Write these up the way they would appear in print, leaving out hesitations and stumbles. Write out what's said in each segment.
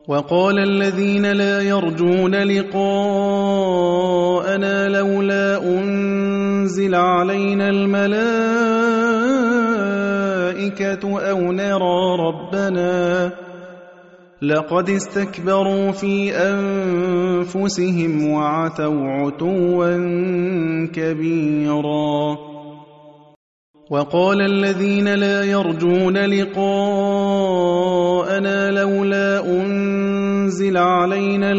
وقال الذين لا يرجون لقاءنا لولا أنزل علينا الملائكة أو نرى ربنا لقد استكبروا في أنفسهم وعتوا عتوا كبيرا وقال الذين لا يرجون لقاءنا لولا أنزل علينا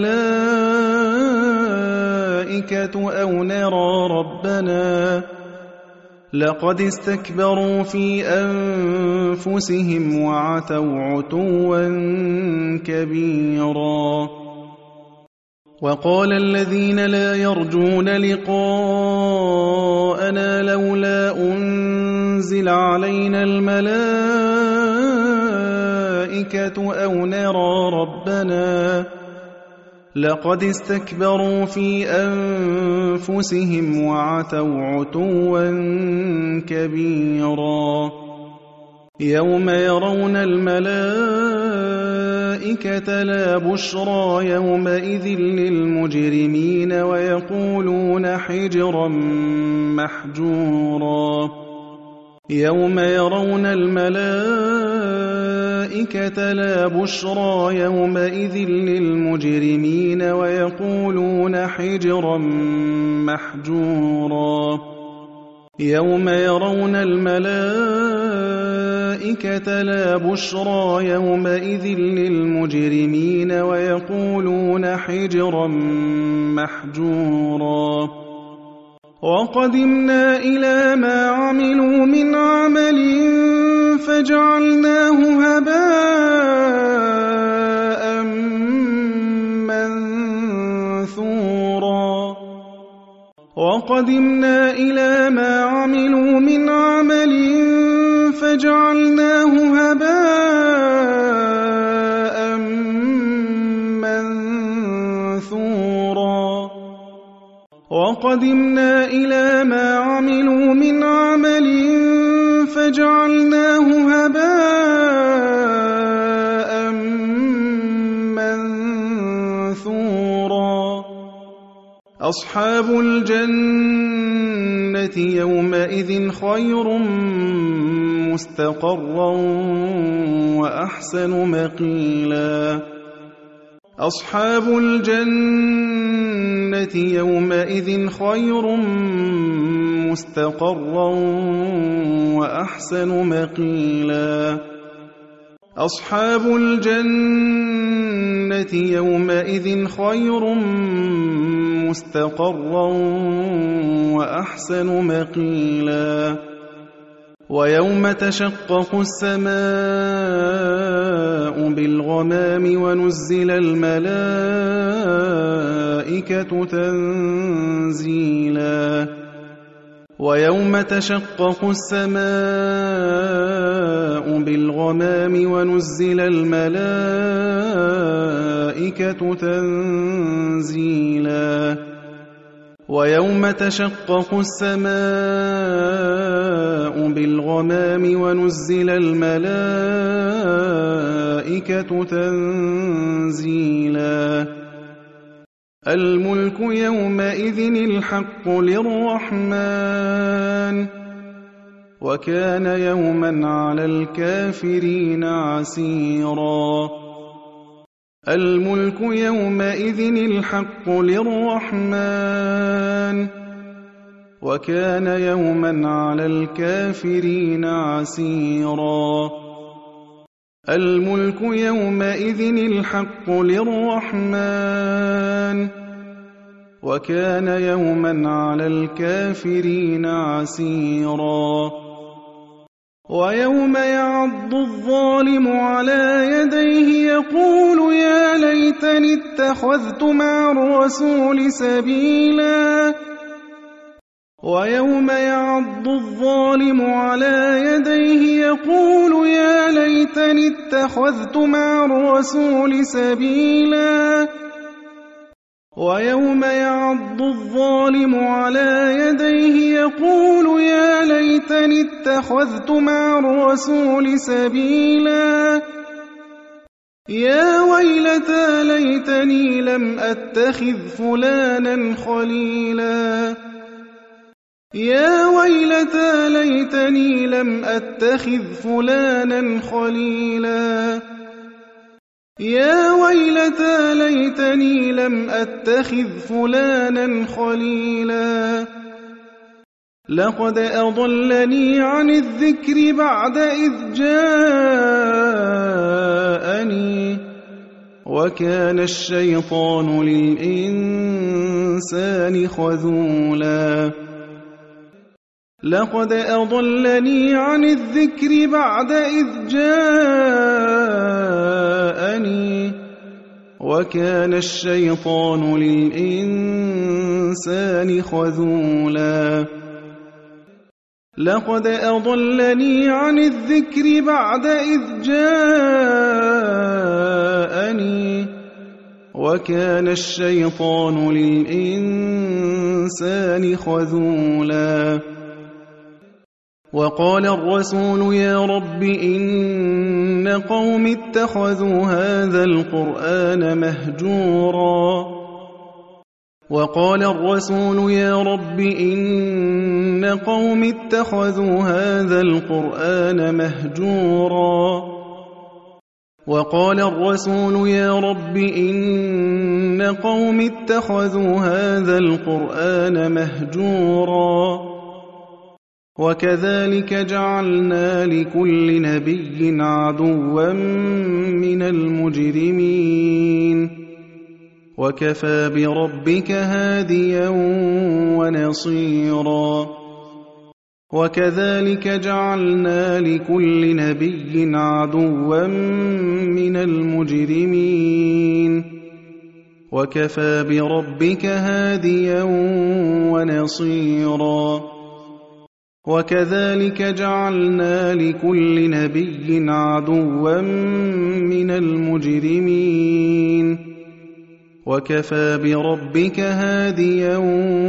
الملائكة أو نرى ربنا لقد استكبروا في أنفسهم وعتوا عتوا كبيرا وقال الذين لا يرجون لقاءنا لولا أنزل علينا الملائكة أو نرى ربنا لقد استكبروا في أنفسهم وعتوا عتوا كبيرا يوم يرون الملائكة لا بشرى يومئذ للمجرمين ويقولون حجرا محجورا يوم يرون الملائكة لا بشرى يومئذ للمجرمين ويقولون حجرا محجورا يوم يرون الملائكة لا بشرى يومئذ للمجرمين ويقولون حجرا محجورا وقدمنا إلى ما عملوا من عمل فجعلناه هباء منثورا وقدمنا إلى ما عملوا من عمل فجعلناه هباء منثورا وقدمنا إلى ما عملوا من عمل فجعلناه هباء منثورا أصحاب الجنة يومئذ خير مستقرا وأحسن مقيلا أصحاب الجنة يومئذ خير مستقرا وأحسن مقيلا أصحاب الجنة يومئذ خير مستقرا وأحسن مقيلا ويوم تشقق السماء بالغمام ونزل الملائكة تنزيلا ويوم تشقق السماء بالغمام ونزل الملائكة تنزيلا ويوم تشقق السماء بالغمام ونزل الملائكة تنزيلا الملك يومئذ الحق للرحمن وكان يوما على الكافرين عسيرا الملك يومئذ الحق للرحمن وكان يوما على الكافرين عسيرا الملك يومئذ الحق للرحمن وكان يوما على الكافرين عسيرا ويوم يعض الظالم على يديه يقول يا ليتني اتخذت مع الرسول سبيلا ويوم يعض الظالم على يديه يقول يا ليتني اتخذت مع الرسول سبيلا ويوم يعض الظالم على يديه يقول يا ليتني اتخذت مع الرسول سبيلا يا ويلتى ليتني لم أتخذ فلانا خليلا يا ويلتى ليتني لم أتخذ فلانا خليلا يا ويلتى ليتني لم أتخذ فلانا خليلا لقد أضلني عن الذكر بعد إذ جاءني وكان الشيطان للإنسان خذولا لقد أضلني عن الذكر بعد إذ جاءني وكان الشيطان للإنسان خذولا لقد أضلني عن الذكر بعد إذ جاءني وكان الشيطان للإنسان خذولا وقال الرسول يا رب إن قوم اتخذوا هذا القرآن مهجورا وقال الرسول يا رب إن قوم اتخذوا هذا القرآن مهجورا وقال الرسول يا رب إن قوم اتخذوا هذا القرآن مهجورا وكذلك جعلنا لكل نبي عدوا من المجرمين وكفى بربك هاديا ونصيرا وكذلك جعلنا لكل نبي عدوا من المجرمين وكفى بربك هاديا ونصيرا وكذلك جعلنا لكل نبي عدوا من المجرمين وكفى بربك هاديا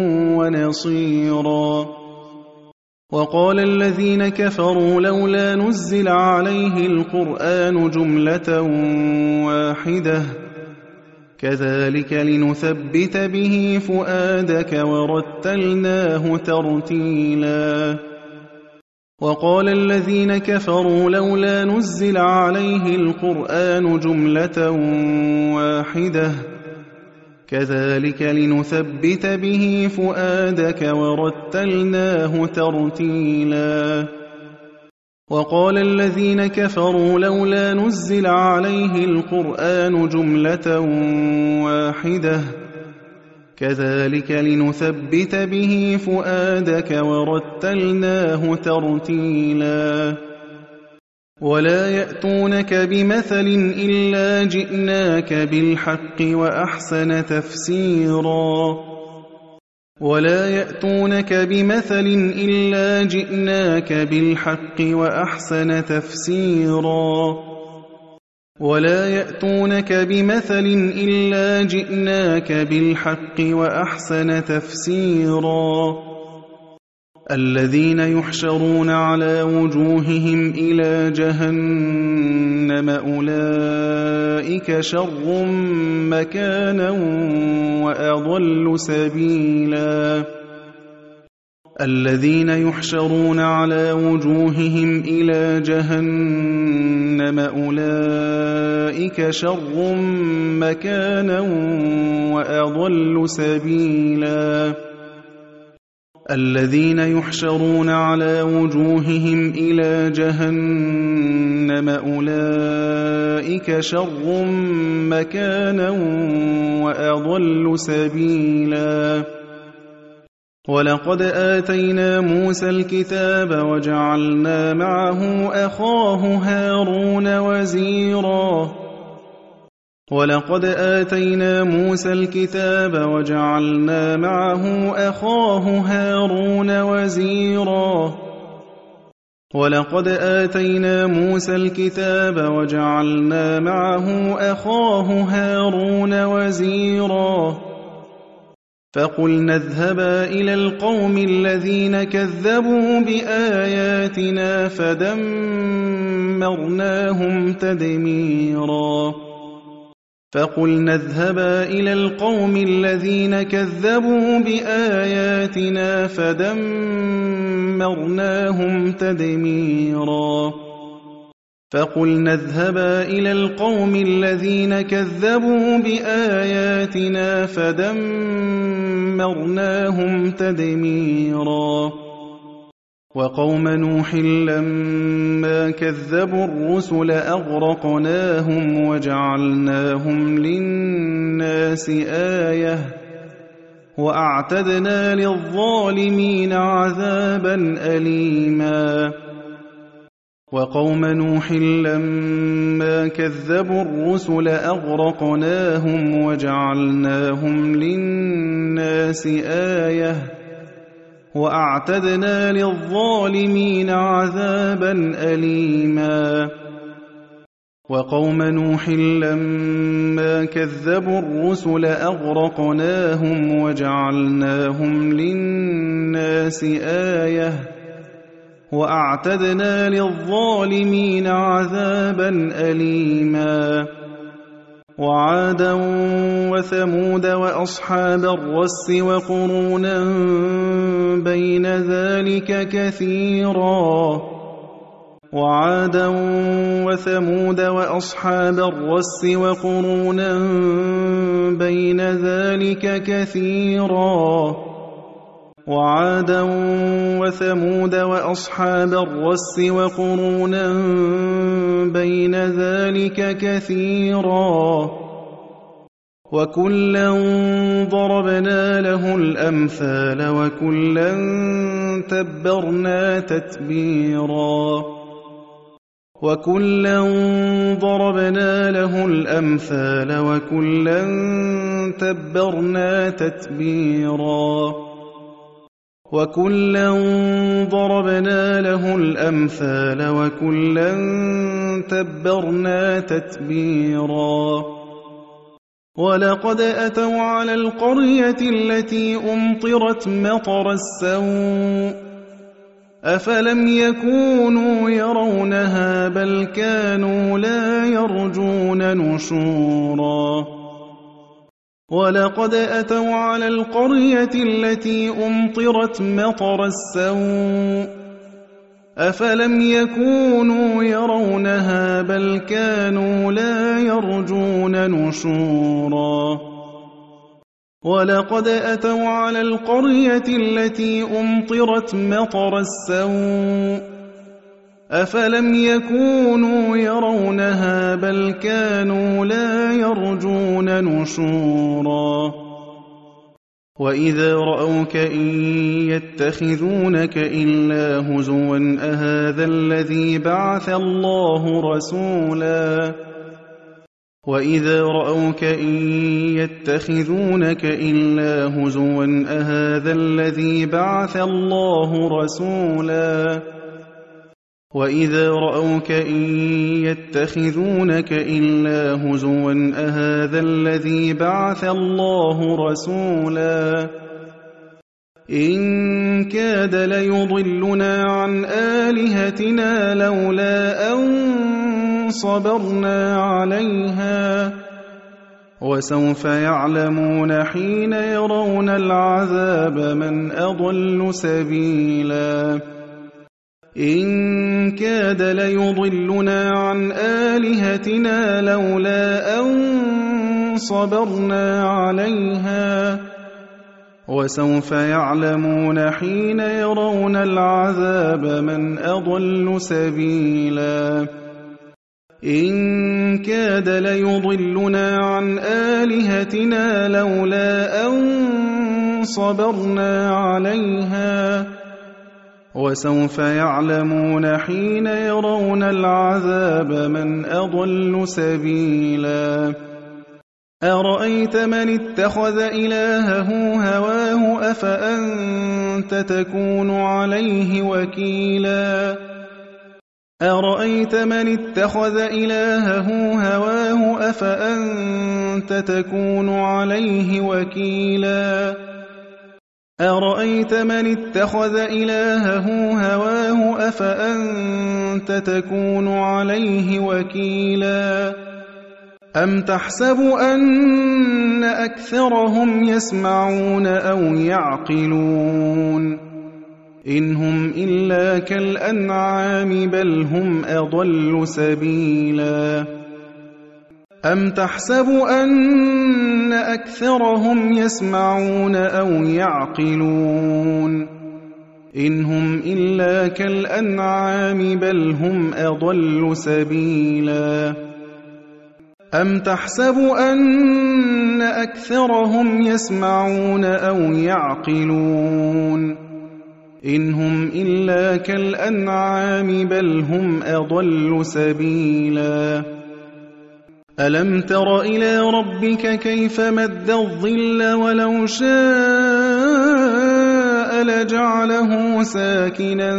ونصيرا وقال الذين كفروا لولا نزل عليه القرآن جملة واحدة كذلك لنثبت به فؤادك ورتلناه ترتيلا وقال الذين كفروا لولا نزل عليه القرآن جملة واحدة كذلك لنثبت به فؤادك ورتلناه ترتيلا وقال الذين كفروا لولا نزل عليه القرآن جملة واحدة كذلك لنثبت به فؤادك ورتلناه ترتيلا ولا يأتونك بمثل إلا جئناك بالحق وأحسن تفسيرا ولا يأتونك بمثل إلا جئناك بالحق وأحسن تفسيرا ولا يأتونك بمثل إلا جئناك بالحق وأحسن تفسيرا الذين يحشرون على وجوههم إلى جهنم أولئك شر مكانا وأضل سبيلا الذين يحشرون على وجوههم إلى جهنم أولئك شر مكانا وأضل سبيلا الذين يحشرون على وجوههم إلى جهنم أولئك شر مكانا وأضل سبيلا ولقد آتينا موسى الكتاب وجعلنا معه أخاه هارون وزيرا ولقد آتينا موسى الكتاب وجعلنا معه أخاه هارون وزيرا ولقد آتينا موسى الكتاب وجعلنا معه أخاه هارون وزيرا فقلنا اذهبا إلى القوم الذين كذبوا بآياتنا فدمرناهم تدميرا فقلنا اذهبا إلى القوم الذين كذبوا بآياتنا فدمرناهم تدميرا فقلنا اذهبا إلى القوم الذين كذبوا بآياتنا فدمرناهم تدميرا وقوم نوح لما كذبوا الرسل أغرقناهم وجعلناهم للناس آية وأعتدنا للظالمين عذابا أليما وقوم نوح لما كذبوا الرسل أغرقناهم وجعلناهم للناس آية وأعتدنا للظالمين عذابا أليما وقوم نوح لما كذبوا الرسل أغرقناهم وجعلناهم للناس آية وأعتدنا للظالمين عذابا أليما وعادا وثمود وأصحاب الرس وقرونا بين ذلك كثيرا وعادا وثمود وأصحاب الرس وقرونا بين ذلك كثيرا وعادا وثمود وأصحاب الرس وقرونا بين ذلك كثيرا وكلا ضربنا له الأمثال وكلا تبرنا تتبيرا وكلا ضربنا له الأمثال وكلا تبرنا تتبيرا وكلا ضربنا له الأمثال وكلا تبرنا تتبيرا ولقد أتوا على القرية التي أمطرت مطر السوء أفلم يكونوا يرونها بل كانوا لا يرجون نشورا ولقد أتوا على القرية التي أمطرت مطر السوء أفلم يكونوا يرونها بل كانوا لا يرجون نشورا ولقد أتوا على القرية التي أمطرت مطر السوء أفلم يكونوا يرونها بل كانوا لا يرجون نشورا وإذا رأوك إن يتخذونك إلا هزوا أهذا الذي بعث الله رسولا وإذا رأوك إن يتخذونك إلا هزوا أهذا الذي بعث الله رسولا وإذا رأوك إن يتخذونك إلا هزوا أهذا الذي بعث الله رسولا إن كاد ليضلنا عن آلهتنا لولا أن صبرنا عليها وسوف يعلمون حين يرون العذاب من أضل سبيلا إن كاد ليضلنا عن آلهتنا لولا أن صبرنا عليها وسوف يعلمون حين يرون العذاب من أضل سبيلا إن كاد ليضلنا عن آلهتنا لولا أن صبرنا عليها وسوف يعلمون حين يرون العذاب من أضل سبيلا أرأيت من اتخذ إلهه هواه أفأنت تكون عليه وكيلا أرأيت من اتخذ إلهه هواه أفأنت تكون عليه وكيلا أرأيت من اتخذ إلهه هواه أفأنت تكون عليه وكيلا أَمْ تَحْسَبُ أَنَّ أَكْثَرَهُمْ يَسْمَعُونَ أَوْ يَعْقِلُونَ إِنْ هُمْ إِلَّا كَالْأَنْعَامِ بَلْ هُمْ أَضَلُّ سَبِيلًا أَمْ تَحْسَبُ أَنَّ أَكْثَرَهُمْ يَسْمَعُونَ أَوْ يَعْقِلُونَ إِنْ هُمْ إِلَّا كَالْأَنْعَامِ بَلْ هُمْ أَضَلُّ سَبِيلًا أَمْ تَحْسَبُ أَنَّ أَكْثَرَهُمْ يَسْمَعُونَ أَوْ يَعْقِلُونَ إِنْ هُمْ إِلَّا كَالْأَنْعَامِ بَلْ هُمْ أَضَلُّ سَبِيلًا أَلَمْ تَرَ إِلَىٰ رَبِّكَ كَيْفَ مَدَّ الظِّلَّ وَلَوْ شَاءَ لَجَعَلَهُ سَاكِنًا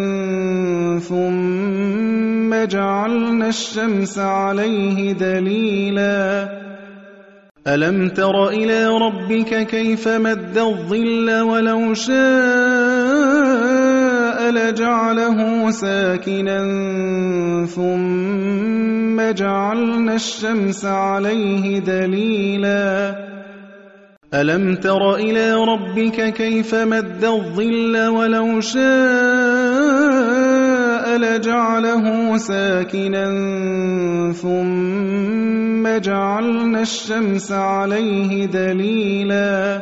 ثُمَّ جَعَلْنَا الشَّمْسَ عَلَيْهِ دَلِيلًا أَلَمْ تَرَ إِلَىٰ رَبِّكَ كَيْفَ مَدَّ الظِّلَّ وَلَوْ شَاءَ لَجَعَلَهُ سَاكِنًا ثُمَّ جَعَلْنَا الشَّمْسَ عَلَيْهِ دَلِيلًا أَلَمْ تَرَ إِلَىٰ رَبِّكَ كَيْفَ مَدَّ الظِّلَّ وَلَوْ شَاءَ لَجَعَلَهُ سَاكِنًا ثُمَّ جَعَلْنَا الشَّمْسَ عَلَيْهِ دَلِيلًا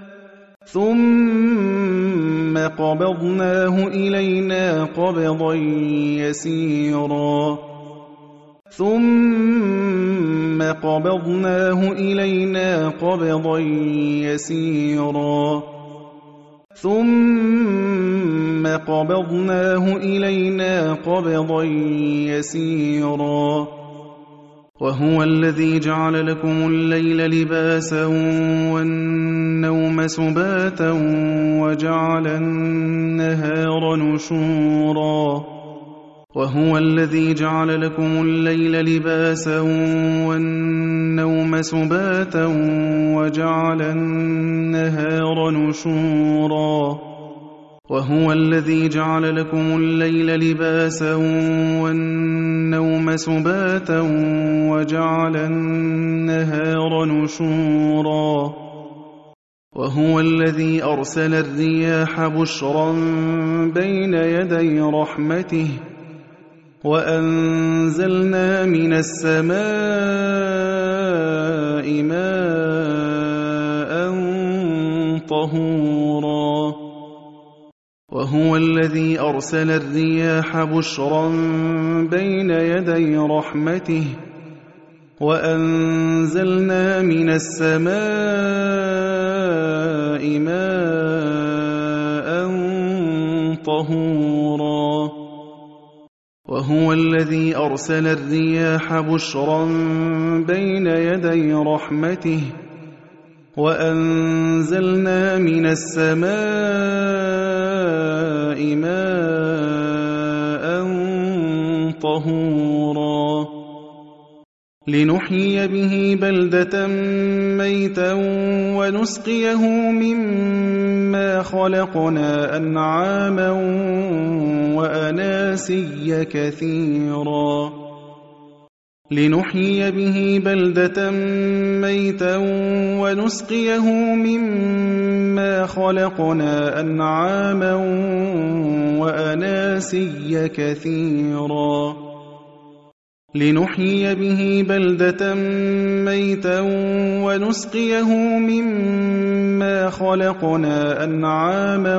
ثُمَّ قَبَضْنَاهُ إِلَيْنَا قَبْضًا يَسِيرًا ثُمَّ قَبَضْنَاهُ إِلَيْنَا قَبْضًا يَسِيرًا ثُمَّ قَبَضْنَاهُ إِلَيْنَا قَبْضًا يَسِيرًا وَهُوَ الَّذِي جَعَلَ لَكُمُ اللَّيْلَ لِبَاسًا وَالنَّوْمَ سُبَاتًا وَجَعَلَ النَّهَارَ نُشُورًا وَهُوَ الَّذِي جَعَلَ لَكُمُ اللَّيْلَ لِبَاسًا وَالنَّوْمَ سُبَاتًا وَجَعَلَ النَّهَارَ نُشُورًا وَهُوَ الَّذِي جَعَلَ لَكُمُ اللَّيْلَ لِبَاسًا وَالنَّوْمَ سُبَاتًا وَجَعَلَ النَّهَارَ نُشُورًا وَهُوَ الَّذِي أَرْسَلَ الرِّيَاحَ بُشْرًا بَيْنَ يَدَيْ رَحْمَتِهِ وَأَنزَلْنَا مِنَ السَّمَاءِ مَاءً طَهُورًا وَهُوَ الَّذِي أَرْسَلَ الرِّيَاحَ بُشْرًا بَيْنَ يَدَيْ رَحْمَتِهِ وَأَنزَلْنَا مِنَ السَّمَاءِ مَاءً طَهُورًا وَهُوَ الَّذِي أَرْسَلَ الرِّيَاحَ بُشْرًا بَيْنَ يَدَيْ رَحْمَتِهِ وَأَنزَلْنَا مِنَ السَّمَاءِ مَاءً طَهُورًا لِنُحْيِيَ بِهِ بَلْدَةً مَّيْتًا وَنُسْقِيَهُ مِمَّا خَلَقْنَا أَنْعَامًا وَأَنَاسِيَّ كَثِيرًا لِنُحْيِيَ بِهِ بَلْدَةً مَّيْتًا وَنُسْقِيَهُ مِمَّا خَلَقْنَا أَنْعَامًا وَأَنَاسِيَّ كَثِيرًا لِنُحْيِيَ بِهِ بَلْدَةً مَّيْتًا وَنُسْقِيَهُ مِمَّا خَلَقْنَا أَنْعَامًا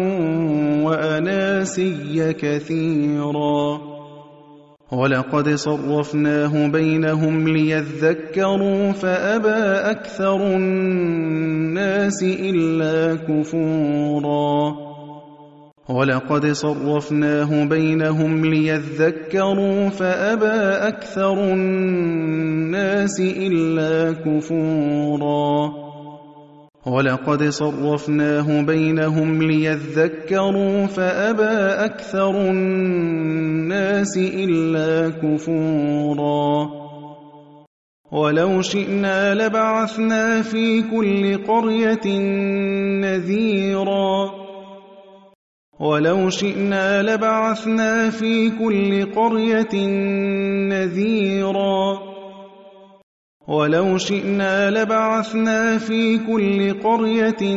وَأَنَاسِيَّ كَثِيرًا وَلَقَدْ صَرَّفْنَاهُ بَيْنَهُمْ لِيَذَّكَّرُوا فَأَبَىٰ أَكْثَرُ النَّاسِ إِلَّا كُفُورًا وَلَقَدْ صَرَّفْنَاهُ بَيْنَهُمْ لِيَذَّكَّرُوا فَأَبَىٰ أَكْثَرُ النَّاسِ إِلَّا كُفُورًا وَلَقَدْ صَرَّفْنَاهُ بَيْنَهُمْ لِيَذَّكَّرُوا فَأَبَىٰ أَكْثَرُ النَّاسِ إِلَّا كُفُورًا وَلَوْ شِئْنَا لَبَعَثْنَا فِي كُلِّ قَرْيَةٍ نَّذِيرًا وَلَوْ شِئْنَا لَبَعَثْنَا فِي كُلِّ قَرْيَةٍ نَّذِيرًا ولو شئنا لبعثنا في كل قرية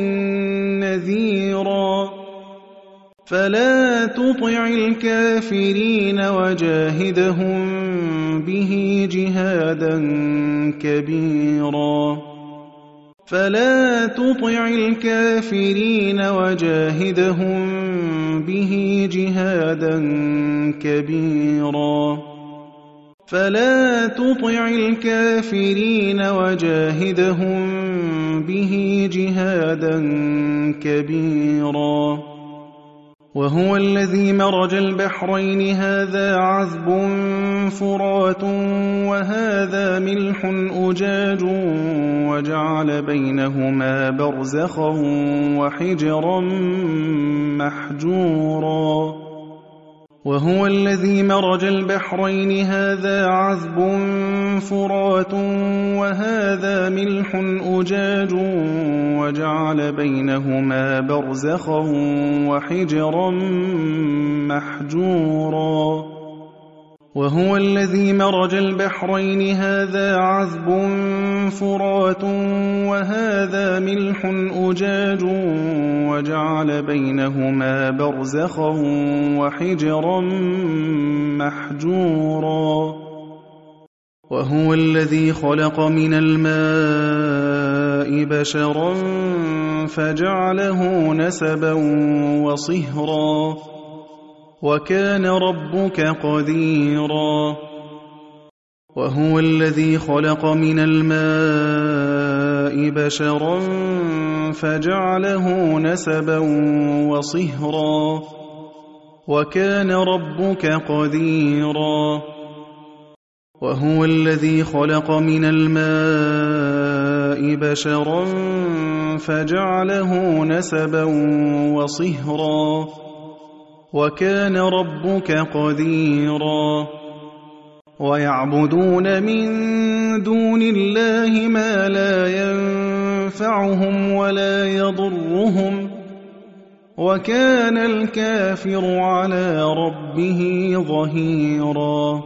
نذيرا فلا تطع الكافرين وجاهدهم به جهادا كبيرا فلا تطع الكافرين وجاهدهم به جهادا كبيرا فلا تطع الكافرين وجاهدهم به جهادا كبيرا وهو الذي مرج البحرين هذا عذب فرات وهذا ملح أجاج وجعل بينهما برزخا وحجرا محجورا وهو الذي مرج البحرين هذا عذب فرات وهذا ملح أجاج وجعل بينهما برزخا وحجرا محجورا وهو الذي مرج البحرين هذا عذب فرات وهذا ملح أجاج وجعل بينهما برزخا وحجرا محجورا وهو الذي خلق من الماء بشرا فجعله نسبا وصهرا وكان ربك قديرا وهو الذي خلق من الماء بشرا فجعله نسبا وصهرا وكان ربك قديرا وهو الذي خلق من الماء بشرا فجعله نسبا وصهرا وكان ربك قديرا ويعبدون من دون الله ما لا ينفعهم ولا يضرهم وكان الكافر على ربه ظهيرا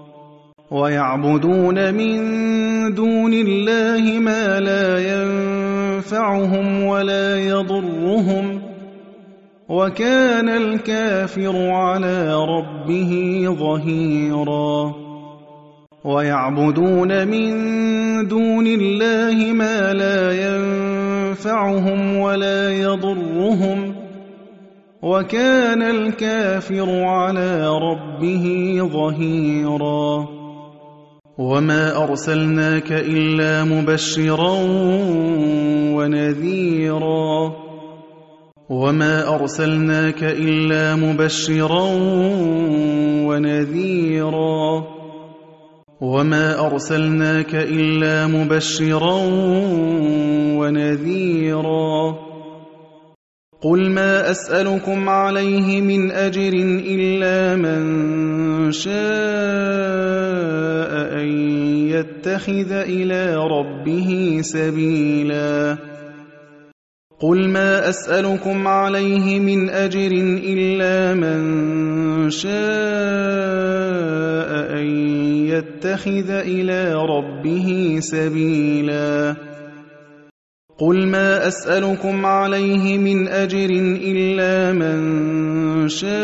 ويعبدون من دون الله ما لا ينفعهم ولا يضرهم وكان الكافر على ربه ظهيرا ويعبدون من دون الله ما لا ينفعهم ولا يضرهم وكان الكافر على ربه ظهيرا وما أرسلناك إلا مبشرا ونذيرا وما أرسلناك إلا مبشرا ونذيرا وما أرسلناك إلا مبشرا ونذيرا قل ما أسألكم عليه من أجر إلا من شاء أن يتخذ إلى ربه سبيلا قل ما أسألكم عليه من أجر إلا من شاء أن يتخذ إلى ربه سبيلا قل ما أسألكم عليه من أجر إلا من شاء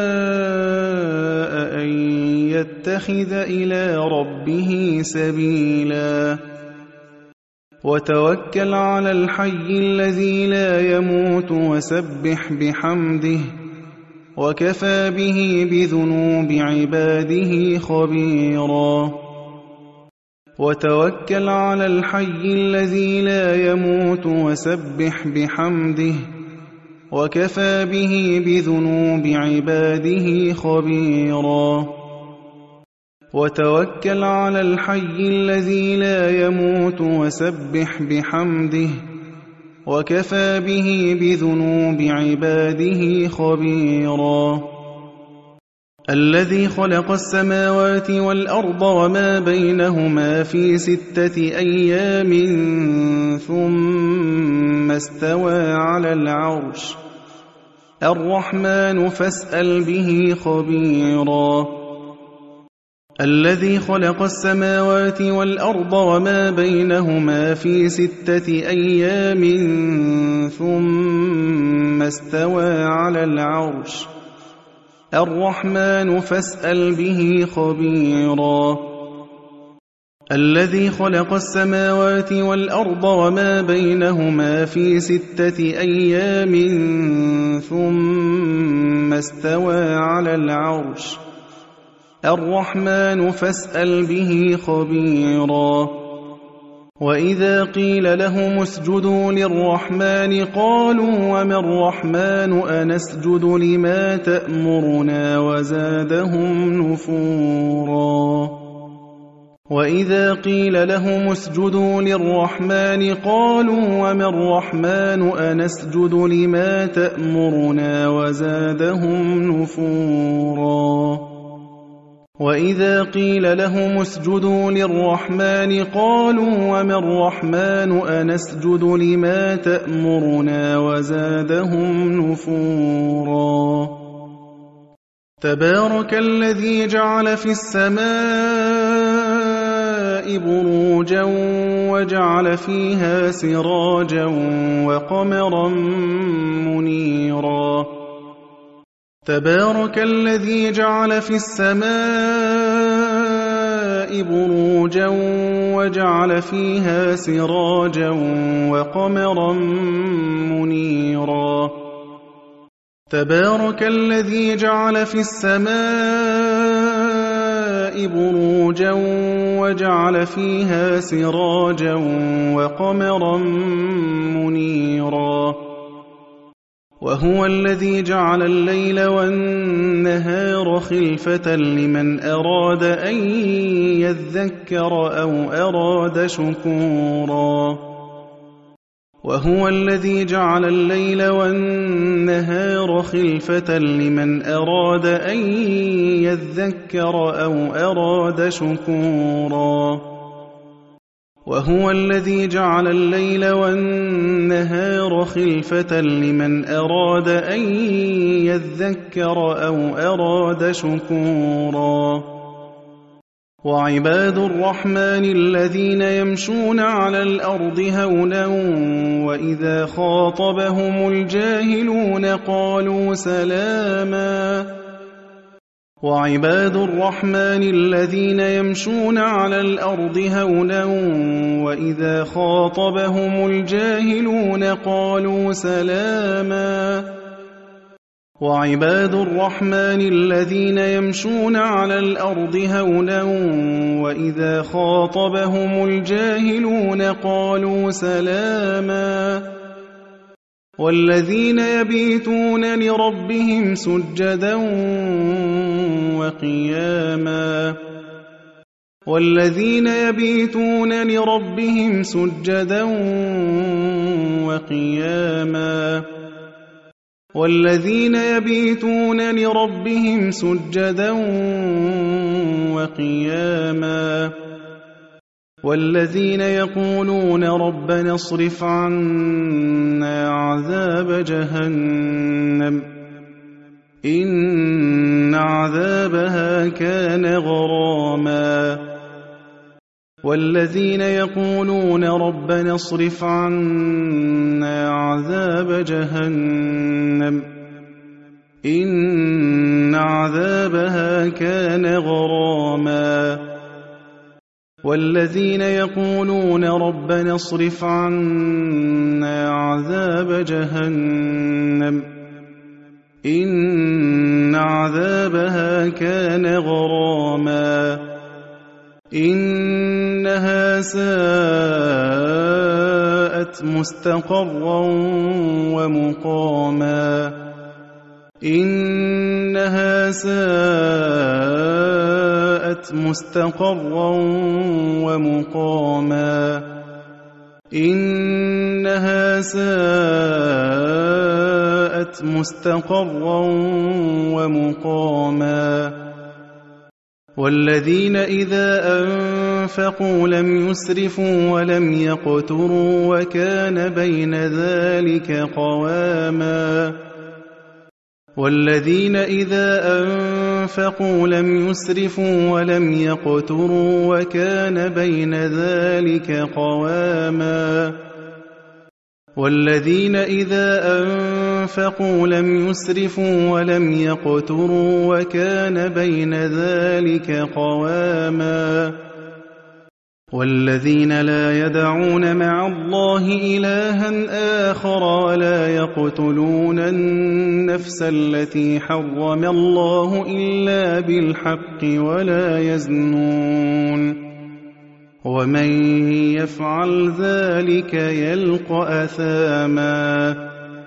أن يتخذ إلى ربه سبيلا وتوكل على الحي الذي لا يموت وسبح بحمده وكفى به بذنوب عباده خبيرا وتوكل على الحي الذي لا يموت وسبح بحمده وكفى به بذنوب عباده خبيرا وتوكل على الحي الذي لا يموت وسبح بحمده وكفى به بذنوب عباده خبيرا الذي خلق السماوات والأرض وما بينهما في 6 أيام ثم استوى على العرش الرحمن فاسأل به خبيرا الذي خلق السماوات والأرض وما بينهما في 6 أيام ثم استوى على العرش الرحمن فاسأل به خبيرا الذي خلق السماوات والأرض وما بينهما في 6 أيام ثم استوى على العرش الرحمن فاسأل به خبيرا وإذا قيل لهم اسجدوا للرحمن قالوا وما الرحمن أنسجد لما تأمرنا وزادهم نفورا وإذا قيل لهم اسجدوا للرحمن قالوا وما الرحمن أنسجد لما تأمرنا وزادهم نفورا وإذا قيل لهم اسجدوا للرحمن قالوا وما الرحمن أنسجد لما تأمرنا وزادهم نفورا تبارك الذي جعل في السماء بروجا وجعل فيها سراجا وقمرا منيرا تبارك الذي جعل في السماء بروجا وجعل فيها سراجا وقمرا منيرا تبارك الذي جعل في السماء بروجا وجعل فيها سراجا وقمرا منيرا وهو الذي جعل الليل والنهار خلفة لمن أراد أن يذكر أو أراد شكورا وهو الذي جعل الليل والنهار خلفة لمن أراد أن يذكر أو أراد شكورا وهو الذي جعل الليل والنهار خلفة لمن أراد أن يذكر أو أراد شكورا وعباد الرحمن الذين يمشون على الأرض هونا وإذا خاطبهم الجاهلون قالوا سلاما وعباد الرحمن الذين يمشون على الأرض هونا وإذا خاطبهم الجاهلون قالوا سلاما وعباد الرحمن الذين يمشون على الأرض هونا وإذا خاطبهم الجاهلون قالوا سلاما والذين يبيتون لربهم سجدا وقياما والذين يبيتون لربهم سجدا وقياما والذين يبيتون لربهم سجدا وقياما والذين يقولون ربنا اصرف عنا عذاب جهنم إن عذابها كان غراما والذين يقولون ربنا اصرف عنا عذاب جهنم إن عذابها كان غراما والذين يقولون ربنا اصرف عنا عذاب جهنم إن عذابها كان غراما إنها ساءت مستقرا ومقاما إنها ساءت مستقرا ومقاما إنها ساءت مستقرا ومقاما والذين إذا أنفقوا لم يسرفوا ولم يقتروا وكان بين ذلك قواما والذين إذا أنفقوا لم يسرفوا ولم يقتروا وكان بين ذلك قواما والذين إذا أنفقوا لم يسرفوا ولم يقتروا وكان بين ذلك قواما والذين لا يدعون مع الله إلها آخر ولا يقتلون النفس التي حرم الله إلا بالحق ولا يزنون ومن يفعل ذلك يلقى أثاما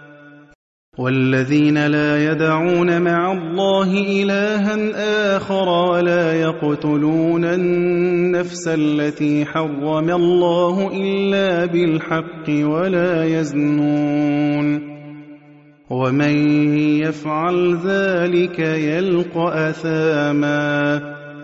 والذين لا يدعون مع الله إلها آخر ولا يقتلون النفس التي حرم الله إلا بالحق ولا يزنون ومن يفعل ذلك يلقى أثاما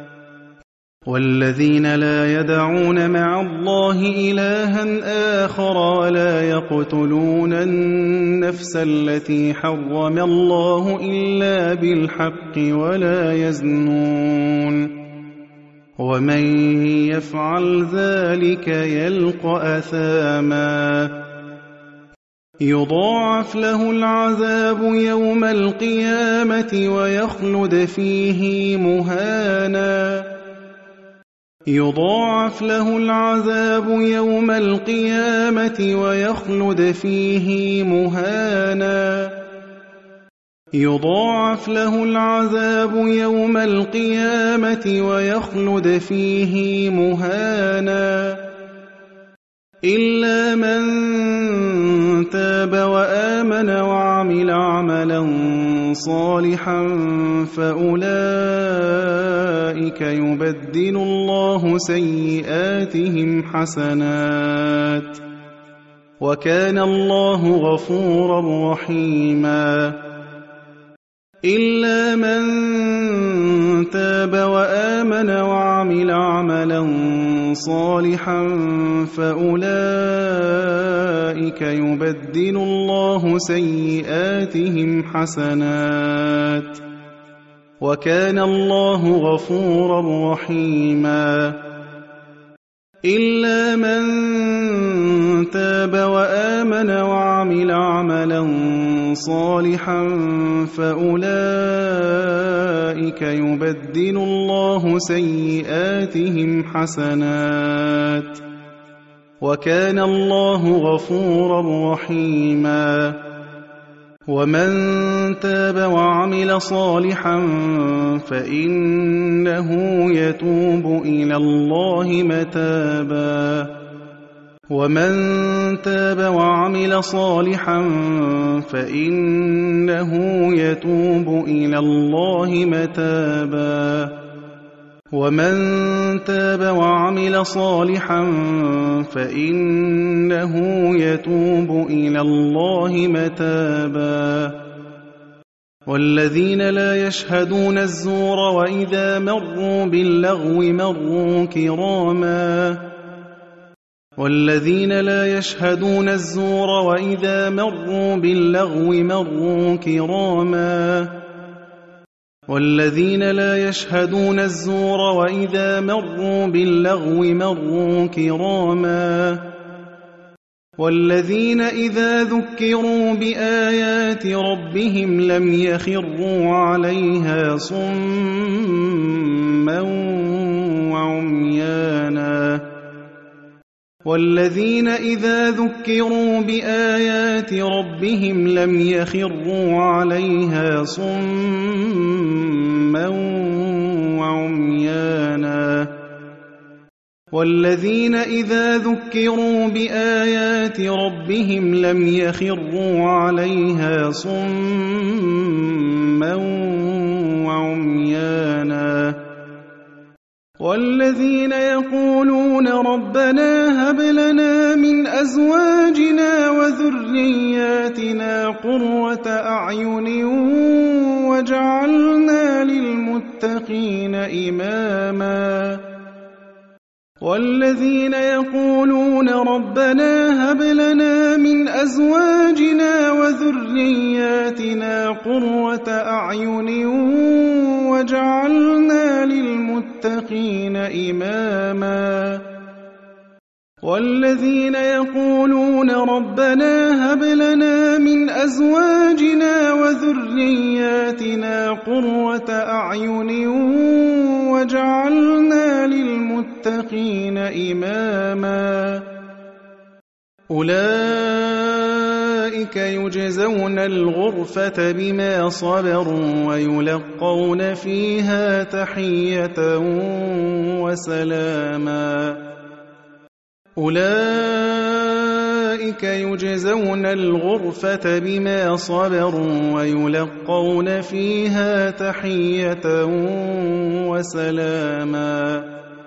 والذين لا يدعون مع الله إلها آخر ولا يقتلون النفس التي حرم الله إلا بالحق ولا يزنون ومن يفعل ذلك يلقى أثاما يضاعف له العذاب يوم القيامة ويخلد فيه مهانا يضاعف له العذاب يوم القيامة ويخلد فيه مهانا يضاعف له العذاب يوم القيامة ويخلد فيه مهانا إلا من تاب وآمن وعمل عملا صالحا فأولئك يبدل الله سيئاتهم حسنات وكان الله غفورا رحيما إلا من تاب وآمن وعمل عملا صالحا فأولئك يبدل الله سيئاتهم حسنات وكان الله غفورا رحيما إلا من تاب وآمن وعمل عملا صالحا فأولئك يبدل الله سيئاتهم حسنات وكان الله غفورا رحيما ومن تاب وعمل صالحا فإنه يتوب إلى الله متابا ومن تاب وعمل صالحا فإنه يتوب إلى الله متابا ومن تاب وعمل صالحا فإنه يتوب إلى الله متابا والذين لا يشهدون الزور وإذا مروا باللغو مروا كراما والذين لا يشهدون الزور وإذا مروا باللغو مروا كراما والذين لا يشهدون الزور وإذا مروا باللغو مروا كراما والذين إذا ذكروا بآيات ربهم لم يخروا عليها صما وعميانا والذين إذا ذكروا بآيات ربهم لم يخروا عليها صما وعميانا والذين إذا ذكروا بآيات ربهم لم يخروا عليها صما وعميانا والذين يقولون ربنا هب لنا من أزواجنا وذرياتنا قرة أعين واجعلنا للمتقين إماما والذين يقولون ربنا هب لنا من أزواجنا وذرياتنا قرة أعين واجعلنا للمتقين إماما والذين يقولون ربنا هب لنا من أزواجنا وذرياتنا قرة أعين واجعلنا للمتقين إماما أولئك يجزون الغرفة بما صبروا ويلقون فيها تحية وسلاما أولئك يجزون الغرفة بما صبروا ويلقون فيها تحية وسلاما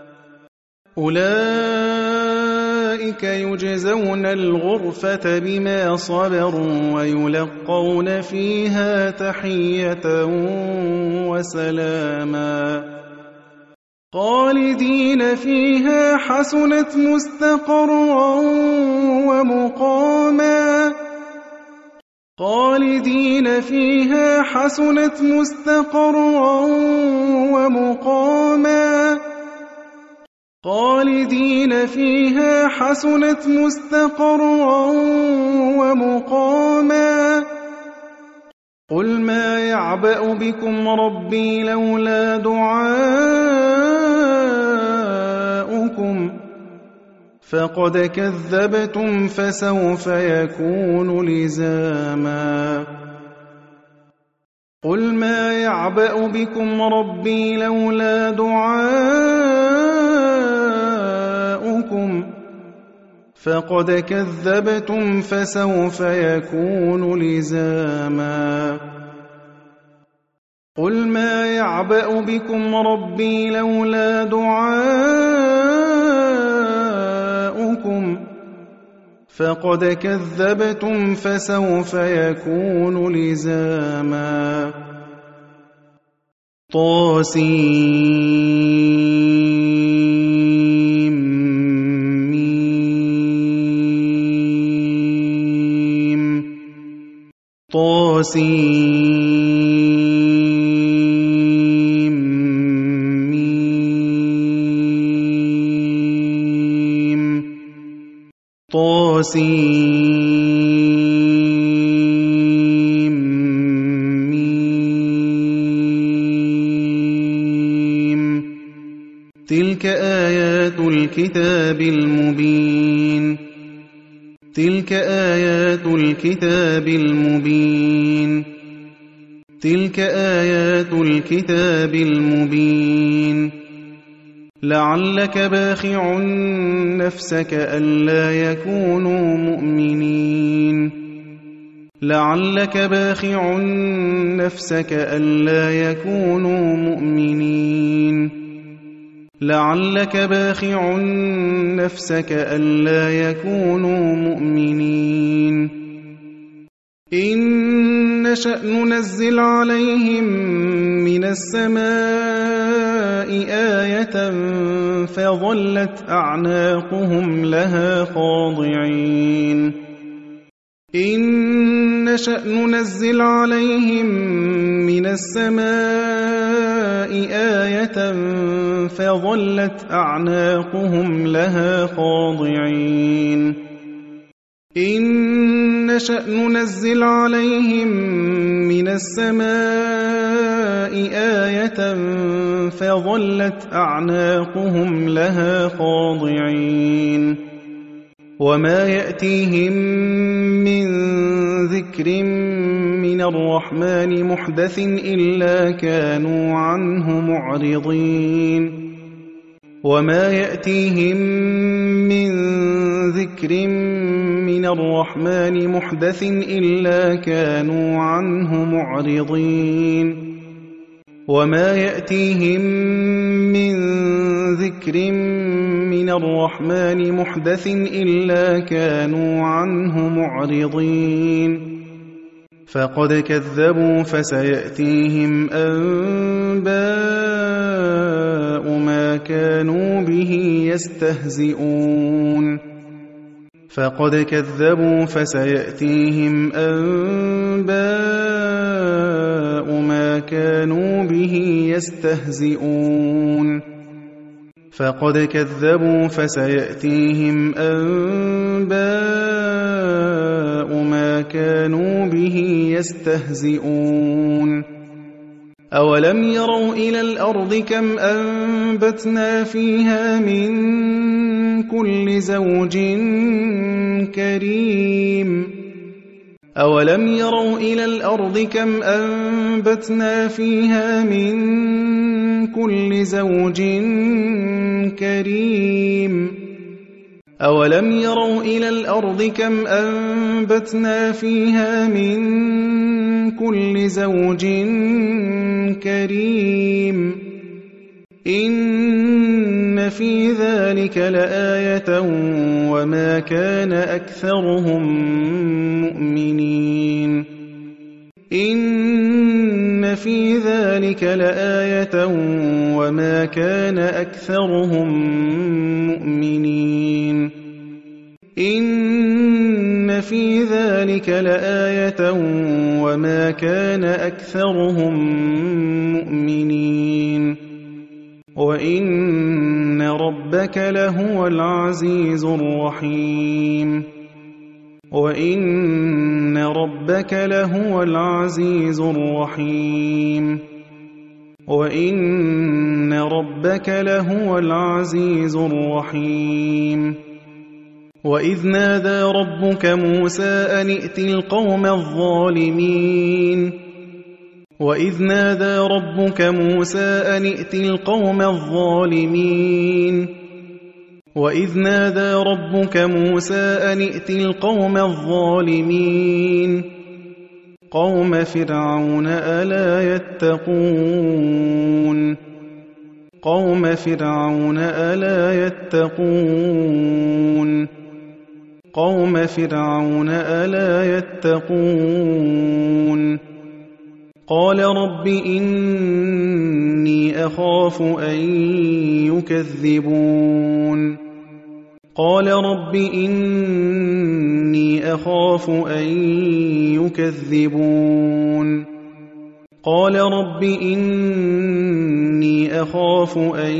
أولئك يجزون الغرفة بما صبروا ويلقون فيها تحية وسلاما خالدين فيها حسنت مستقرا ومقاما خالدين فيها حسنت مستقرا ومقاما خالدين فيها حسنت مستقرا ومقاما قل ما يعبأ بكم ربي لولا دعاؤكم فقد كذبتم فسوف يكون لزاما قل ما يعبأ بكم ربي لولا دعاؤكم فقد كذبتم فسوف يكون لزاما قل ما يعبأ بكم ربي لولا دعاؤكم فقد كذبتم فسوف يكون لزاما تلك آيات الكتاب المبين تلك آيات الكتاب المبين تلك آيات الكتاب المبين لعلك باخع نفسك ألا يكونوا مؤمنين لعلك باخع نفسك ألا يكونوا مؤمنين لعلك باخع نفسك ألا يكونوا مؤمنين إن نشأ ننزل عليهم من السماء آية فظلت أعناقهم لها خاضعين إن نشأ ننزل عليهم من السماء آية فظلت أعناقهم لها خاضعين إن نشأ ننزل عليهم من السماء آية فظلت أعناقهم لها خاضعين وما يأتيهم من ذكر من الرحمن محدث إلا كانوا عنه معرضين وما يأتيهم من ذكر من الرحمن محدث إلا كانوا عنه معرضين وما يأتيهم من ذكر من الرحمن محدث إلا كانوا عنه معرضين فقد كذبوا فسيأتيهم أنباء ما وما كانوا به يستهزئون فقد كذبوا فسيأتيهم أنباء ما كانوا به يستهزئون فقد كذبوا فسيأتيهم أنباء ما كانوا به يستهزئون أولم يروا إلى الأرض كم أنبتنا فيها من كل زوج كريم أولم يروا إلى الأرض كم أنبتنا فيها من كل زوج كريم أولم يروا إلى الأرض كم أنبتنا فيها من كل زوج كريم إن في ذلك لآية وما كان أكثرهم مؤمنين إن في ذلك لآية وما كان أكثرهم مؤمنين إن في ذلك لآية وما كان أكثرهم مؤمنين وإن ربك لهو العزيز الرحيم وإن ربك لهو العزيز الرحيم وإن ربك لهو العزيز الرحيم وإذ نادى ربك موسى أن ائت القوم الظالمين وإذ نادى ربك موسى أن ائت القوم الظالمين وإذ نادى ربك موسى أن ائت القوم الظالمين قوم فرعون ألا يتقون قوم فرعون ألا يتقون قوم فرعون ألا يتقون قال رب إني أخاف أن يكذبون قال رب إني أخاف أن يكذبون قال رب إني أخاف أن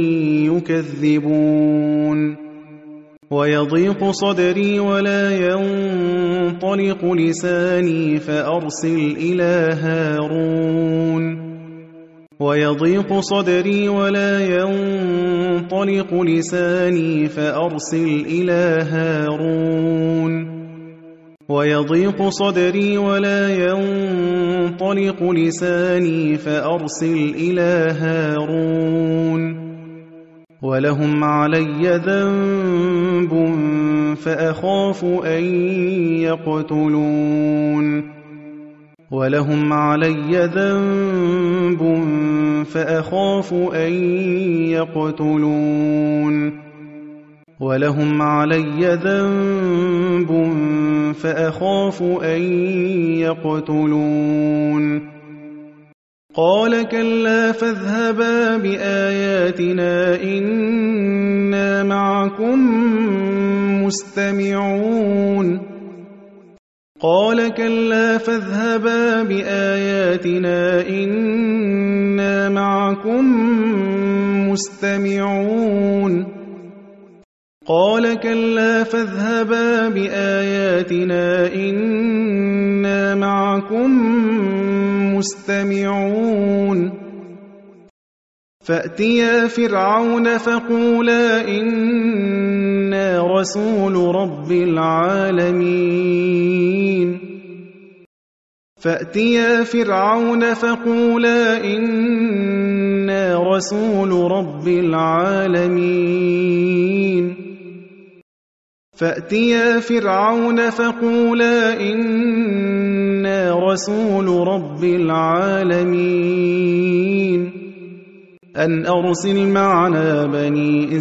يكذبون ويضيق صدري ولا ينطلق لساني فأرسل إلى هارون ويضيق صدري ولا ينطلق لساني فأرسل إلى هارون ويضيق صدري ولا ينطلق لساني فأرسل إلى هارون ولهم علي ذنب فأخاف أن يقتلون ولهم علي ذنب فأخاف أن يقتلون ولهم علي ذنب فأخاف أن يقتلون قال كلا فاذهبا بآياتنا إنا معكم مستمعون قال كلا فاذهبا بآياتنا إنا معكم مستمعون قال كلا فاذهبا بآياتنا إنا معكم مستمعون فأتيا فرعون فقولا إنا رسول رب العالمين فأتيا فرعون فقولا إنا رسول رب العالمين فأتيا فرعون فقولا إنا رسول رب العالمين أن أرسل معنا بني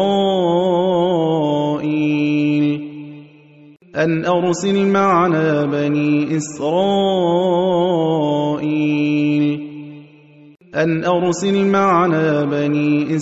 إسرائيل أن أرسل معنا بني إسرائيل أن أرسل معنا بني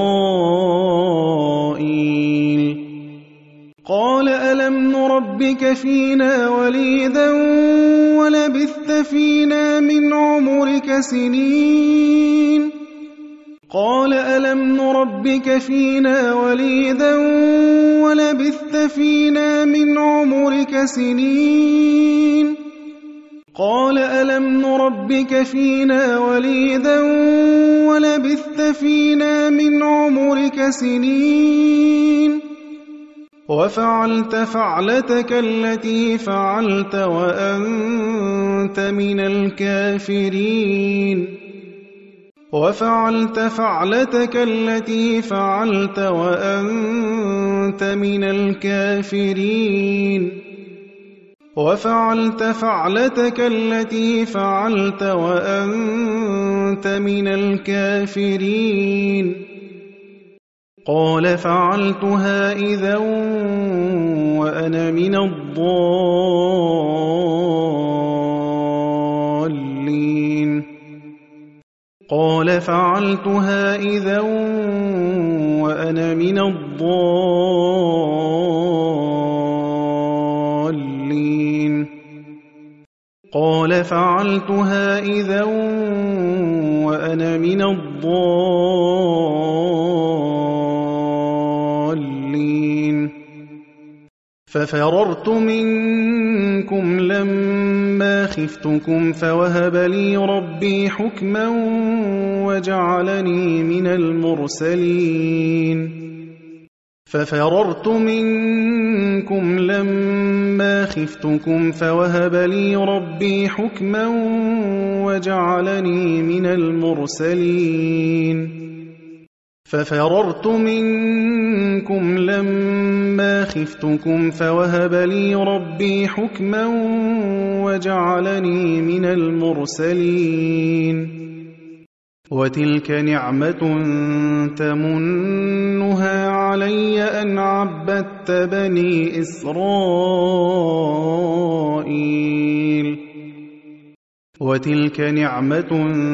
إسرائيل. قال ألم نربك فينا وليدا ولبثت فينا من عمرك سنين. قال ألم نربك فينا وليدا ولبثت فينا من عمرك سنين. قال ألم نربك فينا وليدا ولبثت فينا من عمرك سنين. وفعلت فعلتك التي فعلت وأنت من الكافرين. وفعلت فعلتك التي فعلت وأنت من الكافرين. وفعلت فعلتك التي فعلت وأنت من الكافرين. قال فعلتها إذا وأنا من الضالين. قال فعلتها إذا وأنا من الضالين. قال فعلتها إذا وأنا من الضالين. ففررت منكم لما خفتكم فوهب لي ربي حكما وجعلني من المرسلين. ففررت منكم لما خفتكم فوهب لي ربي حكما وجعلني من المرسلين. ففررت منكم لما خفتكم فوهب لي ربي حكما وجعلني من المرسلين. وتلك نعمة تمنها علي أن عبدت بني إسرائيل. وتلك نعمة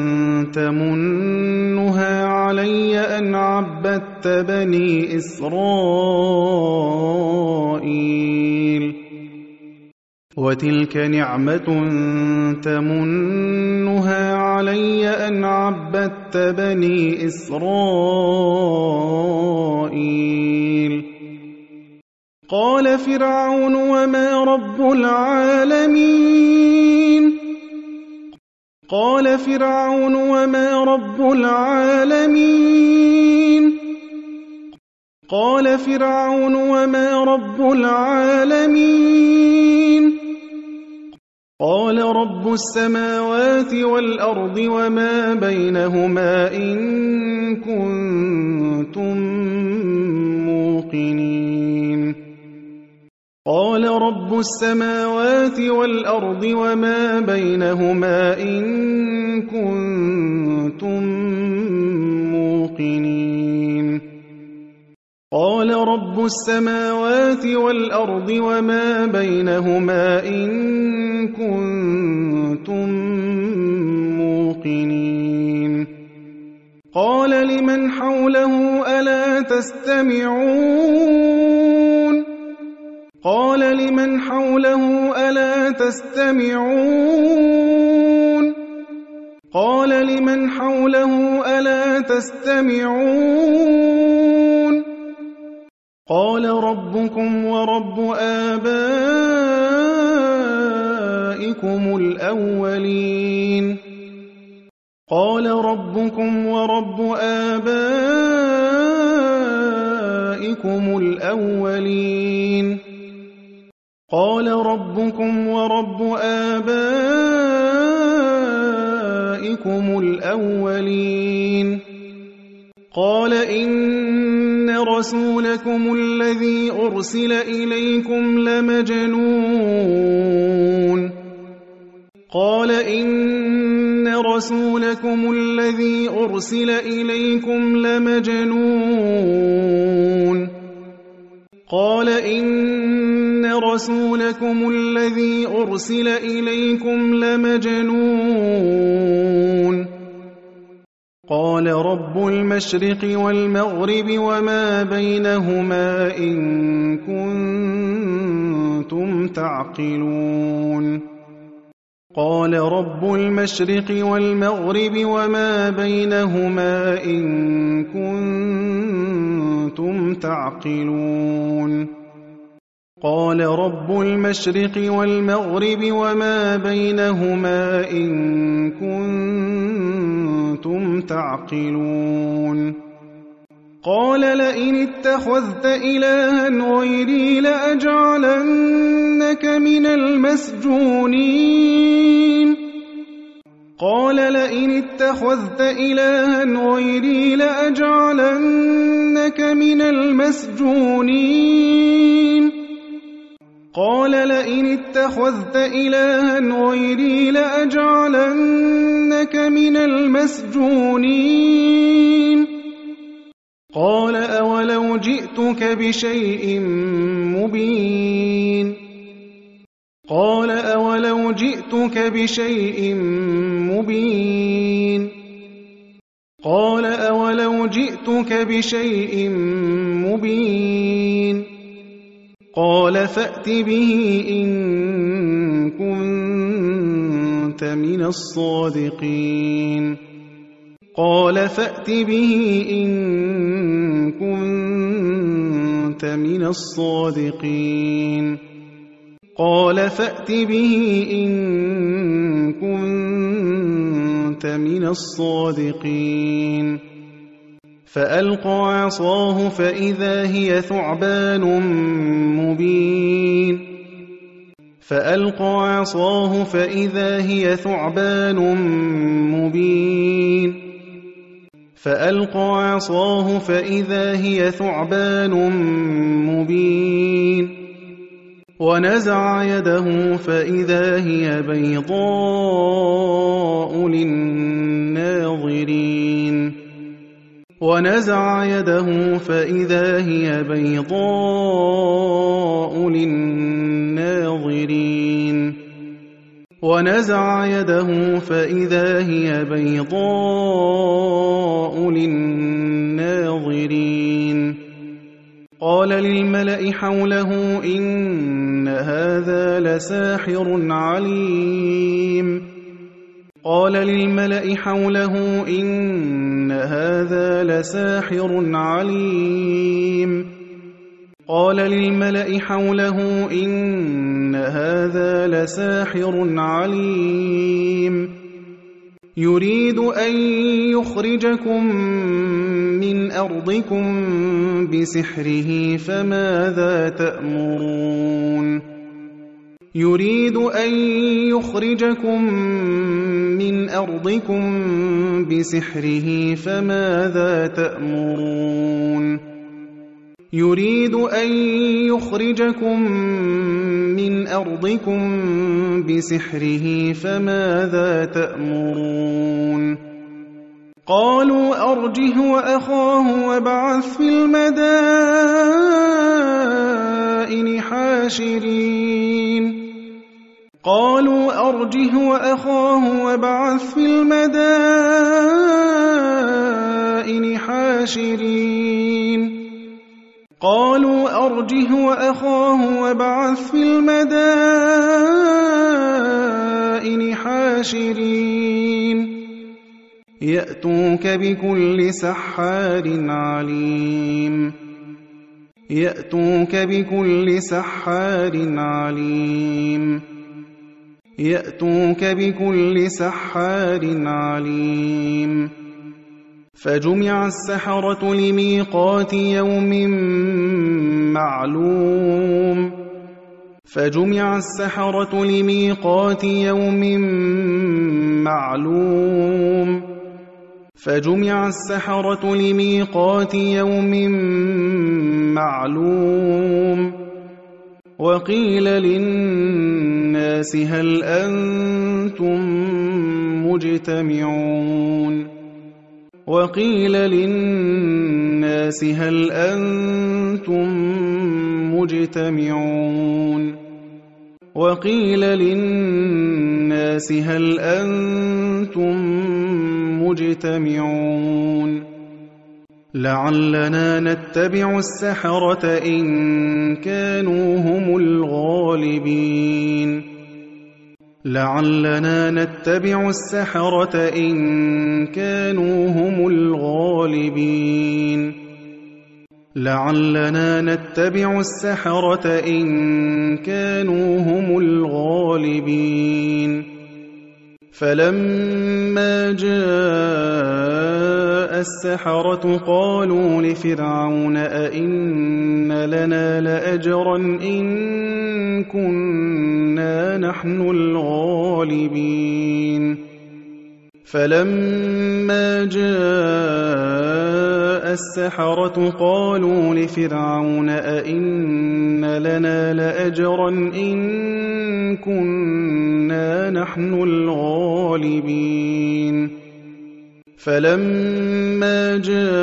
تمنها علي أن عبدت بني إسرائيل. وتلك نعمة تمنها علي أن عبدت بني إسرائيل. قال فرعون وما رب العالمين. قال فرعون وما رب العالمين. قال فرعون وما رب العالمين. قال رب السماوات والأرض وما بينهما إن كنتم موقنين. قال رب السماوات والأرض وما بينهما إن كنتم موقنين. قال رب السماوات والأرض وما بينهما إن كنتم موقنين. قال لمن حوله ألا تستمعون. قال لمن حوله ألا تستمعون. قال لمن حوله ألا تستمعون. قال ربكم ورب آبائكم الأولين. قال ربكم ورب آبائكم الأولين. قال ربكم ورب آبائكم الأولين. قال إن رسولكم الذي أرسل إليكم لمجنون. قال إن رسولكم الذي أرسل إليكم لمجنون. قال إن رسولكم الذي أرسل إليكم لمجنون. قال رب المشرق والمغرب وما بينهما إن كنتم تعقلون قال رب المشرق والمغرب وما بينهما إن كنتم تعقلون قال رب المشرق والمغرب وما بينهما إن كنتم تعقلون قال لئن اتخذت إلها غيري لأجعلنك من المسجونين قال لئن اتخذت إلها غيري لأجعلنك من المسجونين قال لئن اتخذت إلها غيري لأجعلنك من المسجونين قال أولو جئتك بشيء مبين قال أولو جئتك بشيء مبين قال أولو جئتك بشيء مبين قال فأت به إن كنت من الصادقين قال فأت به إن كنت من الصادقين قال فأت به إن كنت من الصادقين فألقى عصاه فإذا هي ثعبان مبين فألقى عصاه فإذا هي ثعبان مبين فألقى عصاه فإذا هي ثعبان مبين ونزع يده فإذا هي بيضاء للناظرين ونزع يده فإذا هي بيضاء للناظرين ونزع يده فإذا هي بيضاء للناظرين قال للملأ حوله إن هذا لساحر عليم قال للملأ حوله إن هذا لساحر عليم قال للملأ حوله إن هذا لساحر عليم يريد أن يخرجكم من أرضكم بسحره فماذا تأمرون يريد أن يخرجكم من أرضكم بسحره فماذا تأمرون يريد أن يخرجكم من أرضكم بسحره فماذا تأمرون قالوا أرجه وأخاه وابعث في المدائن حاشرين قالوا أرجه وأخاه وابعث في المدائن حاشرين قالوا أرجه وأخاه وابعث في المدائن حاشرين يأتوك بكل سحار عليم يأتوك بكل سحار عليم يأتوك بكل سحار عليم فجمع السحرة لميقات يوم معلوم فجمع السحرة لميقات يوم معلوم فجمع السحرة لميقات يوم معلوم وقيل للناس هل أنتم مجتمعون وقيل للناس هل أنتم مجتمعون وقيل للناس هل أنتم مجتمعون لعلنا نتبع السحرة إن كانوا هم الغالبين لعلنا نتبع السحرة إن كانوا هم الغالبين لعلنا نتبع السحرة إن كانوا هم الغالبين فلما جاء السحرة قالوا لفرعون أئن لنا لأجرا إن كنا نحن الغالبين فلما جاء السحرة قالوا لفرعون أئن لنا لأجرا إن كنا نحن الغالبين فلما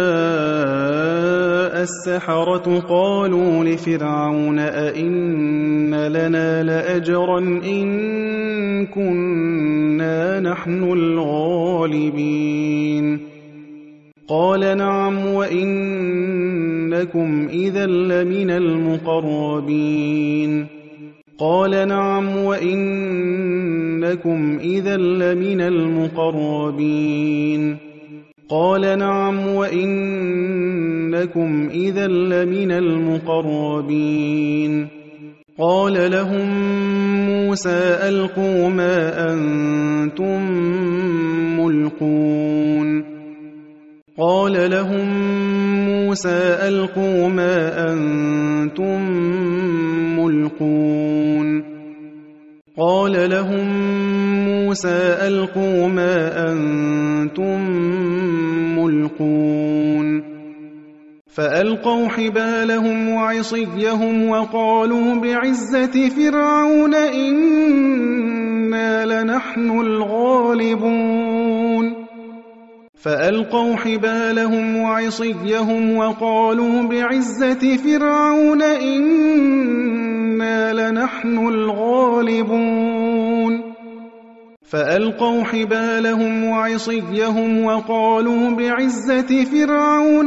جاء السحرة قالوا لفرعون أئن لنا لأجرا إن كنا نحن الغالبين قال نعم وإنكم إذا لمن المقربين قال نعم وإنكم إذا لمن المقربين قال نعم وإنكم إذا لمن المقربين قال لهم موسى ألقوا ما أنتم ملقون قال لهم موسى ألقوا ما أنتم ملقون قال لهم موسى ألقوا ما أنتم ملقون فألقوا حبالهم وعصيهم وقالوا بعزة فرعون إنا لنحن الغالبون فألقوا حبالهم وعصيهم وقالوا بعزة فرعون إنا لنحن الغالبون فألقوا حبالهم وعصيهم وقالوا بعزة فرعون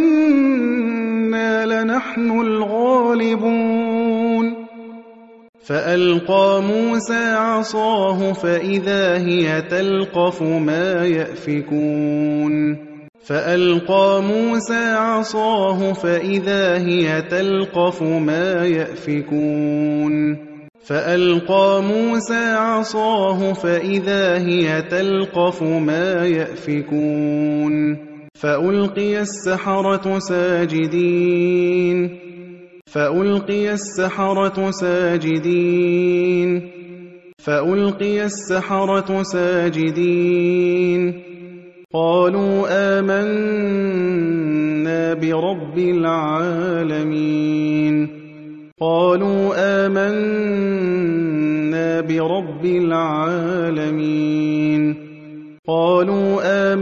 إنا لنحن الغالبون فألقى موسى عصاه فإذا هي تلقف ما يأفكون فألقى موسى عصاه فإذا هي تلقف ما يأفكون فألقى موسى عصاه فإذا هي تلقف ما يأفكون فألقي السحرة ساجدين فألقي السحرة ساجدين فألقي السحرة ساجدين قالوا آمنا برب العالمين قالوا آمنا برب العالمين قالوا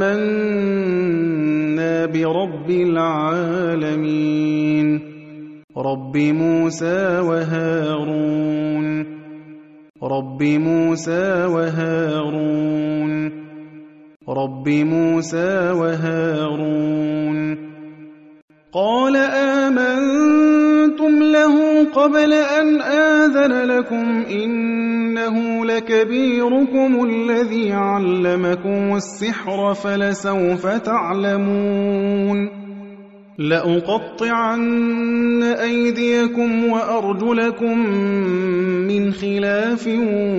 آمنا برب العالمين رب موسى وهارون رب موسى وهارون رب موسى وهارون قال آمنتم له قبل أن آذن لكم إنه لكبيركم الذي علمكم السحر فلسوف تعلمون لأقطعن أيديكم وأرجلكم من خلاف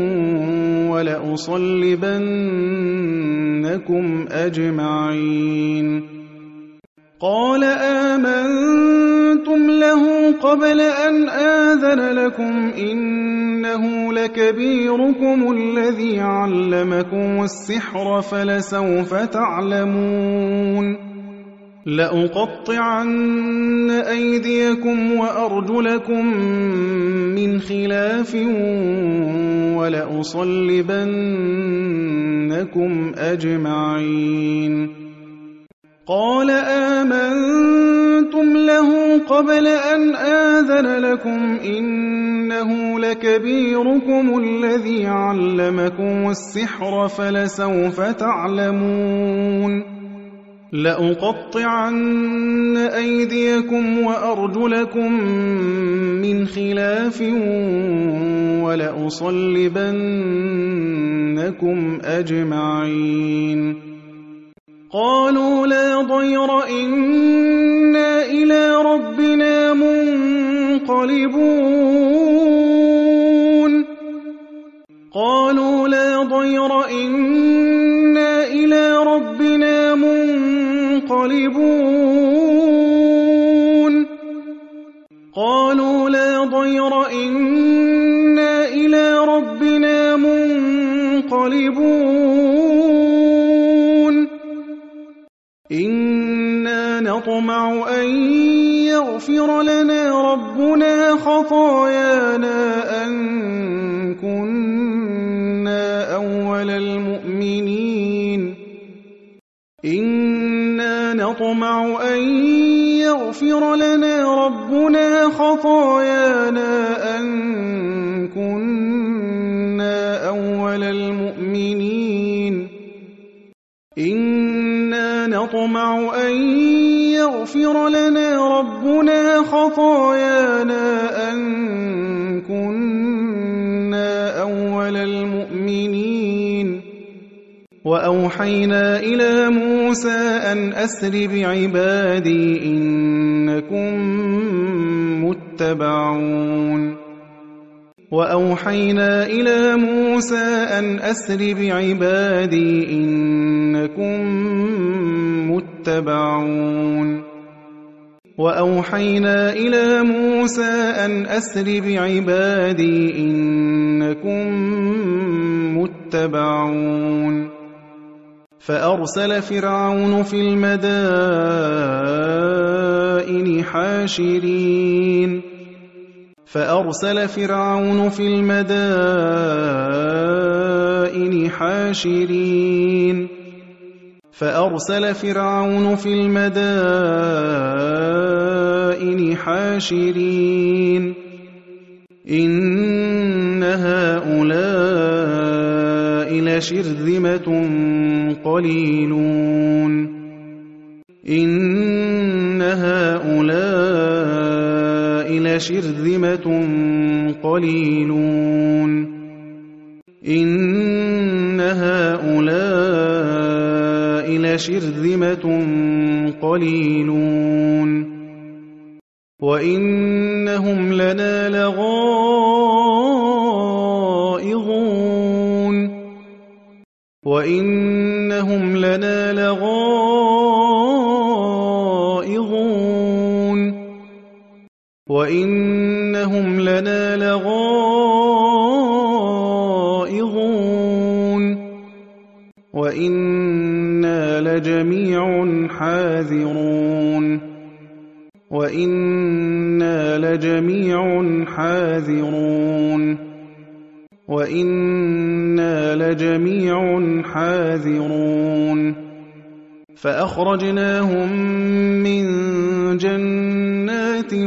ولأصلبنكم أجمعين قال آمنتم له قبل أن آذن لكم إنه لكبيركم الذي علمكم السحر فلسوف تعلمون لأقطعن أيديكم وأرجلكم من خلاف ولأصلبنكم أجمعين قال آمنتم فَقُلْتُمْ لَهُ قَبْلَ أَنْ آذَنَ لَكُمْ إِنَّهُ لَكَبِيرُكُمُ الَّذِي عَلَّمَكُمُ السِّحْرَ فَلَسَوْفَ تَعْلَمُونَ لَأُقَطِّعَنَّ أَيْدِيَكُمْ وَأَرْجُلَكُم مِّنْ خِلَافٍ وَلَأُصَلِّبَنَّكُمْ أَجْمَعِينَ قَالُوا لَا ضَيْرَ إِنَّا إِلَىٰ رَبِّنَا مُنقَلِبُونَ قَالُوا لَا ضَيْرَ إِنَّا إِلَىٰ رَبِّنَا مُنقَلِبُونَ قَالُوا لَا ضَيْرَ إِنَّا إِلَىٰ رَبِّنَا مُنقَلِبُونَ إِنَّا نَطْمَعُ أَن يَغْفِرَ لَنَا رَبُّنَا خَطَايَانَا أَن كُنَّا أَوَّلَ الْمُؤْمِنِينَ إِنَّا نَطْمَعُ أَن يَغْفِرَ لَنَا رَبُّنَا خَطَايَانَا أَن كُنَّا أَوَّلَ الْمُؤْمِنِينَ إِنَّا نَطْمَعُ أَن يَغْفِرَ لَنَا رَبُّنَا خَطَايَانَا أَن كُنَّا أَوَّلَ الْمُؤْمِنِينَ وَأَوْحَيْنَا إِلَىٰ مُوسَىٰ أَنْ أَسْرِ بِعِبَادِي إِنَّكُم مُّتَّبَعُونَ وَأَوْحَيْنَا إِلَىٰ مُوسَىٰ أَنْ أَسْرِ بِعِبَادِي إِنَّكُم مُّتَّبَعُونَ وَأَوْحَيْنَا إِلَىٰ مُوسَىٰ أَنْ أَسْرِ بِعِبَادِي إِنَّكُم مُّتَّبَعُونَ فَأَرْسَلَ فِرْعَوْنُ فِي الْمَدَائِنِ حَاشِرِينَ فَأَرْسَلَ فِرْعَوْنُ فِي الْمَدَائِنِ حَاشِرِينَ فَأَرْسَلَ فِرْعَوْنُ فِي الْمَدَائِنِ حَاشِرِينَ إِنَّ هَٰؤُلَاءِ لَشِرْذِمَةٌ قَلِيلُونَ إِنَّ هَٰؤُلَاءِ لَشِرْذِمَةٌ قَلِيلُونَ إِنَّ هَٰؤُلَاءِ لَشِرْذِمَةٌ قَلِيلُونَ وَإِنَّهُمْ لَنَا لَغَائِظُونَ وَإِنَّهُمْ لَنَا لَغَائِظُونَ وَإِنَّهُمْ لَنَا لَغَائِظُونَ وَإِنَّا لَجَمِيعٌ حَاذِرُونَ وَإِنَّا لَجَمِيعٌ حَاذِرُونَ وَإِنَّا لَجَمِيعٌ حَاذِرُونَ فَأَخْرَجْنَاهُم مِّن جَنَّاتٍ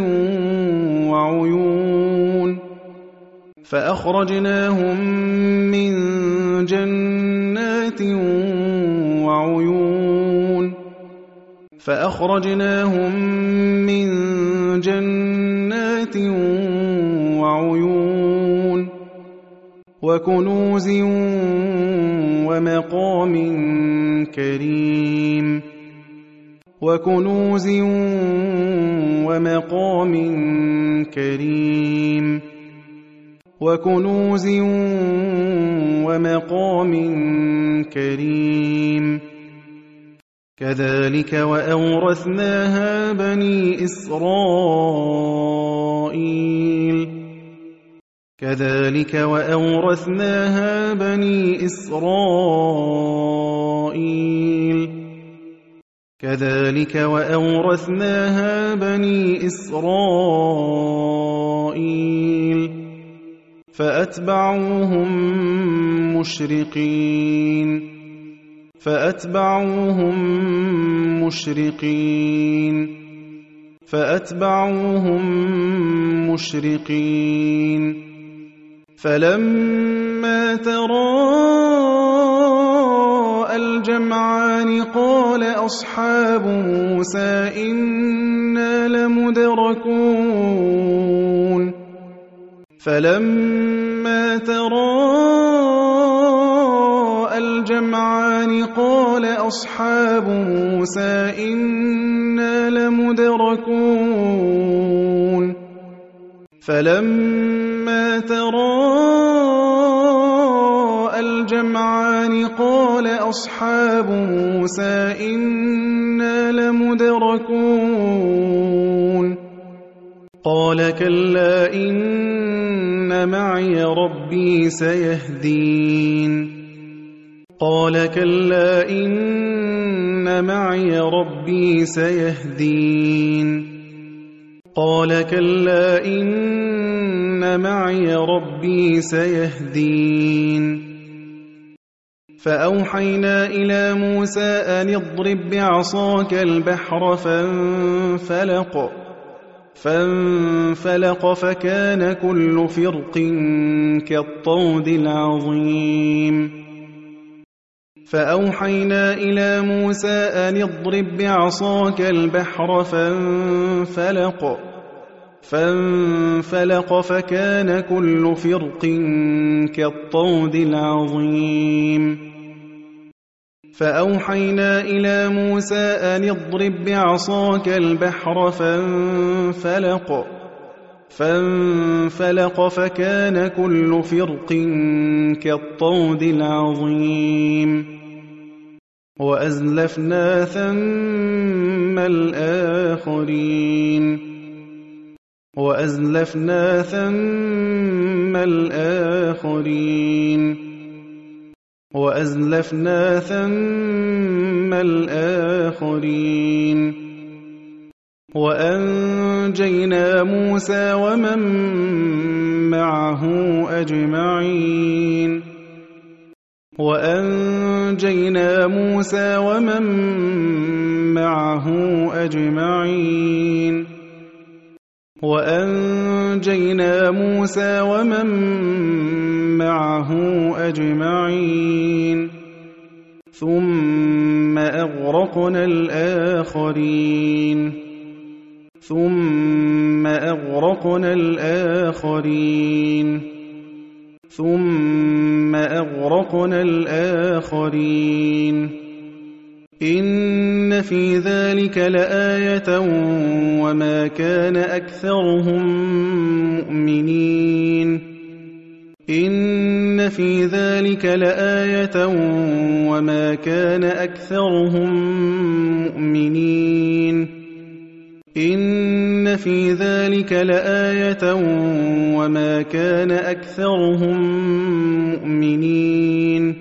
وَعُيُونٍ فَأَخْرَجْنَاهُم مِّن جَنَّاتٍ وَعُيُونٍ فَأَخْرَجْنَاهُم مِّن جَنَّاتٍ وَعُيُونٍ وَكُنُوزٍ وَمَقَامٍ كَرِيمٍ وَكُنُوزٍ وَمَقَامٍ كَرِيمٍ وَكُنُوزٍ وَمَقَامٍ كَرِيمٍ كَذَلِكَ وَأَوْرَثْنَاهَا بَنِي إِسْرَائِيلَ كَذَلِكَ وَأَوْرَثْنَاهَا بَنِي إِسْرَائِيلَ كَذَلِكَ وَأَوْرَثْنَاهَا بَنِي إِسْرَائِيلَ فَأَتْبَعُوهُم مُّشْرِقِينَ فَأَتْبَعُوهُم مُّشْرِقِينَ فأتبعوهم مشرقين فلما تراءى الجمعان قال أصحاب موسى إنا لمدركون فلما تراءى الجمعان قال أصحاب موسى إنا لمدركون فلما تراءى الجمعان قال أصحاب موسى إنا لمدركون قال كلا إن معي ربي سيهدين قال كلا إن معي ربي سيهدين قال كلا إن معي ربي سيهدين فأوحينا إلى موسى أن اضرب بعصاك البحر فانفلق فكان كل فرق كالطود العظيم فأوحينا إلى موسى أن اضرب بعصاك البحر فانفلق فكان كل فرق كالطود العظيم فأوحينا إلى موسى أن اضرب بعصاك البحر فانفلق فكان كل فرق كالطود العظيم وأزلفنا ثم الآخرين وأزلفنا ثم الآخرين وأزلفنا ثم الآخرين وأنجينا موسى ومن معه أجمعين وأنجينا موسى ومن معه أجمعين وأنجينا موسى ومن معه أجمعين ثم أغرقنا الآخرين ثم أغرقنا الآخرين ثم أغرقنا الآخرين إن في ذلك لآية وما كان أكثرهم مؤمنين إن في ذلك لآية وما كان أكثرهم مؤمنين إن في ذلك لآية وما كان أكثرهم مؤمنين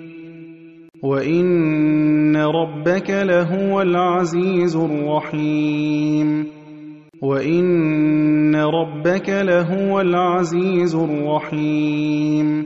وإن ربك لهو العزيز الرحيم وإن ربك لهو العزيز الرحيم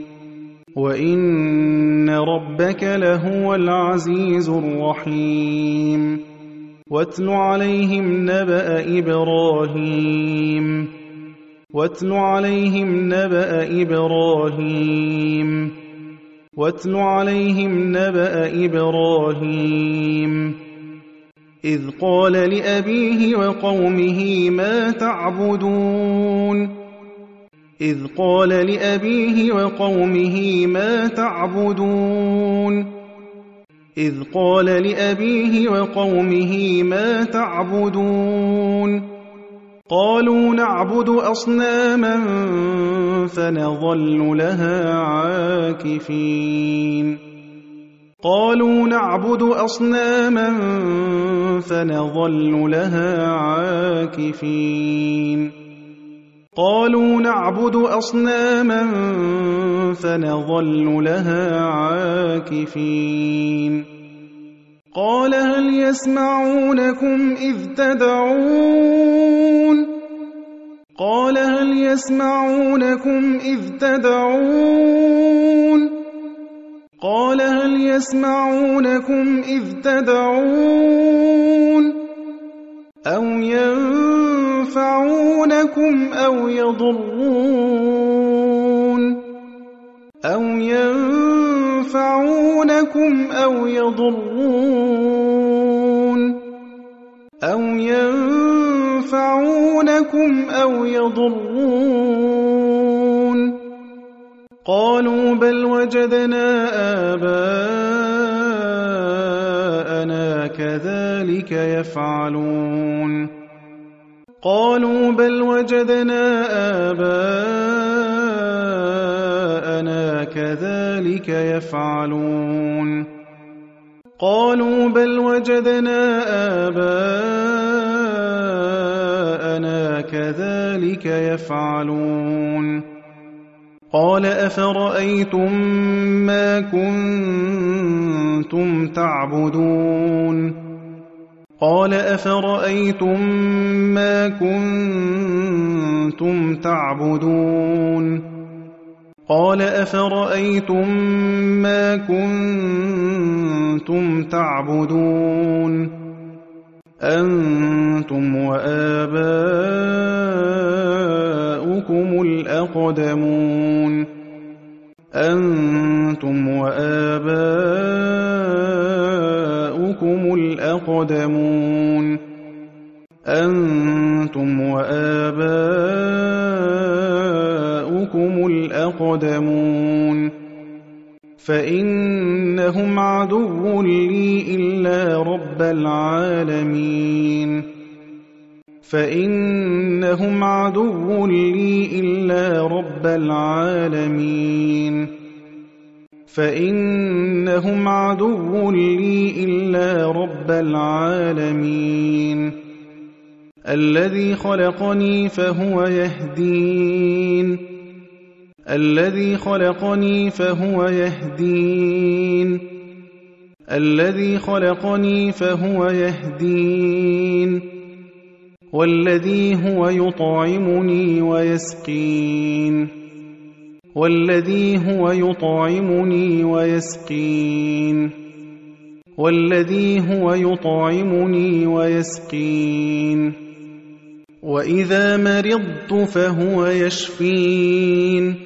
وإن ربك لهو العزيز الرحيم واتل عليهم نبأ إبراهيم واتل عليهم نبأ إبراهيم واتل عليهم نبأ إبراهيم إذ قال لأبيه وقومه ما تعبدون إذ قال لأبيه وقومه ما تعبدون إذ قال لأبيه وقومه ما تعبدون قالوا نعبد أصناما فنظل لها عاكفين قالوا نعبد أصناما فنظل لها عاكفين قالوا نعبد أصناما فنظل لها عاكفين قال هل يسمعونكم إذ تدعون قال هل يسمعونكم إذ تدعون قال هل يسمعونكم إذ تدعون أو ينفعونكم أو يضرون قالوا بل وجدنا آباءنا كذلك يفعلون قالوا بل وجدنا آباءنا كذلك يفعلون قال أفرأيتم ما كنتم تعبدون أنتم وآباؤكم الأقدمون فإنهم عدو لي إلا رب العالمين الذي خلقني فهو يهدين والذي هو يطعمني ويسقين وإذا مرضت فهو يشفين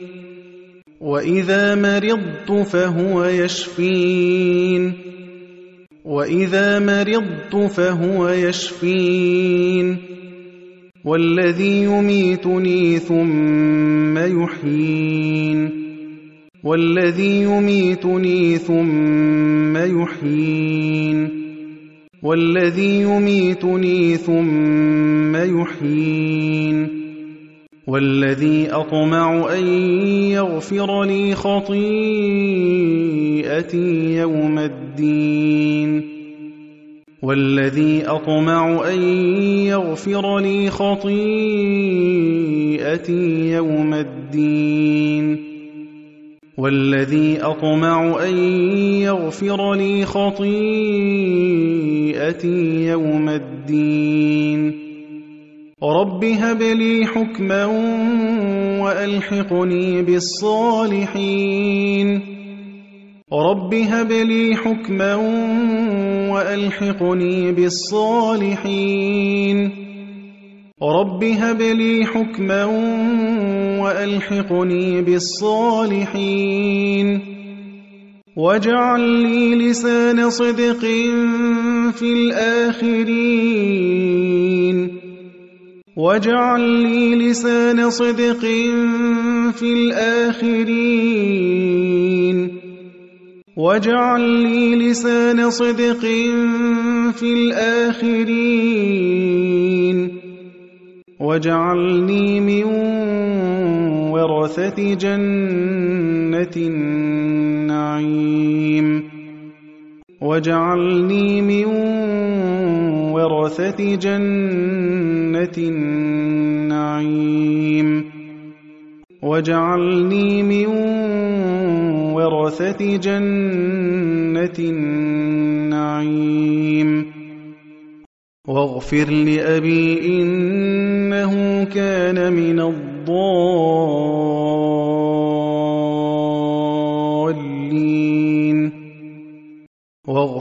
والذي يميتني ثم يحيين والذي أطمع أن يغفر لي خطيئتي يوم الدين رب هب لي حكما وألحقني بالصالحين واجعل لي لسان صدق في الآخرين واجعلني من ورثة جنة النعيم واغفر لأبي إنه كان من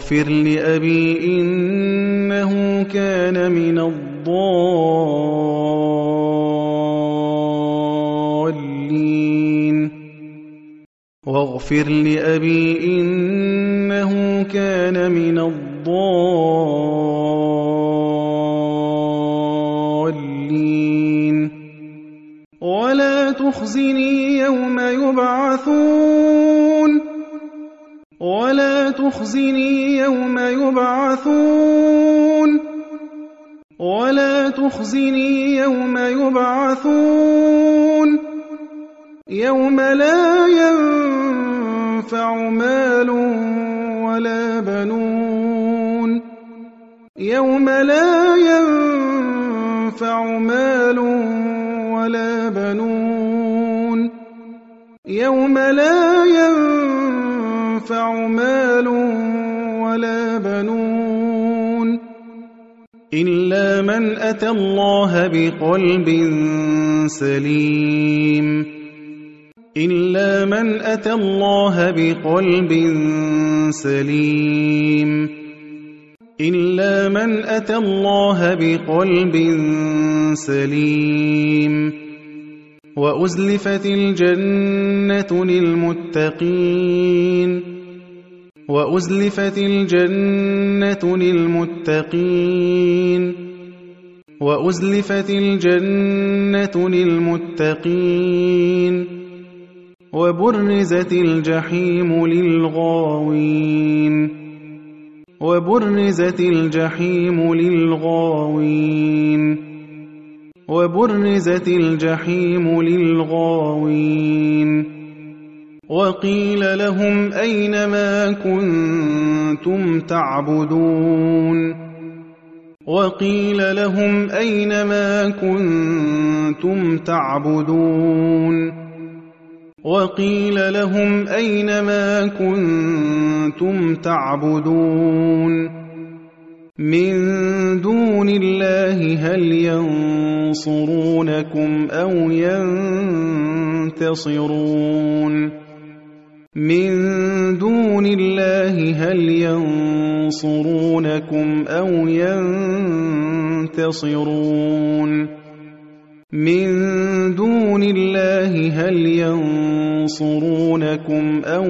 الضالين واغفر لأبي إنه كان من الضالين ولا تخزني يوم يبعثون ولا تخزني يوم يبعثون ولا تخزني يوم يبعثون يوم لا ينفع مال ولا بنون يوم لا ينفع مال ولا بنون يوم لا ينفع مال ولا بنون إلا من أتى الله بقلب سليم إلا من أتى الله بقلب سليم إلا من أتى الله بقلب سليم وأزلفت الجنة للمتقين وأزلفت الجنة للمتقين وأزلفت الجنة للمتقين وبرزت الجحيم للغاوين وبرزت الجحيم للغاوين وبرزت الجحيم للغاوين وقيل لهم أين ما كنتم تعبدون وقيل لهم أين ما كنتم تعبدون وقيل لهم أين ما كنتم تعبدون من دون الله هل ينصرونكم أو ينتصرون من دون الله هل ينصرونكم أو ينتصرون من دون الله هل ينصرونكم أو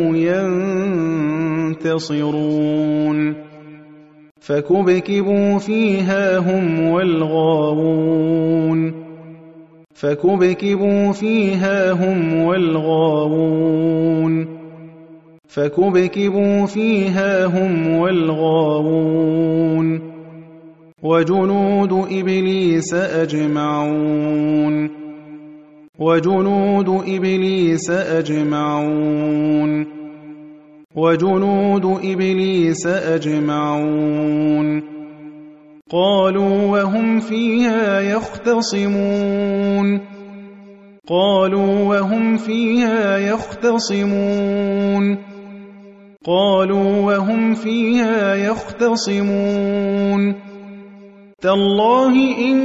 ينتصرون فكبكبوا فيها هم والغاوون فكبكبوا فيها هم والغاوون فكبكبوا فيها هم والغاوون وجنود إبليس أجمعون وجنود إبليس أجمعون وجنود إبليس أجمعون قالوا وهم فيها يختصمون قالوا وهم فيها يختصمون قالوا وهم فيها يختصمون تالله إن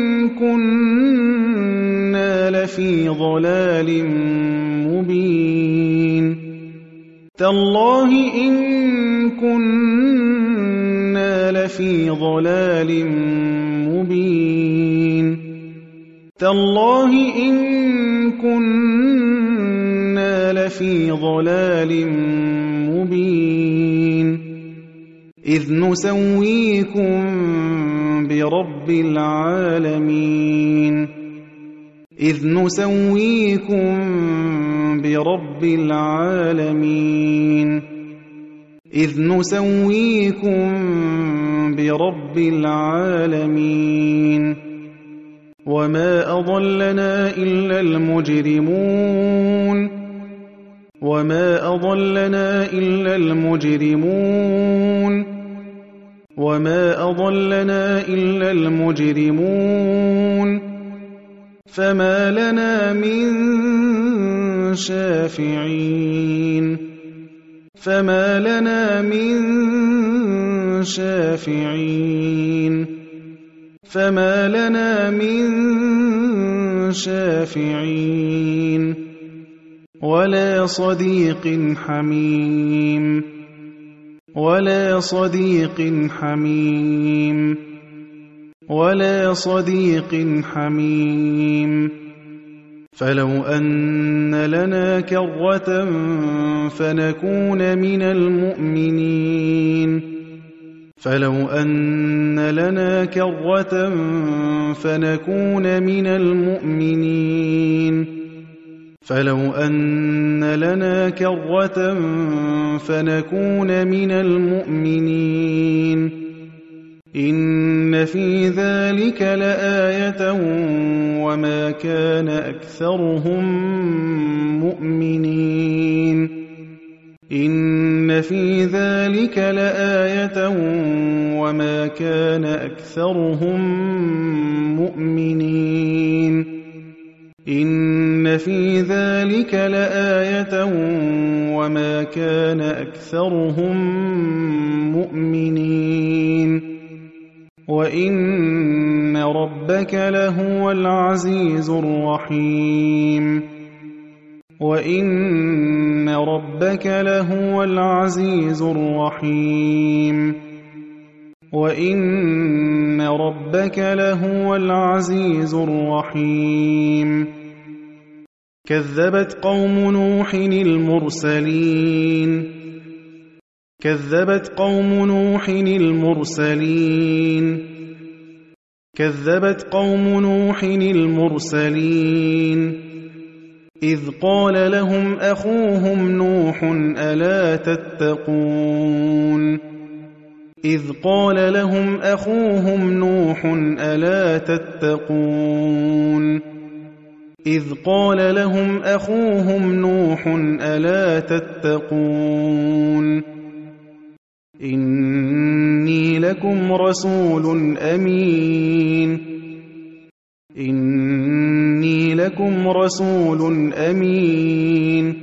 كنا لفي ضلال مبين تالله إن كنا لفي ضلال مبين تالله إن كنا لفي ضلال مبين إذ نسويكم برب العالمين إذ نسويكم برب العالمين إذ نسويكم برب العالمين وما أضلنا إلا المجرمون وما أضلنا إلا المجرمون وما أضلنا إلا المجرمون فما لنا من شافعين فما لنا من شافعين فما لنا من شافعين ولا صديق حميم ولا صديق حميم ولا صديق حميم فلو أن لنا كرة فنكون من المؤمنين فلو أن لنا كرة فنكون من المؤمنين فلو أن لنا كرة فنكون من المؤمنين إن في ذلك لآية وما كان أكثرهم مؤمنين إن في ذلك لآية وما كان أكثرهم مؤمنين إن في ذلك لآية وما كان أكثرهم مؤمنين وإن ربك لهو العزيز الرحيم وإن ربك لهو العزيز الرحيم وإن ربك لهو العزيز الرحيم كذبت قوم نوح المرسلين كذبت قوم نوح المرسلين كذبت قوم نوح المرسلين إذ قال لهم أخوهم نوح ألا تتقون إذ قال لهم أخوهم نوح ألا تتقون إذ قال لهم أخوهم نوح ألا تتقون إني لكم رسول أمين إني لكم رسول أمين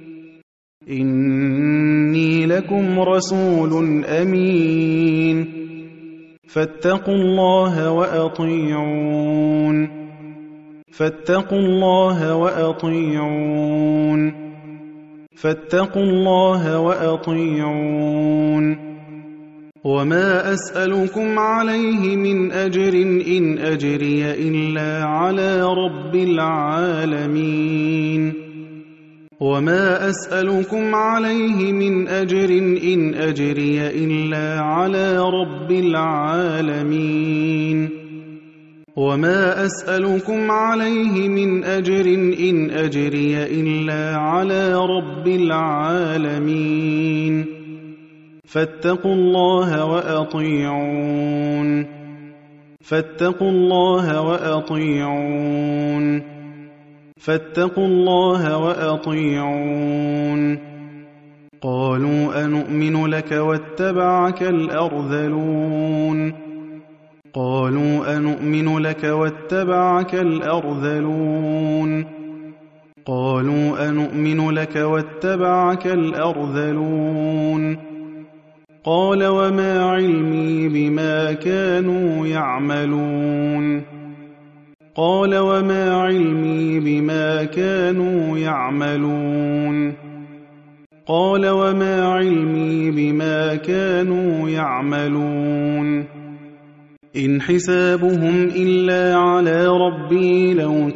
إني لكم رسول أمين فاتقوا الله وأطيعون فاتقوا الله وأطيعون فاتقوا الله وأطيعون وما أسألكم عليه من أجر إن أجري إلا على رب العالمين وما أسألكم عليه من أجر إن أجري إلا على رب العالمين وما أسألكم عليه من أجر إن أجري إلا على رب العالمين فاتقوا الله وأطيعون فاتقوا الله وأطيعون فاتقوا الله وأطيعون قالوا أنؤمن لك واتبعك الأرذلون قالوا أنؤمن لك واتبعك الأرذلون قالوا أنؤمن لك واتبعك الأرذلون قال وما علمي بما كانوا يعملون قال وما علمي بما كانوا يعملون قال وما علمي بما كانوا يعملون إن حسابهم إلا على ربي لو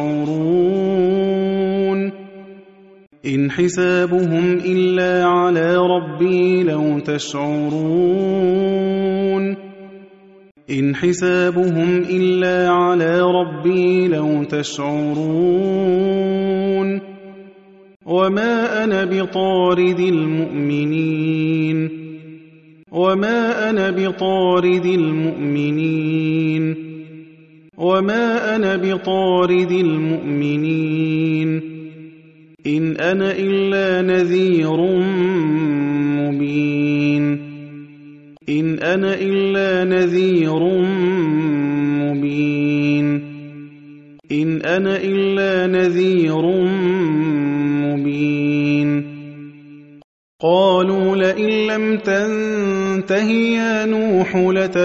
تشعرون إن حسابهم إلا على ربي لو تشعرون إن حسابهم إلا على ربي لو تشعرون وما أنا بطارد المؤمنين وما أنا بطارد المؤمنين وما أنا بطارد المؤمنين إن أنا إلا نذير مبين إن أنا إلا نذير مبين إن أنا إلا نذير مبين قالوا لئن لم تنته يا نوح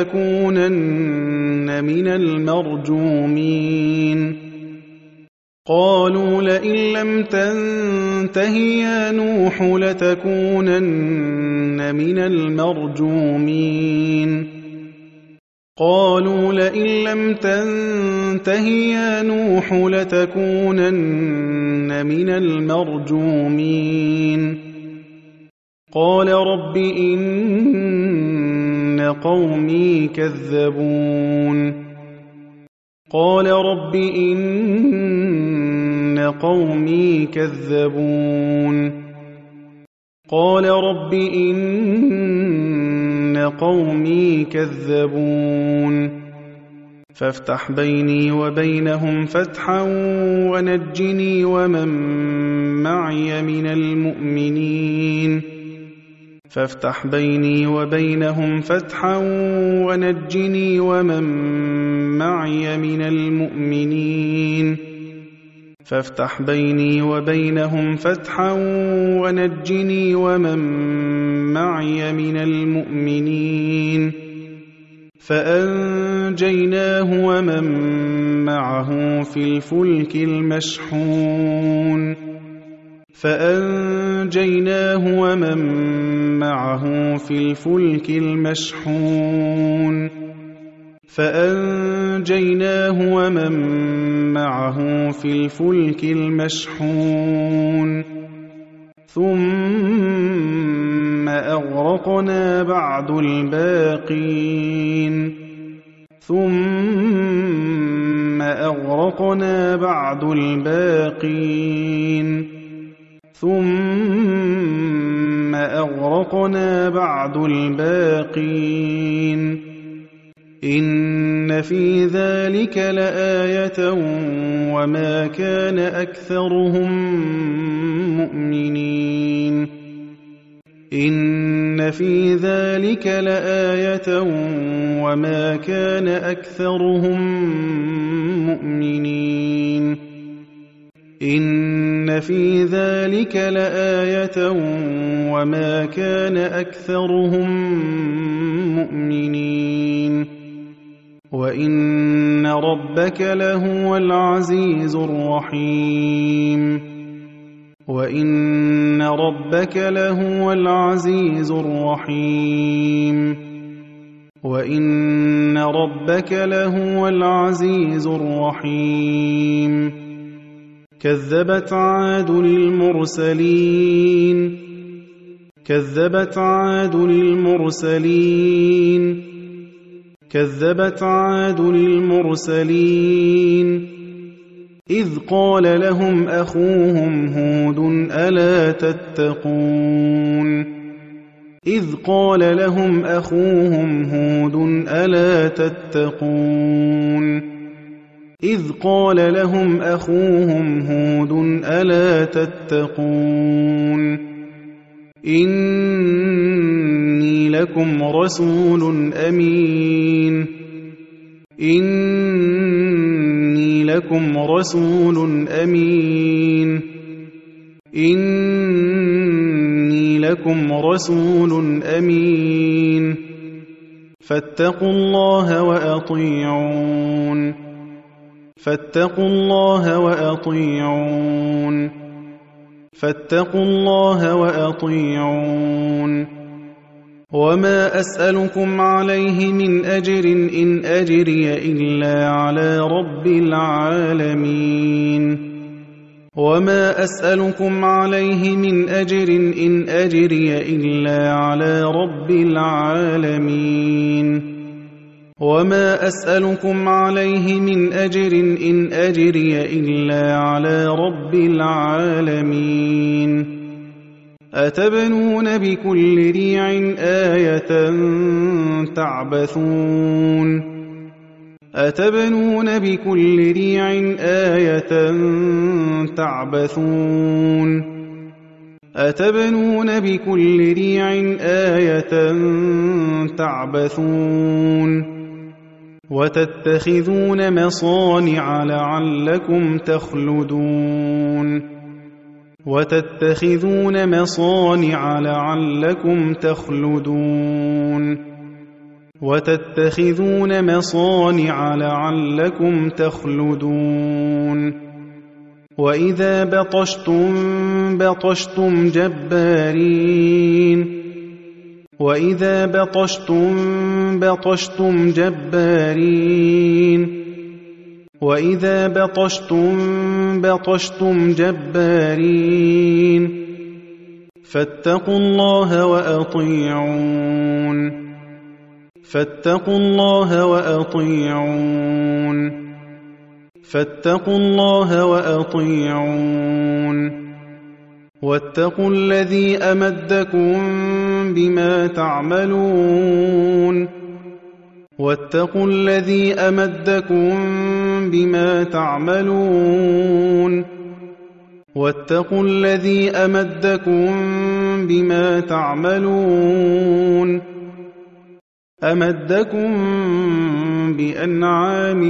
لتكونن من المرجومين قالوا لئن لم تنته يا نوح لتكونن من المرجومين قالوا لئن لم تنته يا نوح لتكونن من المرجومين قال رب إن قومي كذبون قال رب إن قومي كذبون قال رب إن قومي كذبون فافتح بيني وبينهم فتحا ونجني ومن معي من المؤمنين فافتح بيني وبينهم فتحا ونجني ومن معي من المؤمنين فافتح بيني وبينهم فتحا ونجني ومن معي من المؤمنين فأنجيناه ومن معه في الفلك المشحون فأنجيناه ومن معه في الفلك المشحون فأنجيناه ومن معه في الفلك المشحون ثم أغرقنا بعد الباقين ثم أغرقنا بعد الباقين ثم أغرقنا بعد الباقين إن في ذلك لآية وما كان أكثرهم مؤمنين إن في ذلك لآية وما كان أكثرهم مؤمنين إن في ذلك لآية وما كان أكثرهم مؤمنين وإن ربك لهو العزيز الرحيم وإن ربك لهو العزيز الرحيم وإن ربك لهو العزيز الرحيم كذبت عاد للمرسلين كذبت عاد للمرسلين كذبت عاد للمرسلين إذ قال لهم أخوهم هود ألا تتقون إذ قال لهم أخوهم هود ألا تتقون إذ قال لهم أخوهم هود ألا تتقون إني لكم رسول أمين إني لكم رسول أمين إني لكم رسول أمين فاتقوا الله وأطيعون فاتقوا الله وأطيعون فاتقوا الله وأطيعون وما أسألكم عليه من أجر إن أجري إلا على رب العالمين وما أسألكم عليه من أجر إن أجري إلا على رب العالمين وما أسألكم عليه من أجر إن أجري إلا على رب العالمين أتبنون بكل ريع آية تعبثون أتبنون بكل ريع آية تعبثون أتبنون بكل ريع آية تعبثون وتتخذون مصانع لعلكم تخلدون وتتخذون مصانع لعلكم تخلدون وتتخذون مصانع لعلكم تخلدون وإذا بطشتم بطشتم جبارين وإذا بطشتم بطشتم جبارين وإذا بطشتم بطشتم جبارين فاتقوا الله وأطيعون فاتقوا الله وأطيعون فاتقوا الله وأطيعون واتقوا الذي أمدكم بما تعملون واتقوا الذي أمدكم بما تعملون واتقوا الذي أمدكم بما تعملون أمدكم بأنعام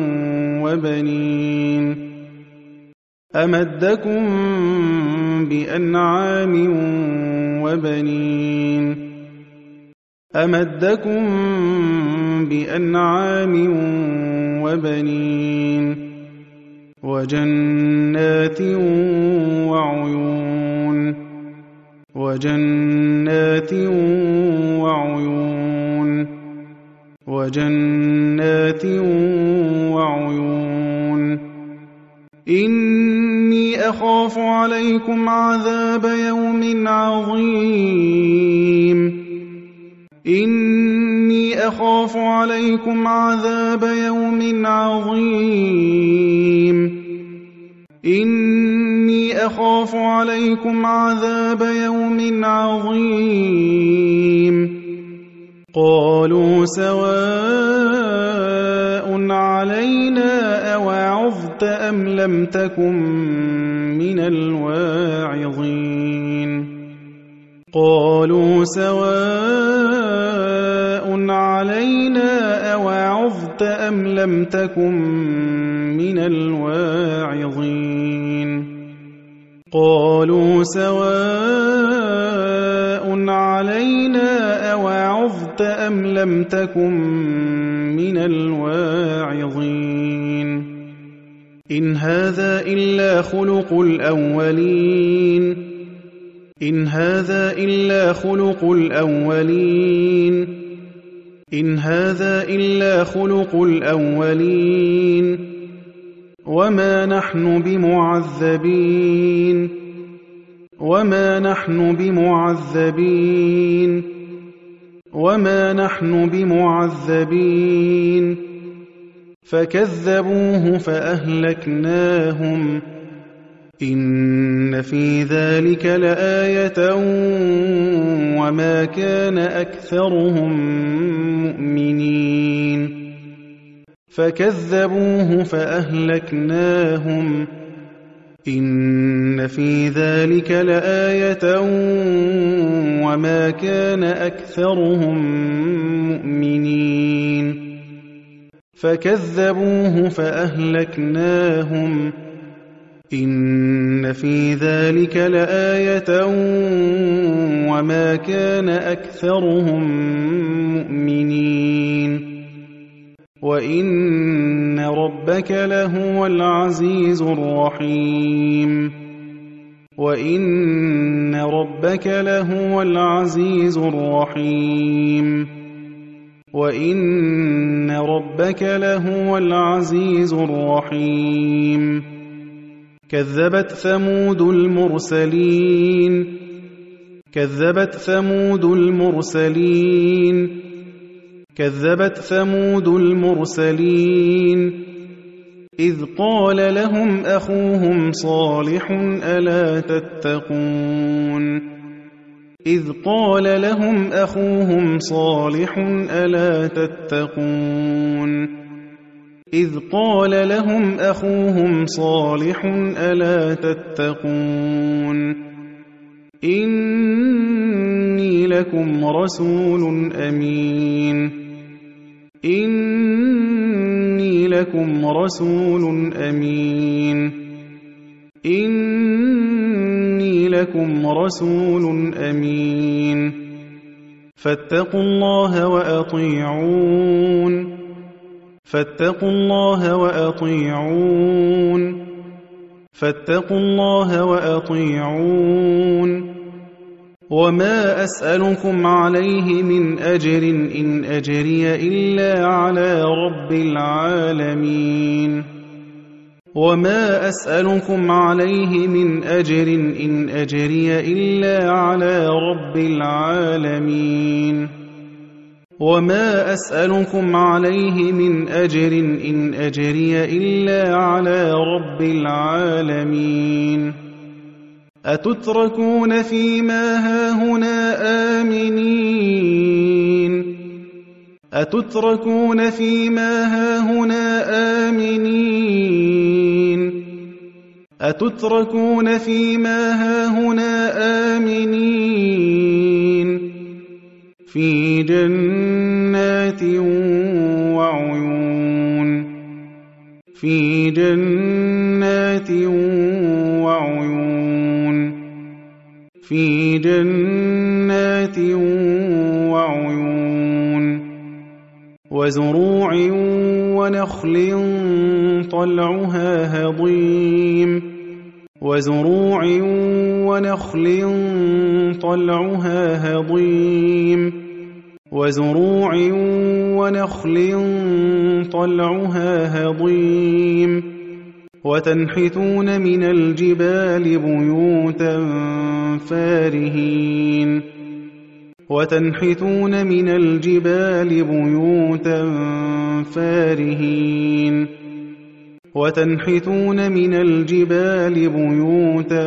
وبنين أمدكم بأنعام وبنين أمدكم بأنعام وبنين وجنات وعيون وجنات وعيون وجنات وعيون إني أخاف عليكم عذاب يوم عظيم إني أخاف عليكم عذاب يوم عظيم إني أخاف عليكم عذاب يوم عظيم قالوا سواء علينا أوعظت أم لم تكن من الواعظين قالوا سواء علينا أوعظت أم لم تكن من الواعظين قالوا سواء علينا أوعظت أم لم تكن من الواعظين إن هذا إلا خلق الأولين إن هذا إلا خلق الأولين إن هذا إلا خلق الأولين وما نحن بمعذبين وما نحن بمعذبين وما نحن بمعذبين فكذبوه فأهلكناهم إن في ذلك لآية وما كان أكثرهم مؤمنين فكذبوه فأهلكناهم إن في ذلك لآية وما كان أكثرهم مؤمنين فكذبوه فأهلكناهم إن في ذلك لآية وما كان أكثرهم مؤمنين وإن ربك لهو العزيز الرحيم وإن ربك لهو العزيز الرحيم وإن ربك لهو العزيز الرحيم كذبت ثمود المرسلين كذبت ثمود المرسلين كذبت ثمود المرسلين إذ قال لهم أخوهم صالح ألا تتقون إذ قال لهم أخوهم صالح ألا تتقون إذ قال لهم أخوهم صالح ألا تتقون إني لكم رسول أمين إني لكم رسول أمين إني لكم رسول أمين فاتقوا الله وأطيعون فاتقوا الله وأطيعون فاتقوا الله وأطيعون وما أسألكم عليه من أجر إن أجري إلا على رب العالمين وما أسألكم عليه من أجر إن أجري إلا على رب العالمين وما أسألكم عليه من أجر إن أجري إلا على رب العالمين أتتركون فيما هاهنا آمنين أتتركون فيما هاهنا آمنين أتتركون فيما هاهنا آمنين في جنات وعيون في جنات وعيون في جنات وعيون وزروع ونخل طلعها هضيم وزروع ونخل طلعها هضيم وزروع ونخل طلعها هضيم وتنحتون من الجبال بيوتا فارهين وتنحتون من الجبال بيوتا فارهين وتنحتون من الجبال بيوتا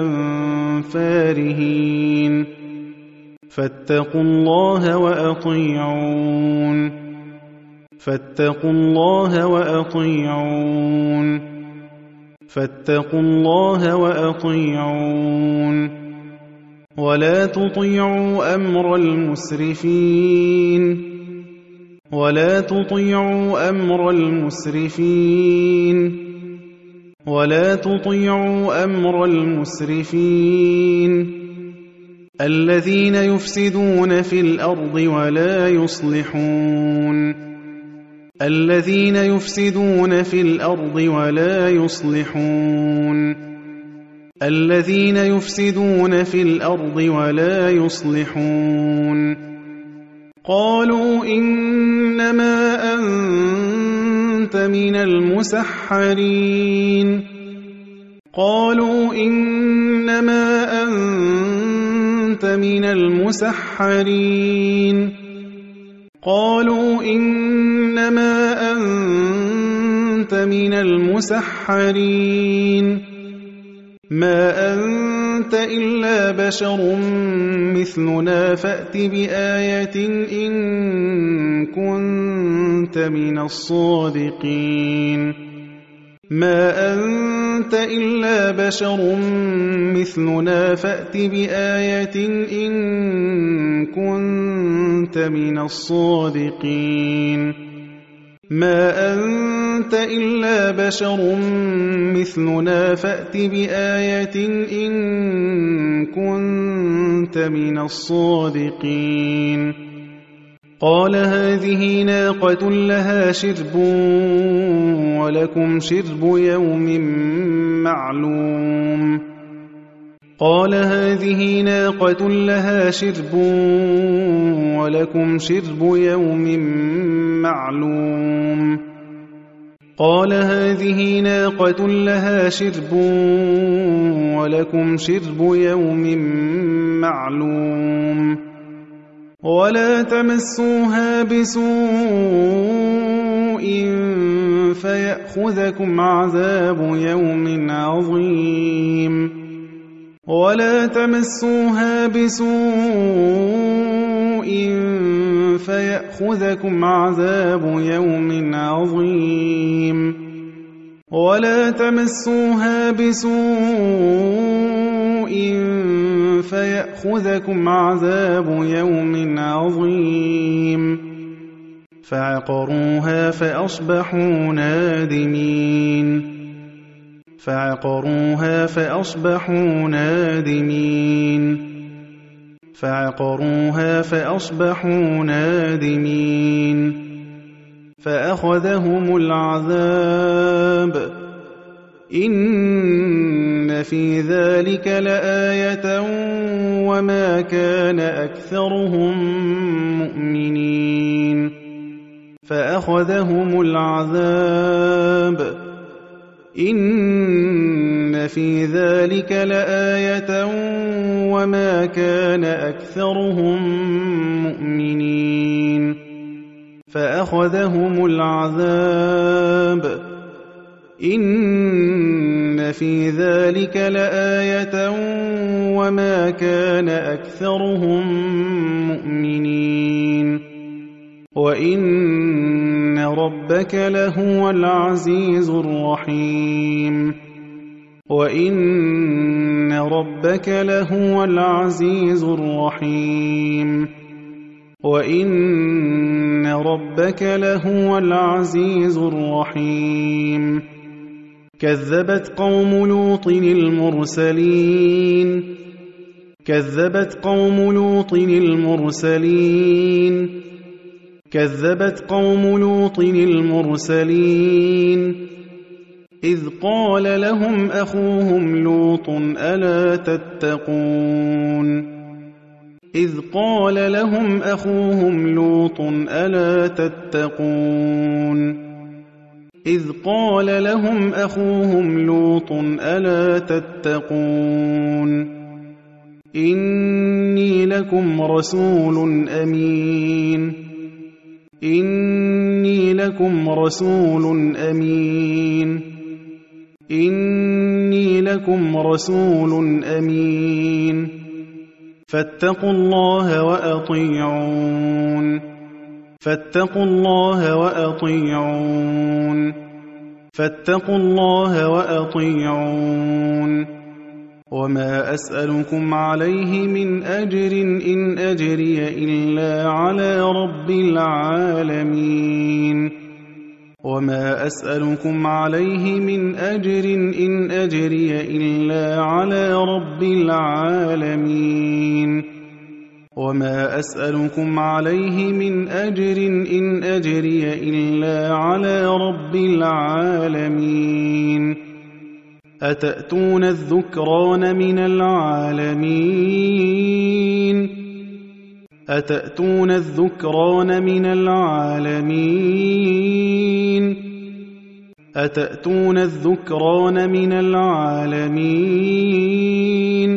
فارهين فاتقوا الله وأطيعون فاتقوا الله وأطيعون فاتقوا الله وأطيعون ولا تطيعوا أمر المسرفين ولا تطيعوا أمر المسرفين ولا تطيعوا أمر المسرفين الذين يفسدون في الأرض ولا يصلحون الذين يفسدون في الأرض ولا يصلحون الذين يفسدون في الأرض ولا يصلحون قالوا إنما أنت من المسحرين قالوا إنما أنت من المسحرين قالوا إنما أنت من المسحرين ما أنت إلا بشر مثلنا فأت بآية إن كنت من الصادقين ما أنت إلا بشر مثلنا فأت بآية إن كنت من الصادقين ما أنت إلا بشر مثلنا فأت بآية إن كنت من الصادقين قال هذه ناقة لها شرب ولكم شرب يوم معلوم قال هذه ناقة لها شرب ولكم شرب يوم معلوم قال هذه ناقة لها شرب ولكم شرب يوم معلوم ولا تمسوها بسوء فيأخذكم عذاب يوم عظيم ولا تمسوها بسوء فيأخذكم عذاب يوم عظيم ولا تمسوها بسوء فيأخذكم عذاب يوم عظيم فعقروها فأصبحوا نادمين فعقروها فأصبحوا نادمين فعقروها فأصبحوا نادمين فأخذهم العذاب إن في ذلك لآية وما كان أكثرهم مؤمنين فأخذهم العذاب إن في ذلك لآية وما كان أكثرهم مؤمنين فأخذهم العذاب إن في ذلك لآية وما كان أكثرهم مؤمنين وإن ربك لهو العزيز الرحيم وإن ربك لهو العزيز الرحيم وإن ربك لهو العزيز الرحيم كذبت قوم لوط المرسلين كذبت قوم لوط المرسلين كذبت قوم لوط المرسلين إذ قال لهم أخوهم لوط ألا تتقون إذ قال لهم أخوهم لوط ألا تتقون إذ قال لهم أخوهم لوط ألا تتقون إني لكم رسول أمين إني لكم رسول أمين إني لكم رسول أمين فاتقوا الله وأطيعون فاتقوا الله وأطيعون فاتقوا الله وأطيعون وما أسألكم عليه من أجر إن أجري إلا على رب العالمين وما أسألكم عليه من أجر إن أجري إلا على رب العالمين وما أسألكم عليه من أجر إن أجري إلا على رب العالمين أتأتون الذكران من العالمين أتأتون الذكران من العالمين أتأتون الذكران من العالمين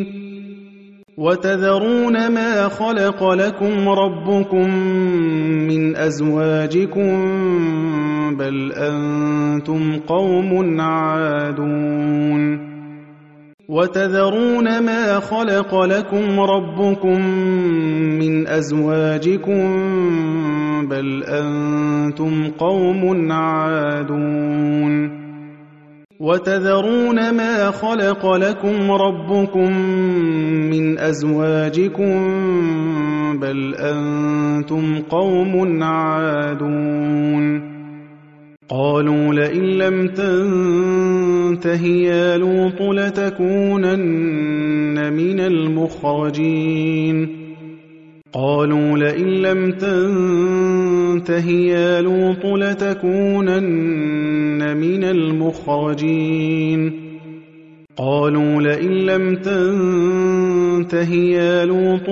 وتذرون ما خلق لكم ربكم من أزواجكم بل أنتم قوم عادون وتذرون ما خلق لكم ربكم من أزواجكم بل أنتم قوم عادون وتذرون ما خلق لكم ربكم من أزواجكم بل أنتم قوم عادون قالوا لئن لم تنته يا لوط لتكونن من المخرجين قالوا لئن لم تنته يا لوط لتكونن من المخرجين قالوا لئن لم تنته يا لوط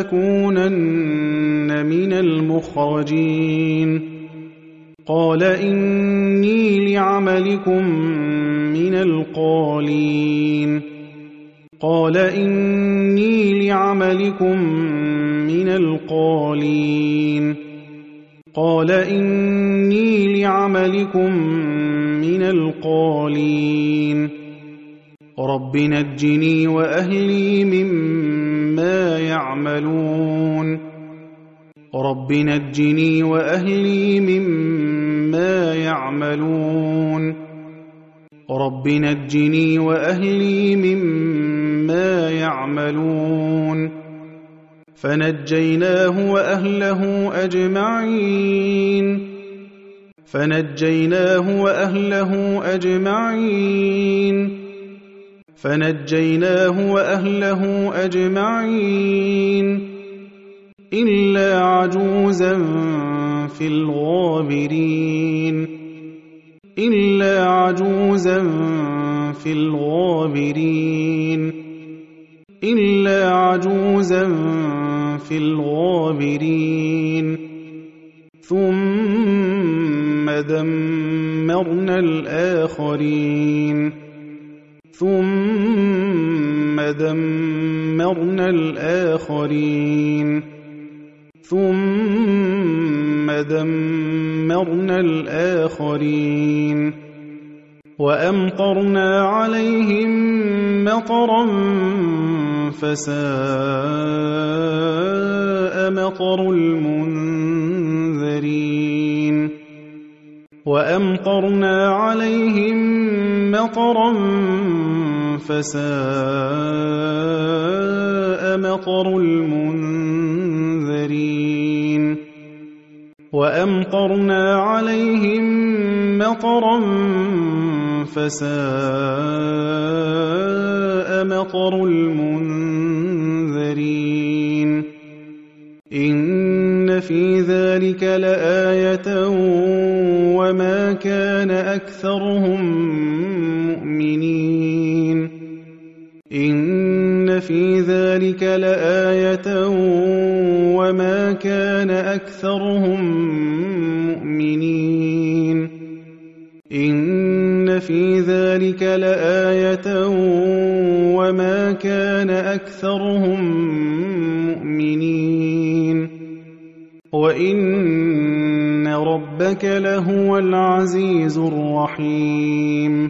لتكونن من المخرجين قال إني لعملكم من القالين قال إني لعملكم من القالين قال إني لعملكم من القالين رب نجني وأهلي مما يعملون رب نجني وأهلي مما يعملون رب نجني وأهلي مما يعملون فنجيناه وأهله أجمعين فنجيناه وأهله أجمعين فنجيناه وأهله أجمعين إلا عجوزا في الغابرين إلا عجوزا في الغابرين إلا عجوزا في الغابرين ثم دمرنا الآخرين ثم دمرنا الآخرين ثم دمرنا الآخرين وأمطرنا عليهم مطرا فساء مطر المنذرين وأمطرنا عليهم مطرا فساء مطر المنذرين وأمطرنا عليهم مطرا فساء مطر المنذرين إن في ذلك لآية وما كان أكثرهم مؤمنين إن في ذلك لآية وما كان أكثرهم مؤمنين إن في ذلك لآية وما كان أكثرهم مؤمنين وإن ربك لهو العزيز الرحيم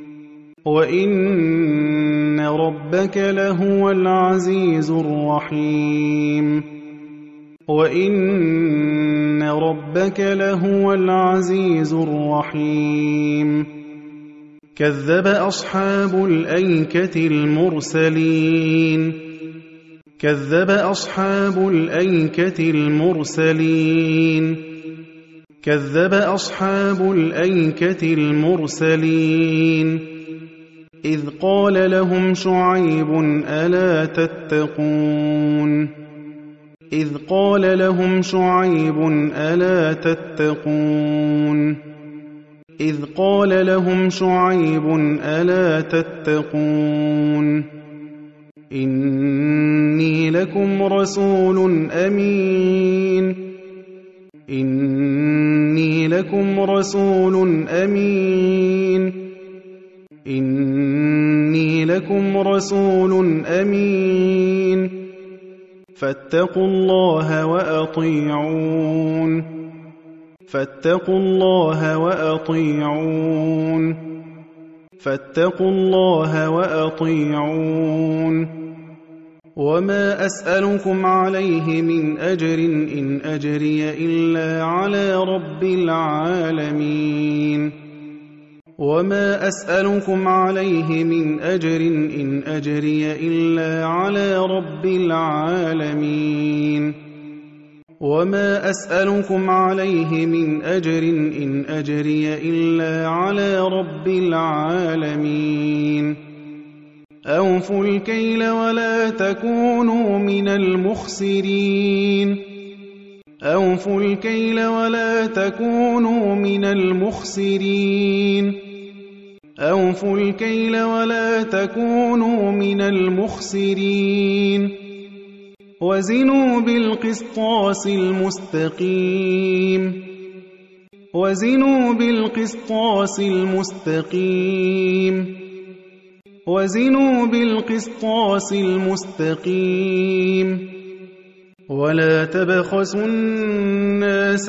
وإن ربك لهو العزيز الرحيم وإن ربك لهو العزيز الرحيم كذب أصحاب الأيكة المرسلين كذب أصحاب الأيكة المرسلين كذب أصحاب الأيكة المرسلين إذ قال لهم شعيب ألا تتقون إذ قال لهم شعيب ألا تتقون إذ قال لهم شعيب ألا تتقون إني لكم رسول أمين إني لكم رسول أمين إني لكم رسول أمين فاتقوا الله وأطيعون فاتقوا الله وأطيعون فاتقوا الله وأطيعون وما أسألكم عليه من أجر إن أجري إلا على رب العالمين وما أسألكم عليه من أجر إن أجري إلا على رب العالمين وما أسألكم عليه من أجر إن أجري إلا على رب العالمين أوفوا الكيل ولا تكونوا من المخسرين أوفوا الكيل ولا تكونوا من المخسرين أوفوا الكيل ولا تكونوا من المخسرين وزنوا بالقسطاس المستقيم وزنوا بالقسطاس المستقيم وزنوا بالقسطاس المستقيم ولا تبخسوا الناس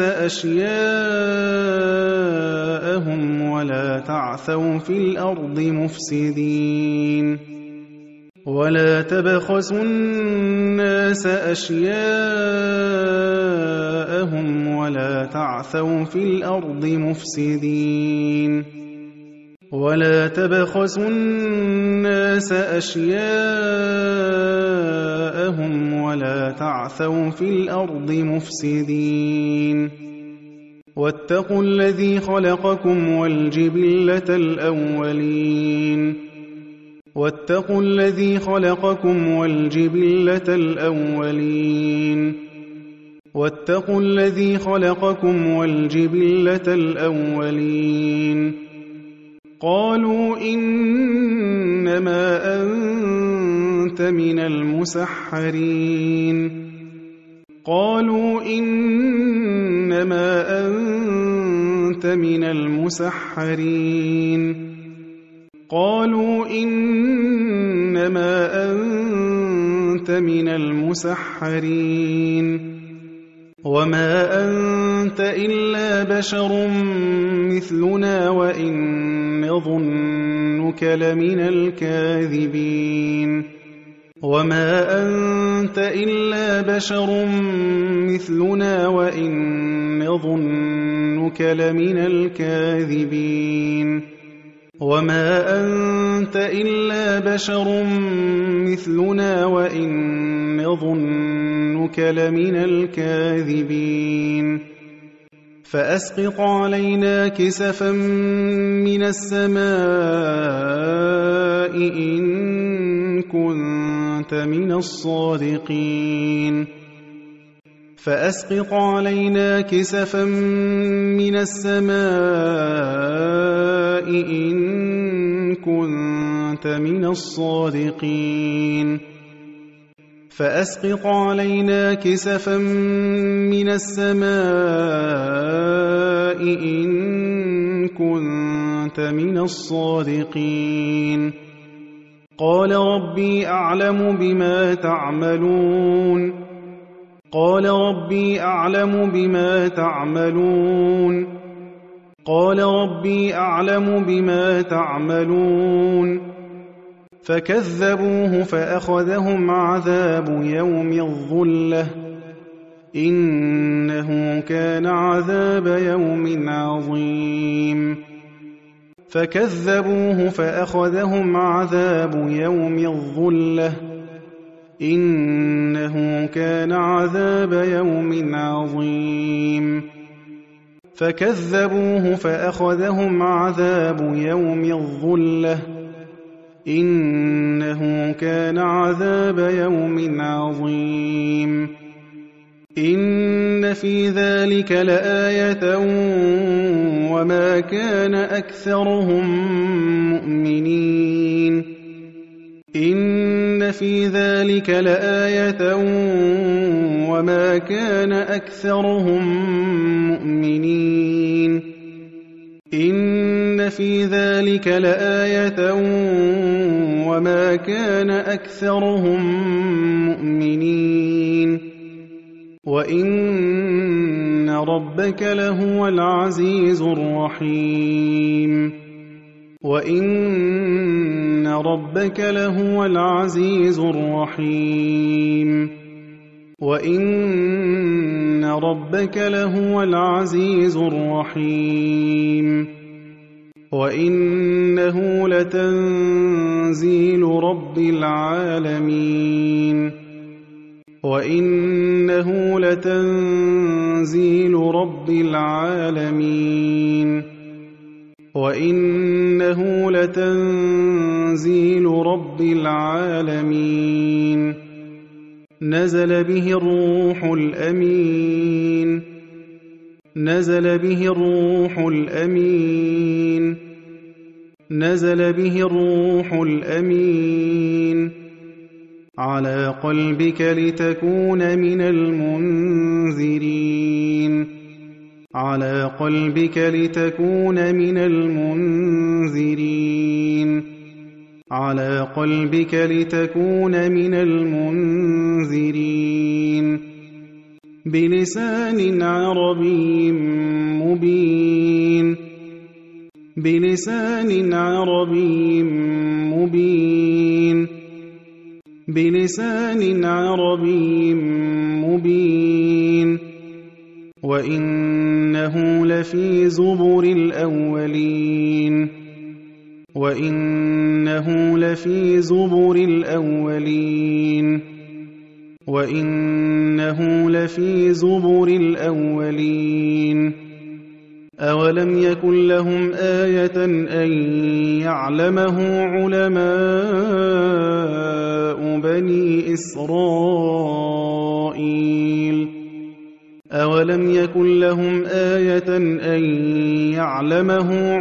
أشياءهم ولا تعثوا في الأرض مفسدين ولا تبخسوا الناس أشياءهم ولا تعثوا في الأرض مفسدين ولا تبخسوا الناس أشياءهم ولا تعثوا في الأرض مفسدين واتقوا الذي خلقكم والجبلة الأولين واتقوا الذي خلقكم والجبلة الأولين واتقوا الذي خلقكم والجبلة الأولين قالوا إنما أنت من المسحرين قالوا إنما أنت من المسحرين قالوا إنما أنت من المسحرين وما أنت إلا بشر مثلنا وإن نظنك لمن الكاذبين وما أنت إلا بشر مثلنا وإن نظنك لمن الكاذبين وما أنت إلا بشر مثلنا وإن نظنك لمن الكاذبين فأسقط علينا كسفا من السماء إن كنت من الصادقين فأسقط علينا كسفا من السماء إن كنت من الصادقين فأسقط علينا كسفا من السماء إن كنت من الصادقين قال ربي أعلم بما تعملون قال ربي أعلم بما تعملون قال ربي أعلم بما تعملون فكذبوه فأخذهم عذاب يوم الظلة إنه كان عذاب يوم عظيم فكذبوه فأخذهم عذاب يوم الظلة إنه كان عذاب يوم عظيم فكذبوه فأخذهم عذاب يوم الظلة إنه كان عذاب يوم عظيم إن في ذلك لآية وما كان أكثرهم مؤمنين إن في ذلك لآية وما كان أكثرهم مؤمنين إن في ذلك لآية وما كان أكثرهم مؤمنين وإن ربك لهو العزيز الرحيم وإن ربك لهو العزيز الرحيم وإن ربك لهو العزيز الرحيم وإنه لتنزيل رب العالمين وإنه لتنزيل رب العالمين وإنه لتنزيل رب العالمين نزل به الروح الأمين نزل به الروح الأمين نزل به الروح الأمين على قلبك لتكون من المنذرين على قلبك لتكون من المنذرين على قلبك لتكون من المنذرين بلسان عربي مبين بلسان عربي مبين بلسان عربي مبين وإنه لفي زبر الأولين وإنه لفي زبر الأولين وإنه لفي زبر الأولين أولم يكن لهم آية أن يعلمه علماء بني إسرائيل أَوَلَمْ يَكُنْ لَهُمْ آيَةً أَن يَعْلَمَهُ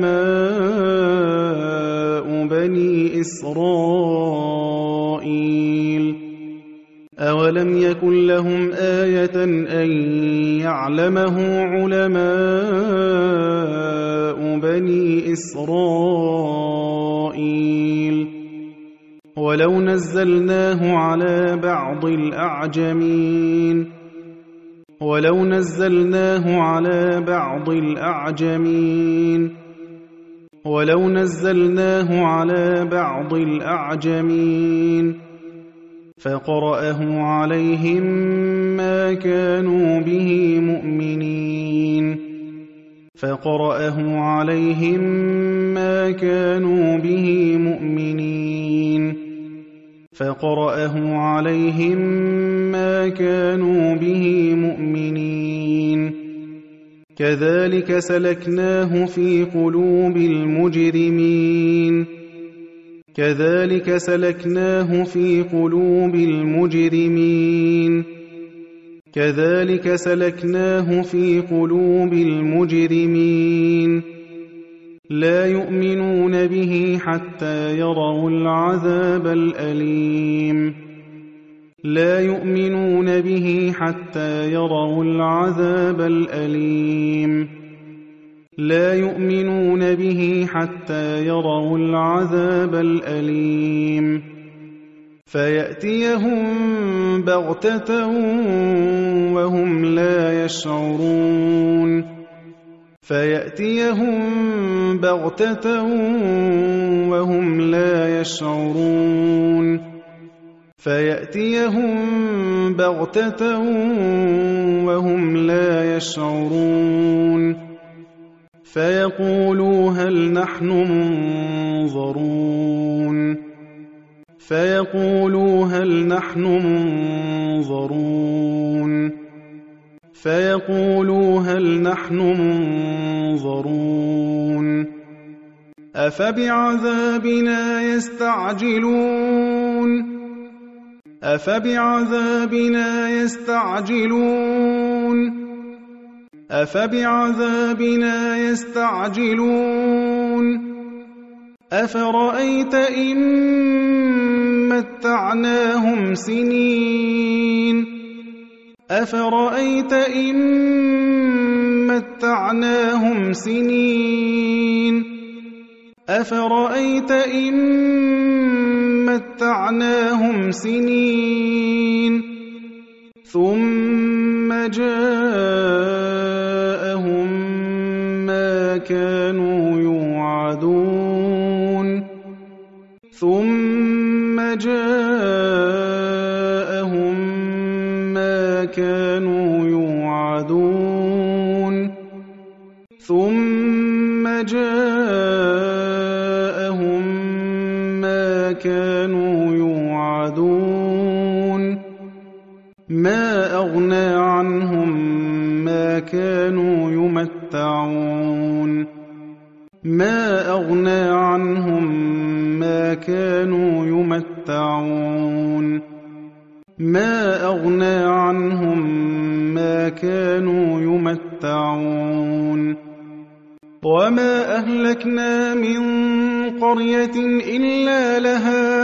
عُلَمَاءُ بَنِي إِسْرَائِيلَ أَوَلَمْ يَكُنْ لَهُمْ آيَةً أَن يَعْلَمَهُ عُلَمَاءُ بَنِي إِسْرَائِيلَ وَلَوْ نَزَّلْنَاهُ عَلَىٰ بعض الْأَعْجَمِينَ فَقَرَأَهُ عَلَيْهِم مَّا كَانُوا بِهِ مُؤْمِنِينَ كَذَٰلِكَ سَلَكْنَاهُ فِي قُلُوبِ الْمُجْرِمِينَ لَا يُؤْمِنُونَ بِهِ حَتَّىٰ يَرَوُا الْعَذَابَ الْأَلِيمَ فَيَأْتِيَهُم بَغْتَةً وَهُمْ لَا يَشْعُرُونَ فَيَقُولُوا هَلْ نَحْنُ مُنظَرُونَ أَفَبِعَذَابِنَا يَسْتَعْجِلُونَ أَفَرَأَيْتَ إِن مَّتَّعْنَاهُمْ سِنِينَ ثُمَّ جَاءَهُم مَّا كَانُوا يُوعَدُونَ مَا أَغْنَىٰ عَنْهُم مَّا كَانُوا يُمَتَّعُونَ وَمَا أَهْلَكْنَا مِن قَرْيَةٍ إِلَّا لَهَا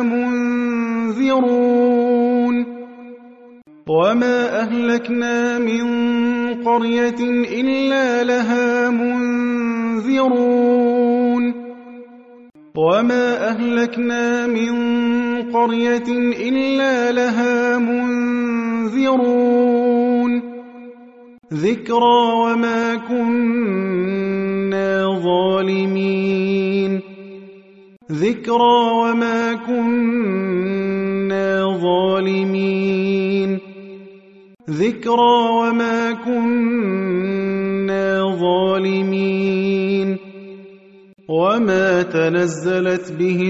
مُنذِرُونَ ذِكْرَىٰ وَمَا كُنَّا ظَالِمِينَ وَمَا تَنَزَّلَتْ بِهِ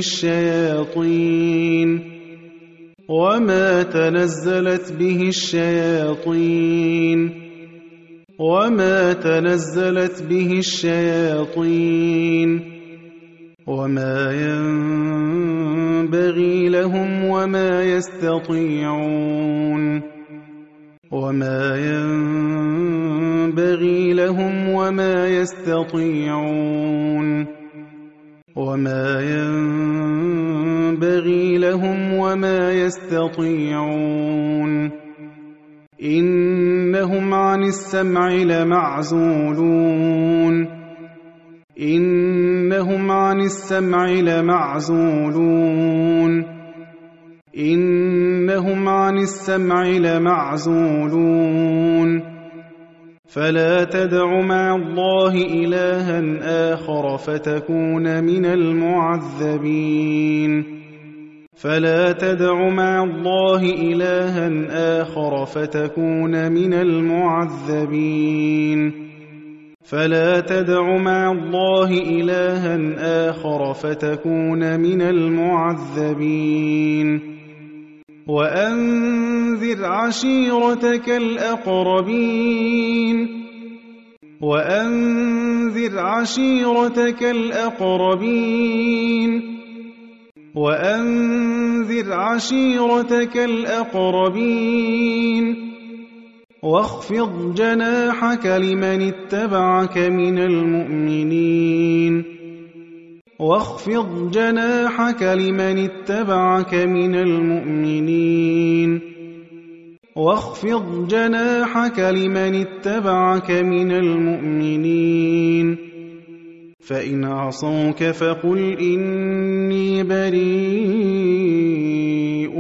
الشَّيَاطِينُ وَمَا يَنبَغِي لَهُمْ وَمَا يَسْتَطِيعُونَ وما ينبغي لهم وما يستطيعون وما ينبغي لهم وما يستطيعون إنهم عن السمع لمعزولون إنهم عن السمع لمعزولون إنهم عن السمع لمعزولون فلا تدع مع الله إلها آخر فتكون من المعذبين فلا تدع مع الله إلها آخر فتكون من المعذبين فلا تدع مع الله إلها آخر فتكون من المعذبين وأنذر عشيرتك الأقربين وأنذر عشيرتك الأقربين وأنذر عشيرتك الأقربين واخفض جناحك لمن اتبعك من المؤمنين واخفض جناحك لمن اتبعك من المؤمنين واخفض جناحك لمن اتبعك من المؤمنين فإن عصوك فقل إني بريء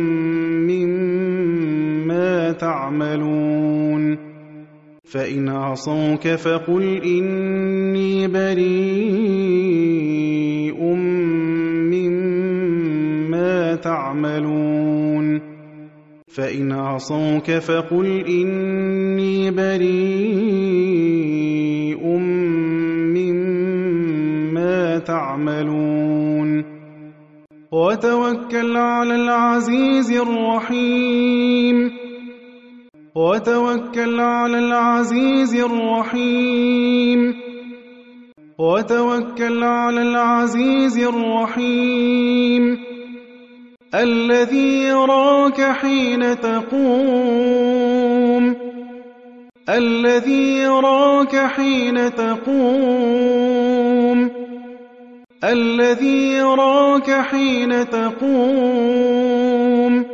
مما تعملون فإن عصوك فقل إني بريء مما تعملون فإن عصوك فقل إني بريء مما تعملون وتوكل على العزيز الرحيم وتوكل على العزيز الرحيم وتوكل على العزيز الرحيم الذي يراك حين تقوم الذي يراك حين تقوم الذي يراك حين تقوم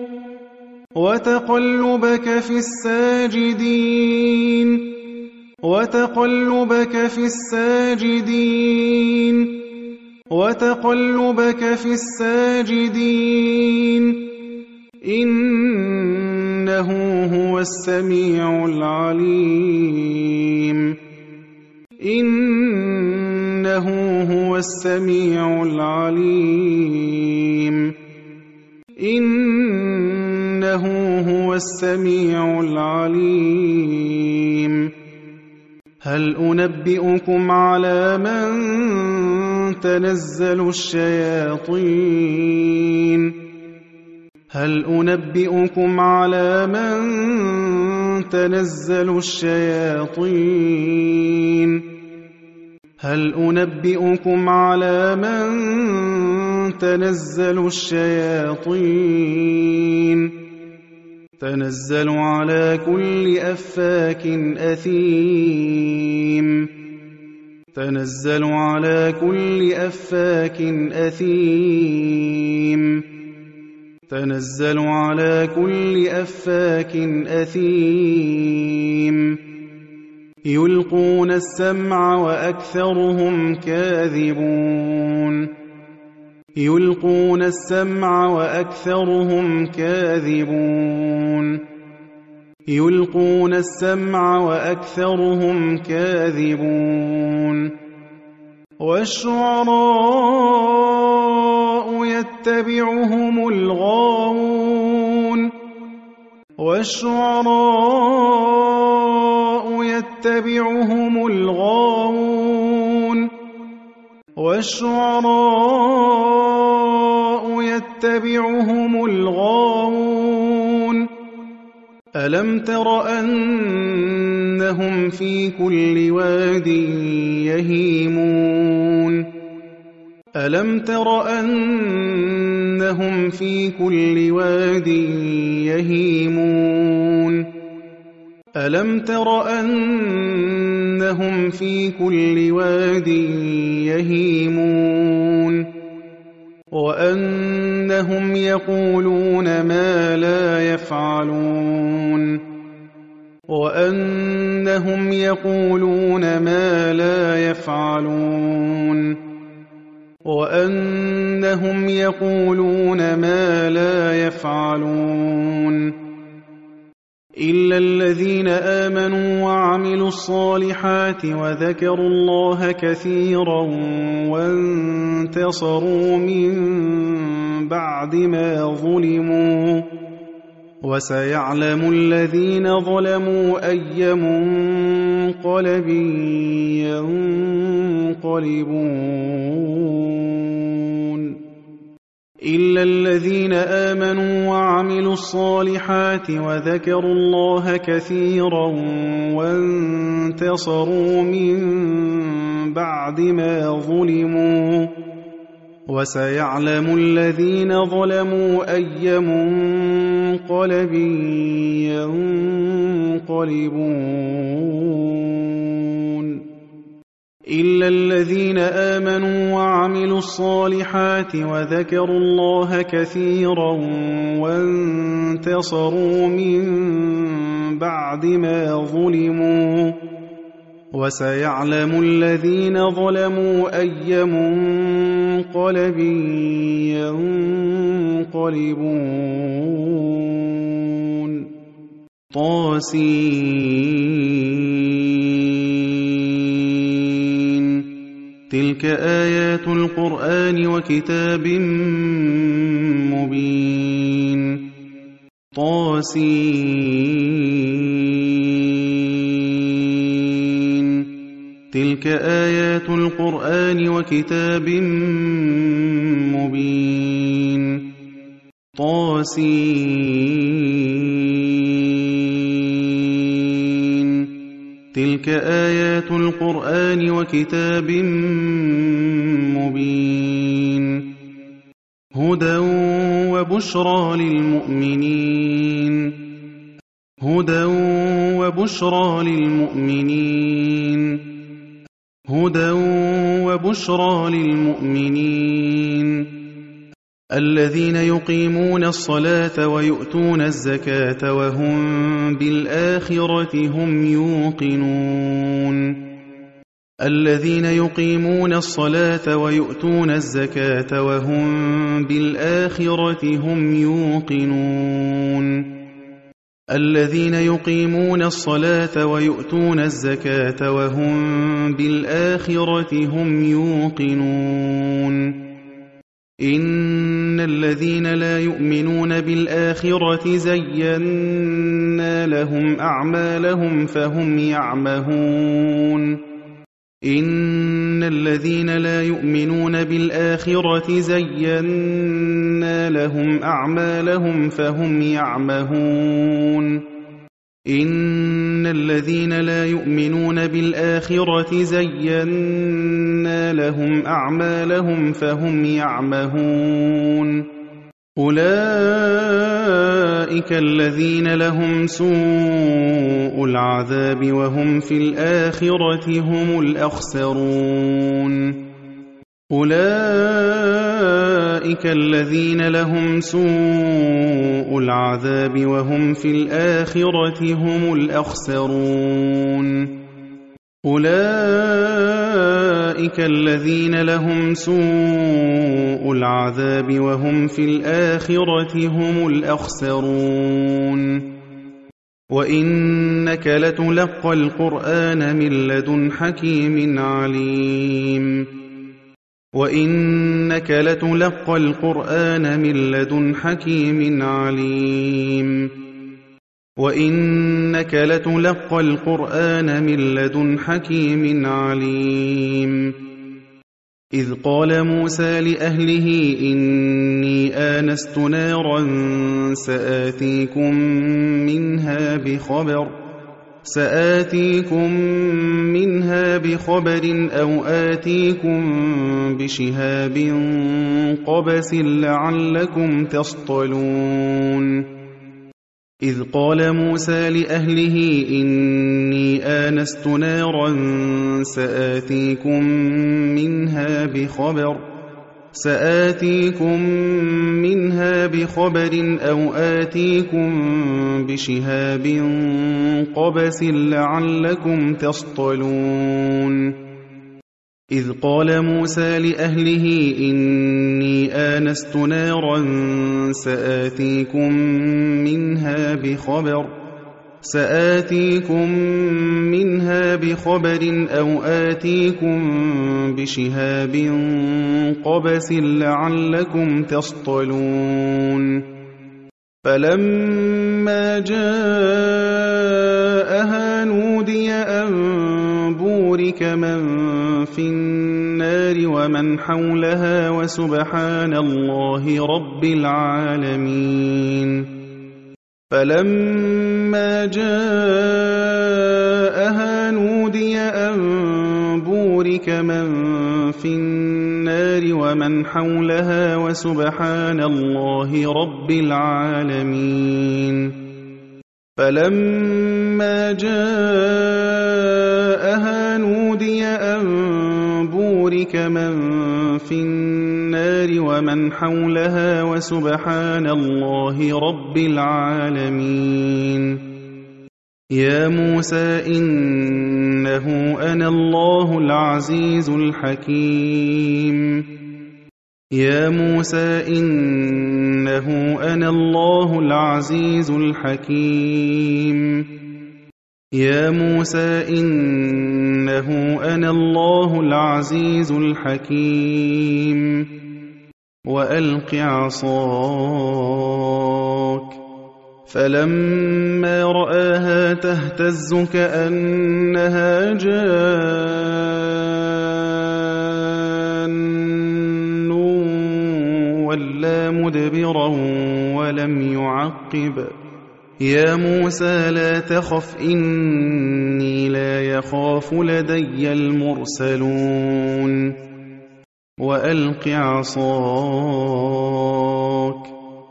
وتقلبك في الساجدين وتقلبك في الساجدين وتقلبك في الساجدين إنه هو السميع العليم إنه هو السميع العليم إنه هو السميع العليم هل أنبئكم على من تنزل الشياطين هل أنبئكم على من تنزل الشياطين هل أنبئكم على من تنزل الشياطين تنزل على كل أفاك أثيم تنزل على كل أفاك أثيم تنزل على كل أفاك أثيم يلقون السمع وأكثرهم كاذبون يلقون السمع وأكثرهم كاذبون يلقون السمع وأكثرهم كاذبون والشعراء يتبعهم الغاوون والشعراء يتبعهم الغاوون والشعراء يتبعهم الغاوون ألم تر أنهم في كل واد يهيمون ألم تر أنهم في كل واد يهيمون ألم تر أنهم في كل واد يهيمون وأنهم يقولون ما لا يفعلون وأنهم يقولون ما لا يفعلون وأنهم يقولون ما لا يفعلون إلا الذين آمنوا وعملوا الصالحات وذكروا الله كثيرا وانتصروا من بعد ما ظلموا وسيعلم الذين ظلموا أي منقلب ينقلبون إلا الذين آمنوا وعملوا الصالحات وذكروا الله كثيرا وانتصروا من بعد ما ظلموا وسيعلم الذين ظلموا أي منقلب ينقلبون إلا الذين آمنوا وعملوا الصالحات وذكروا الله كثيرا وانتصروا من بعد ما ظلموا وسيعلم الذين ظلموا أي منقلب ينقلبون تلك آيات القرآن وكتاب مبين تلك آيات القرآن وكتاب مبين تلك آيات القرآن وكتاب مبين هدى وبشرى للمؤمنين هدى وبشرى للمؤمنين هدى وبشرى للمؤمنين الذين يقيمون الصلاة ويؤتون الزكاة وهم بالآخرة هم يوقنون الذين يقيمون الصلاة ويؤتون الزكاة وهم بالآخرة هم يوقنون الذين يقيمون الصلاة ويؤتون الزكاة وهم بالآخرة هم يوقنون إن الذين لا يؤمنون بالآخرة زينا لهم أعمالهم فهم يعمهون إن الذين لا يؤمنون بالآخرة زينا لهم أعمالهم فهم يعمهون إن الذين لا يؤمنون بالآخرة زينا لهم أعمالهم فهم يعمهون أولئك الذين لهم سوء العذاب وهم في الآخرة هم الأخسرون أولئك الذين لهم سوء العذاب وهم في الآخرة هم الأخسرون أولئك الذين لهم سوء العذاب وهم في الآخرة هم الأخسرون وإنك لتلقى القرآن من لدن حكيم عليم وإنك لتلقى القرآن من لدن حكيم عليم وإنك لتلقى القرآن من لدن حكيم عليم إذ قال موسى لأهله إني آنست نارا سآتيكم منها بخبر أو آتيكم بشهاب قبس لعلكم تصطلون إذ قال موسى لأهله إني آنست نارا سآتيكم منها بخبر أو آتيكم بشهاب قبس لعلكم تصطلون إذ قال موسى لأهله إني آنست نارا سآتيكم منها بخبر أو آتيكم بشهاب قبس لعلكم تصطلون فلما جاءها نودي أن بورك من في النار ومن حولها وسبحان الله رب العالمين فلما جاءها نودي أن بورك من في النار ومن حولها وسبحان الله رب العالمين فلما جاءها نودي أن بورك من في النار ومن حولها وسبحان الله رب العالمين يا موسى إنه أنا الله العزيز الحكيم يا موسى إنه أنا الله العزيز الحكيم يا موسى إنه أنا الله العزيز الحكيم وألق عصاك فلما رآها تهتز كأنها جان ولا مدبرا ولم يعقب يا موسى لا تخف إني لا يخاف لدي المرسلون وألق عصاك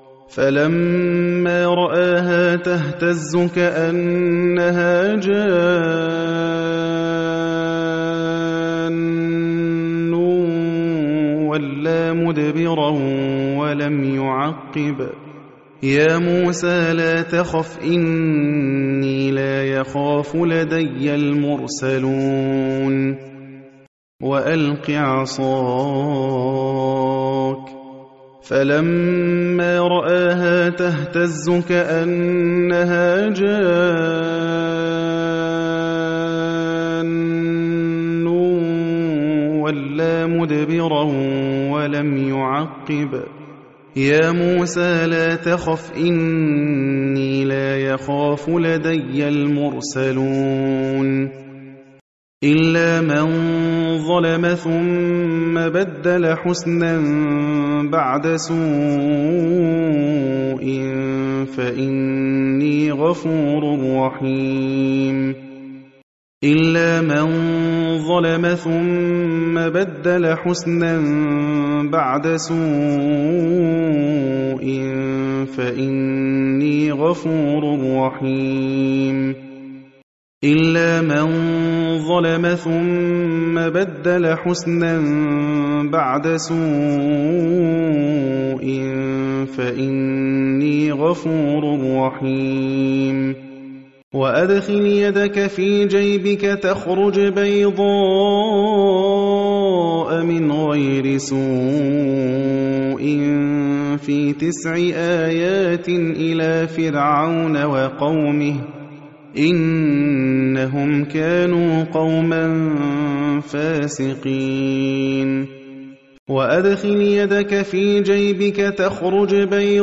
فلما رآها تهتز كأنها جان ولا مدبرا ولم يعقب يا موسى لا تخف إني لا يخاف لدي المرسلون وألق عصاك فلما رآها تهتز كأنها جان ولا مدبرا ولم يعقب يا موسى لا تخف إني لا يخاف لدي المرسلون إلا من ظلم ثم بدل حسنا بعد سوء فإني غفور رحيم إلا من ظلم ثم بدل حسنا بعد سوء فإني غفور رحيم إلا من ظلم ثم بدل حسنا بعد سوء فإني غفور رحيم وأدخل يدك في جيبك تخرج بيضاء من غير سوء في 9 آيات إلى فرعون وقومه إنهم كانوا قوما فاسقين وأدخل يدك في جيبك تخرج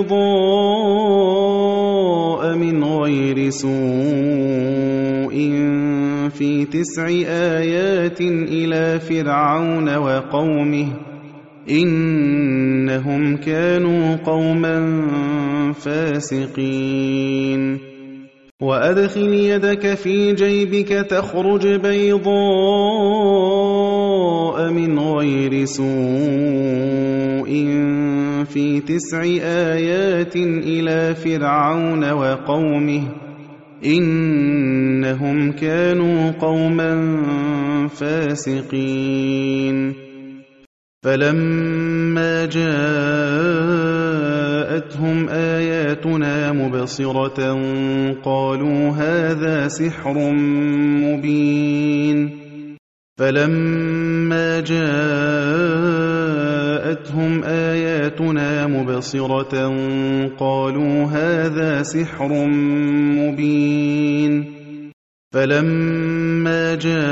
بيضاء من غير سوء في 9 آيات إلى فرعون وقومه إنهم كانوا قوما فاسقين وأدخل يدك في جيبك تخرج بيضاء من غير سوء في 9 آيات إلى فرعون وقومه إنهم كانوا قوما فاسقين فلما جاءتهم آياتنا مبصرة قالوا هذا سحر مبين فلما جاءتهم آياتنا مبصرة قالوا هذا سحر مبين فلما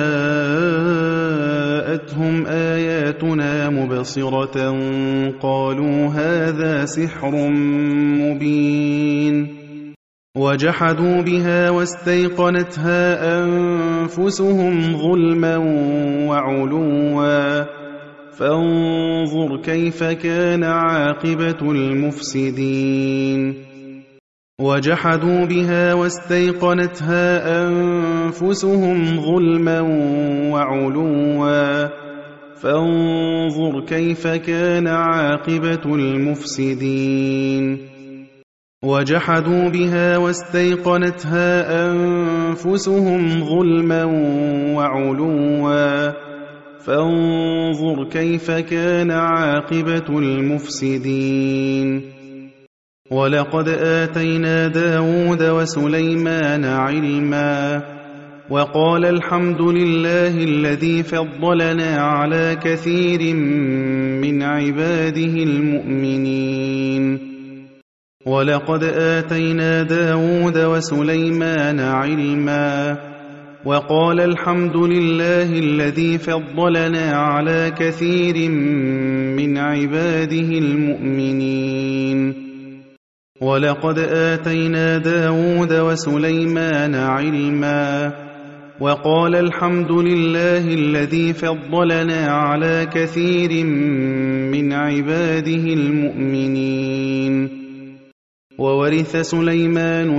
جاءتهم آياتنا مبصرة قالوا هذا سحر مبين وجحدوا بها واستيقنتها أنفسهم ظلما وعلوا فانظر كيف كان عاقبة المفسدين وجحدوا بها واستيقنتها أنفسهم ظلما وعلوا فانظر كيف كان عاقبة المفسدين وجحدوا بها واستيقنتها أنفسهم ظلما وعلوا فانظر كيف كان عاقبة المفسدين ولقد آتينا داود وسليمان علما وقال الحمد لله الذي فضلنا على كثير من عباده المؤمنين ولقد آتينا داود وسليمان علما وقال الحمد لله الذي فضلنا على كثير من عباده المؤمنين ولقد آتينا داود وسليمان علما وقال الحمد لله الذي فضلنا على كثير من عباده المؤمنين وورث سليمان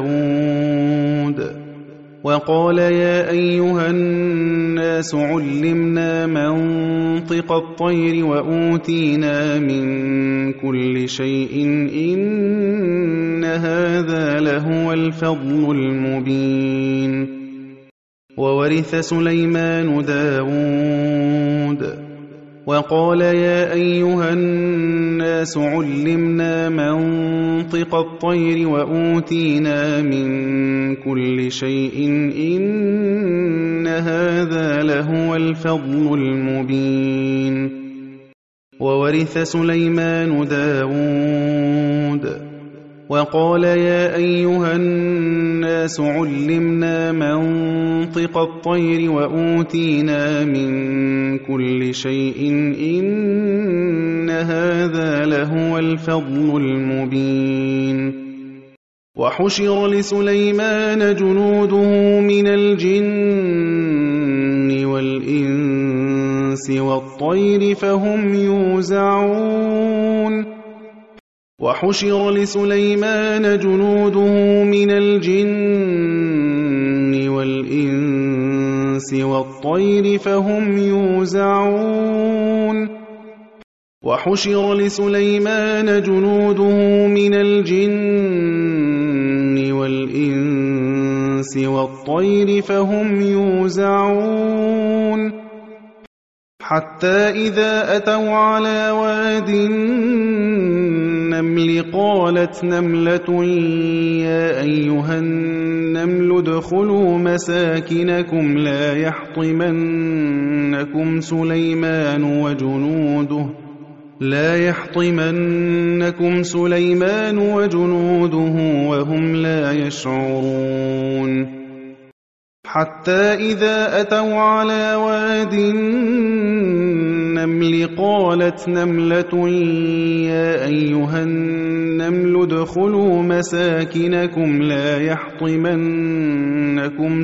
داود وقال يا أيها الناس علمنا منطق الطير وأوتينا من كل شيء إن هذا لهو الفضل المبين وورث سليمان داود وقال يا أيها الناس علمنا منطق الطير وأوتينا من كل شيء إن هذا لهو الفضل المبين وورث سليمان داود وقال يا أيها الناس علمنا منطق الطير وأوتينا من كل شيء إن هذا لهو الفضل المبين وحشر لسليمان جنوده من الجن والإنس والطير فهم يوزعون وحشر لسليمان جنوده من الجن والإنس والطير فهم يوزعون وحشر لسليمان جنوده من الجن والإنس والطير فهم يوزعون حتى إذا أتوا على واد النمل قالت نملة يا أيها النمل ادخلوا مساكنكم لا يحطمنكم سليمان وجنوده وهم لا يشعرون حتى إذا أتوا على واد النمل قالت نملة يا أيها النمل ادخلوا مساكنكم لا يحطمنكم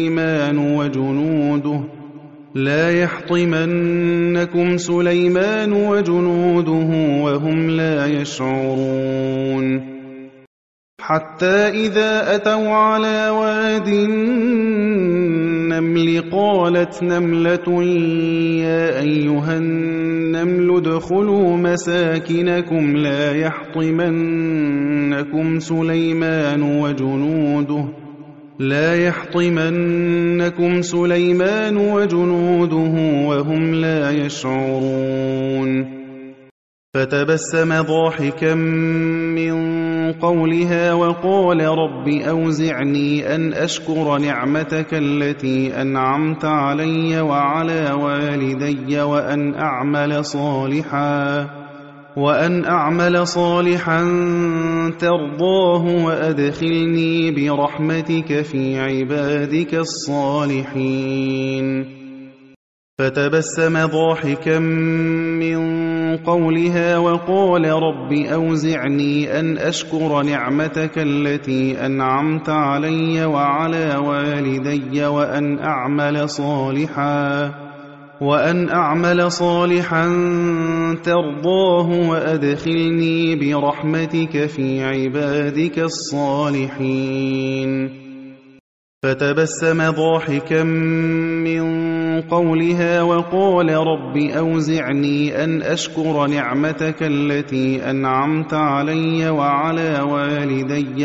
سليمان وجنوده وهم لا يشعرون حتى إذا أتوا على واد النمل قالت نملة يا أيها النمل ادخلوا مساكنكم لا يحطمنكم سليمان وجنوده وهم لا يشعرون فتبسم ضاحكا من قولها وقال رب أوزعني أن أشكر نعمتك التي أنعمت علي وعلى والدي وأن أعمل صالحا ترضاه وأدخلني برحمتك في عبادك الصالحين فتبسم ضاحكا من قولها وقال رب أوزعني أن أشكر نعمتك التي أنعمت علي وعلى والدي وأن أعمل صالحا ترضاه وأدخلني برحمتك في عبادك الصالحين فتبسم ضاحكا من قولها وقال رب أوزعني أن أشكر نعمتك التي أنعمت علي وعلى والدي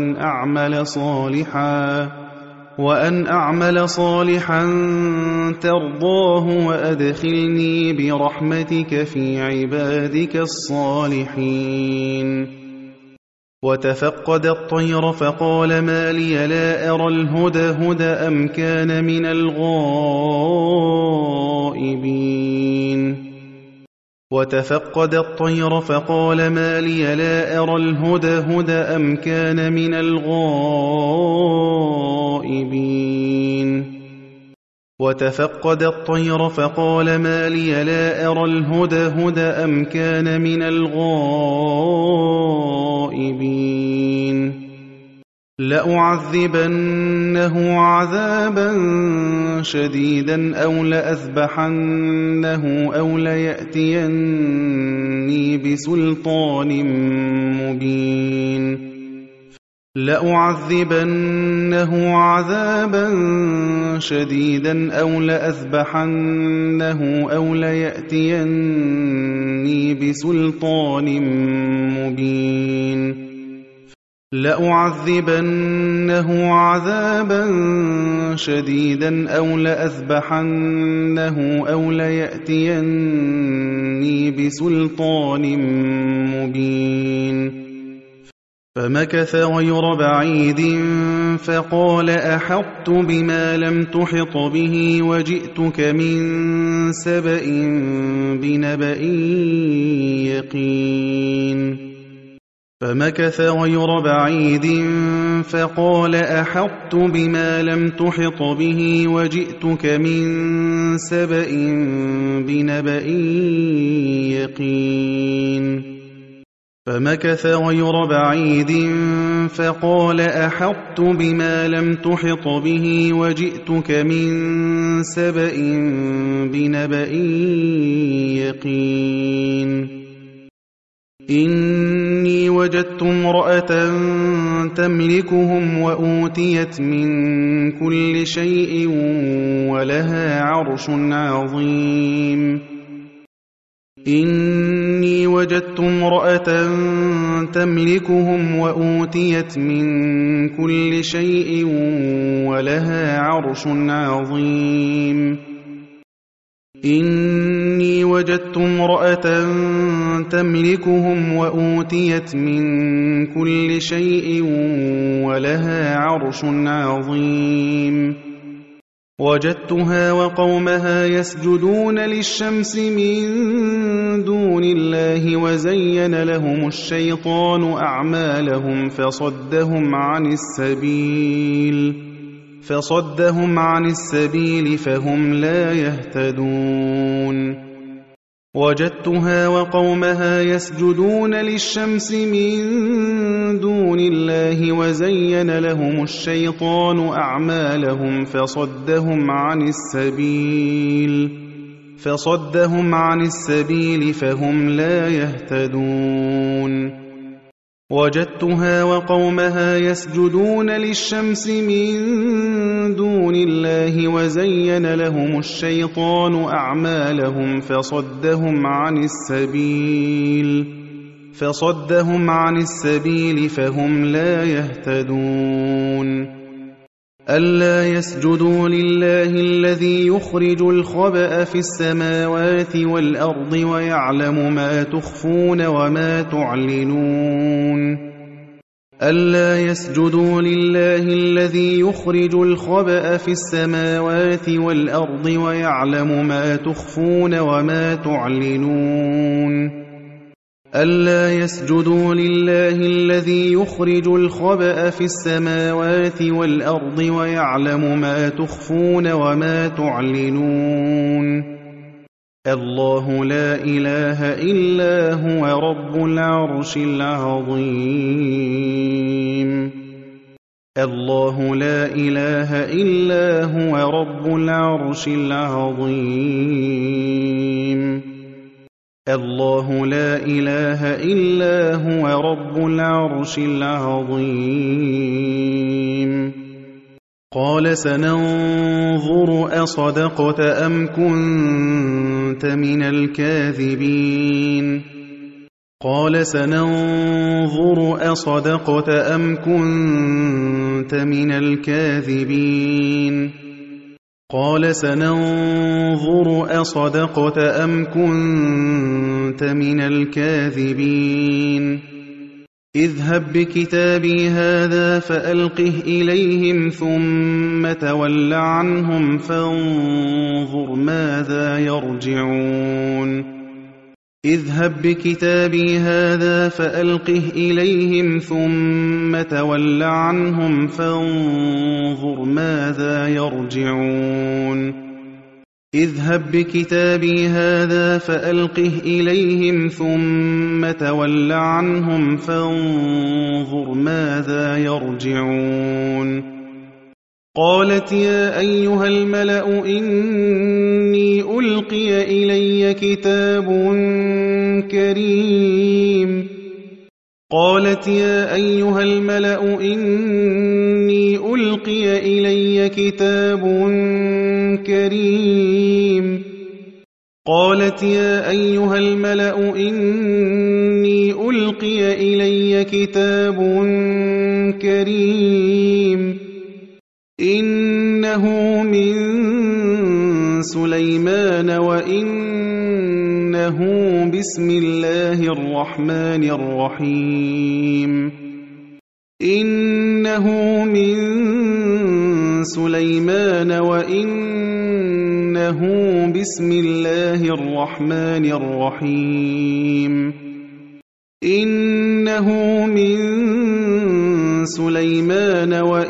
وأن أعمل صالحا ترضاه وأدخلني برحمتك في عبادك الصالحين وتفقد الطير فقال ما لي لا أرى الهدهد أم كان من الغائبين وتفقد الطير فقال ما لي لا أرى الهدهد أم كان من الغائبين وتفقد الطير فقال ما لي لا أرى الهدهد أم كان من الغائبين لأعذبنه عذابا شديدا أو لأذبحنه أو ليأتيني بسلطان مبين لأعذبنه عذابا شديدا أو لأذبحنه أو ليأتيني بسلطان مبين لأعذبنه عذابا شديدا أو لأذبحنه أو ليأتيني بسلطان مبين فمكث غير بعيد فقال أحطت بما لم تحط به وجئتك من سبأ بنبأ يقين فمكث غير بعيد فقال أحطت بما لم تحط به وجئتك من سبأ بنبأ يقين فمكث غير بعيد فقال أحطت بما لم تحط به وجئتك من سبأ بنبأ يقين إني وجدت امرأة تملكهم وأوتيت من كل شيء ولها عرش عظيم إني وجدت امرأة تملكهم وأوتيت من كل شيء ولها عرش عظيم إني وجدت امرأة تملكهم وأوتيت من كل شيء ولها عرش عظيم وجدتها وقومها يسجدون للشمس من دون الله وزين لهم الشيطان أعمالهم فصدهم عن السبيل فهم لا يهتدون وجدتها وقومها يسجدون للشمس من دون الله وزين لهم الشيطان أعمالهم فصدهم عن السبيل فهم لا يهتدون وجدتها وقومها يسجدون للشمس من دون الله وزين لهم الشيطان أعمالهم فصدهم عن السبيل فهم لا يهتدون ألا يسجدوا لله الذي يخرج الخبأ في السماوات والأرض ويعلم ما تخفون وما تعلنون ألا يسجدوا لله الذي يخرج الخبأ في السماوات والأرض ويعلم ما تخفون وما تعلنون ألا يسجدوا لله الذي يخرج الخبأ في السماوات والأرض ويعلم ما تخفون وما تعلنون الله لا إله إلا هو رب العرش العظيم الله لا إله إلا هو رب العرش العظيم الله لا إله إلا هو رب العرش العظيم قال سننظر أصدقت أم كنت من الكاذبين قال سننظر أصدقت أم كنت من الكاذبين قال سننظر أصدقت أم كنت من الكاذبين اذهب بكتابي هذا فألقه إليهم ثم تول عنهم فانظر ماذا يرجعون اذهب بكتابي هذا فألقه إليهم ثم تول عنهم فانظر ماذا يرجعون اذهب بكتابي هذا فألقه إليهم ثم تول عنهم فانظر ماذا يرجعون قالت يا أيها الملأ إني ألقي إلي كتاب كريم قالت يا أيها الملأ إني ألقي إلي كتاب كريم قالت يا أيها الملأ إني ألقي إلي كتاب كريم إنه من سليمان وإنه بسم الله الرحمن الرحيم إنه من سليمان وإنه بسم الله الرحمن الرحيم إنه من سليمان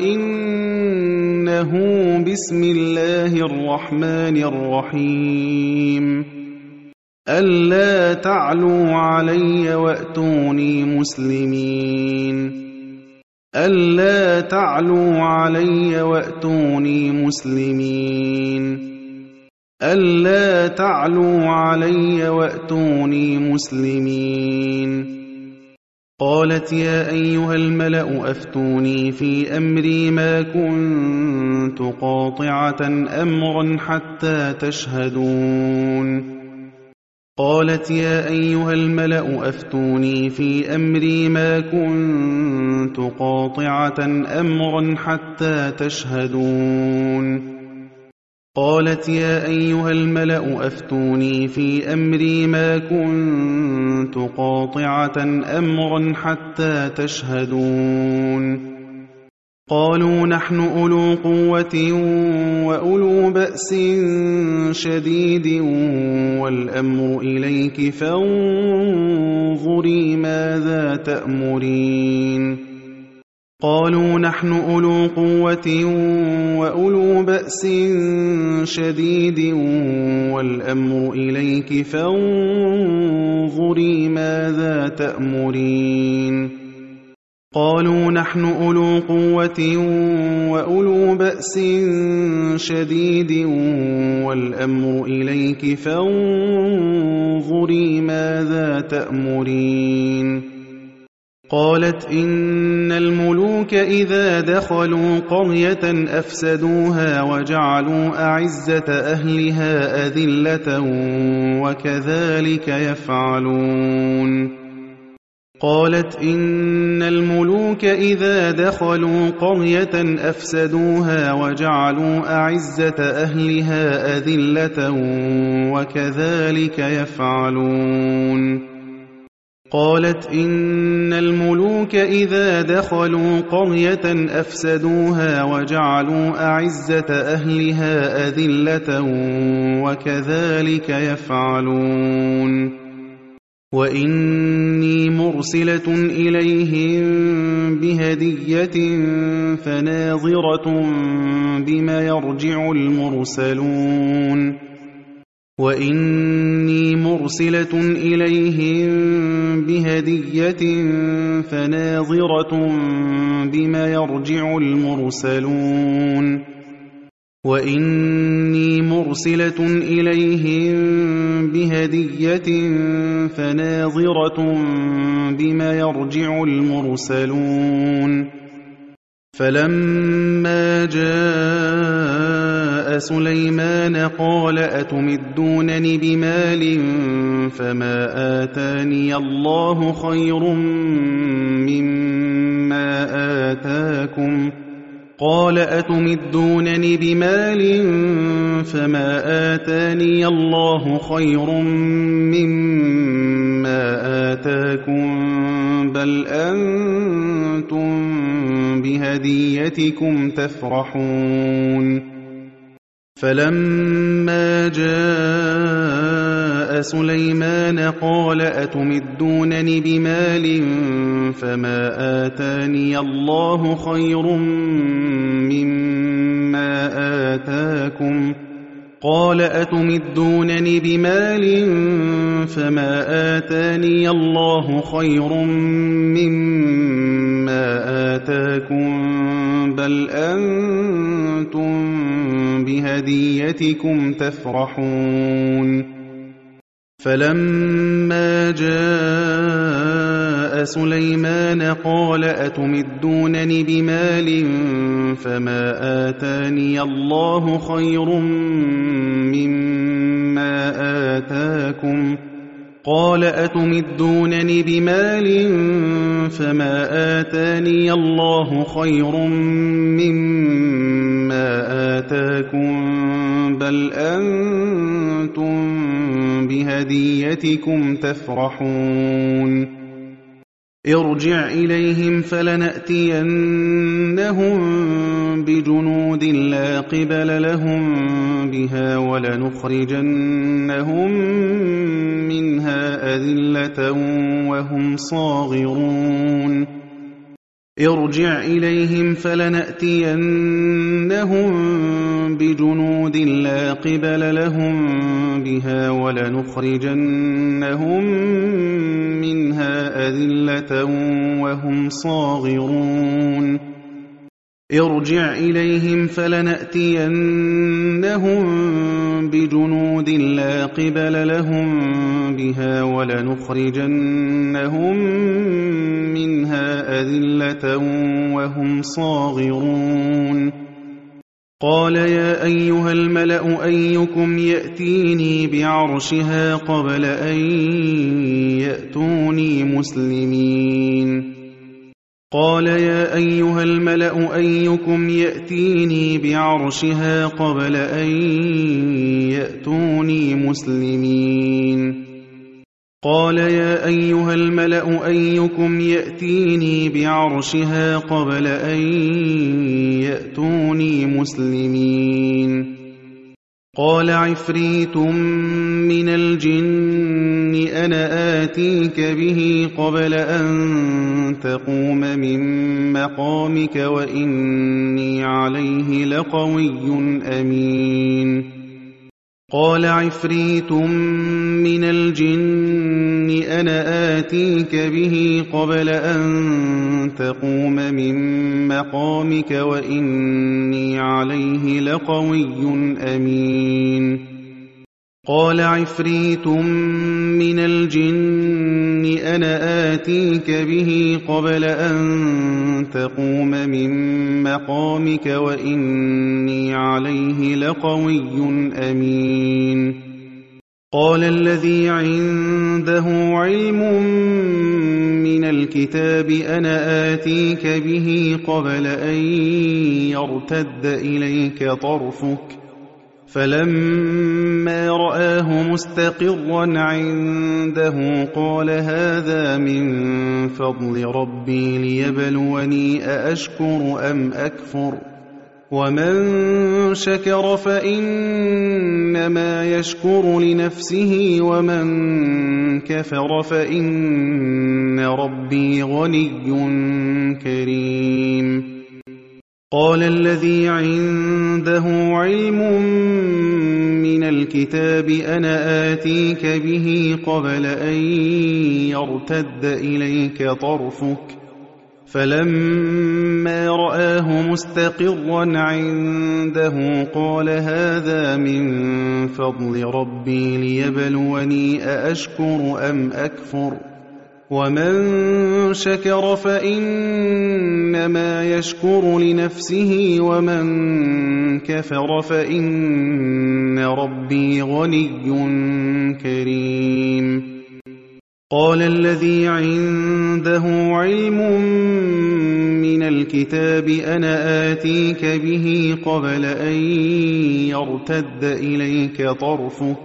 وإنه بسم الله الرحمن الرحيم ألا تعلوا علي وأتوني مسلمين ألا تعلوا علي وأتوني مسلمين ألا تعلوا علي وأتوني مسلمين قالت يا أيها الملأ أفتوني في أمري ما كنت قاطعة أمرا حتى تشهدون قالت يا أيها الملأ أفتوني في أمري ما كنت قاطعة أمرا حتى تشهدون قالت يا أيها الملأ أفتوني في أمري ما كنت قاطعة أمرا حتى تشهدون قالوا نحن أولو قوة وأولو بأس شديد والأمر إليك فانظري ماذا تأمرين قالوا نحن أولو قوة وأولو بأس شديد والأمر إليك فانظري ماذا تأمرين قالوا نحن أولو قوة وأولو بأس شديد والأمر إليك فانظري ماذا تأمرين قالت إن الملوك إذا دخلوا قرية أفسدوها وجعلوا أعزة أهلها أذلة وكذلك يفعلون قالت إن الملوك إذا دخلوا قرية أفسدوها وجعلوا أعزة أهلها أذلة وكذلك يفعلون قالت إن الملوك إذا دخلوا قرية أفسدوها وجعلوا أعزة أهلها أذلة وكذلك يفعلون وإني مرسلة إليهم بهدية فناظرة بما يرجع المرسلون وإني مرسلة إليهم بهدية فناظرة بما يرجع المرسلون وإني مرسلة إليهم بهدية فناظرة بما يرجع المرسلون فلما جاء سليمان قال أتمدونني بمال فما آتاني الله خير مما آتاكم قال أتمدونني بمال فما آتاني الله خير مما آتاكم بل أنتم بهديتكم تفرحون فلما جاء سليمان قال أتمدونني بمال فما آتاني الله خير مما آتاكم قال أتمدونني بمال فما آتاني الله خير مما آتاكم بل أنتم بهديتكم تفرحون فلما جاء سليمان قال أتمدونني بمال فما آتاني الله خير مما آتاكم قال أتمدونني بمال فما آتاني الله خير مما آتاكم بل أنتم بهديتكم تفرحون ارجع إليهم فلنأتينهم بجنود لا قبل لهم بها ولنخرجنهم منها أذلة وهم صاغرون ارجع إليهم فلنأتينهم بجنود لا قبل لهم بها ولنخرجنهم منها أذلة وهم صاغرون ارجع إليهم فلنأتينهم بجنود لا قبل لهم بها ولنخرجنهم منها أذلة وهم صاغرون قال يا أيها الملأ أيكم يأتيني بعرشها قبل أن يأتوني مسلمين قال يا أيها الملأ أيكم يأتيني بعرشها قبل أن يأتوني مسلمين قال يا أيها الملأ أيكم يأتيني بعرشها قبل أن يأتوني مسلمين قال عفريت من الجن أنا آتيك به قبل أن تقوم من مقامك وإني عليه لقوي أمين قال عفريت من الجن أنا آتيك به قبل أن تقوم من مقامك وإني عليه لقوي أمين قال عفريت من الجن أنا آتيك به قبل أن تقوم من مقامك وإني عليه لقوي أمين. قال الذي عنده علم من الكتاب أنا آتيك به قبل أن يرتد إليك طرفك فلما رآه مستقرا عنده قال هذا من فضل ربي ليبلوني أأشكر أم أكفر ومن شكر فإنما يشكر لنفسه ومن كفر فإن ربي غني كريم. قال الذي عنده علم من الكتاب أنا آتيك به قبل أن يرتد إليك طرفك فلما رآه مستقرا عنده قال هذا من فضل ربي ليبلوني أأشكر أم أكفر ومن شكر فإنما يشكر لنفسه ومن كفر فإن ربي غني كريم. قال الذي عنده علم من الكتاب أنا آتيك به قبل أن يرتد إليك طرفك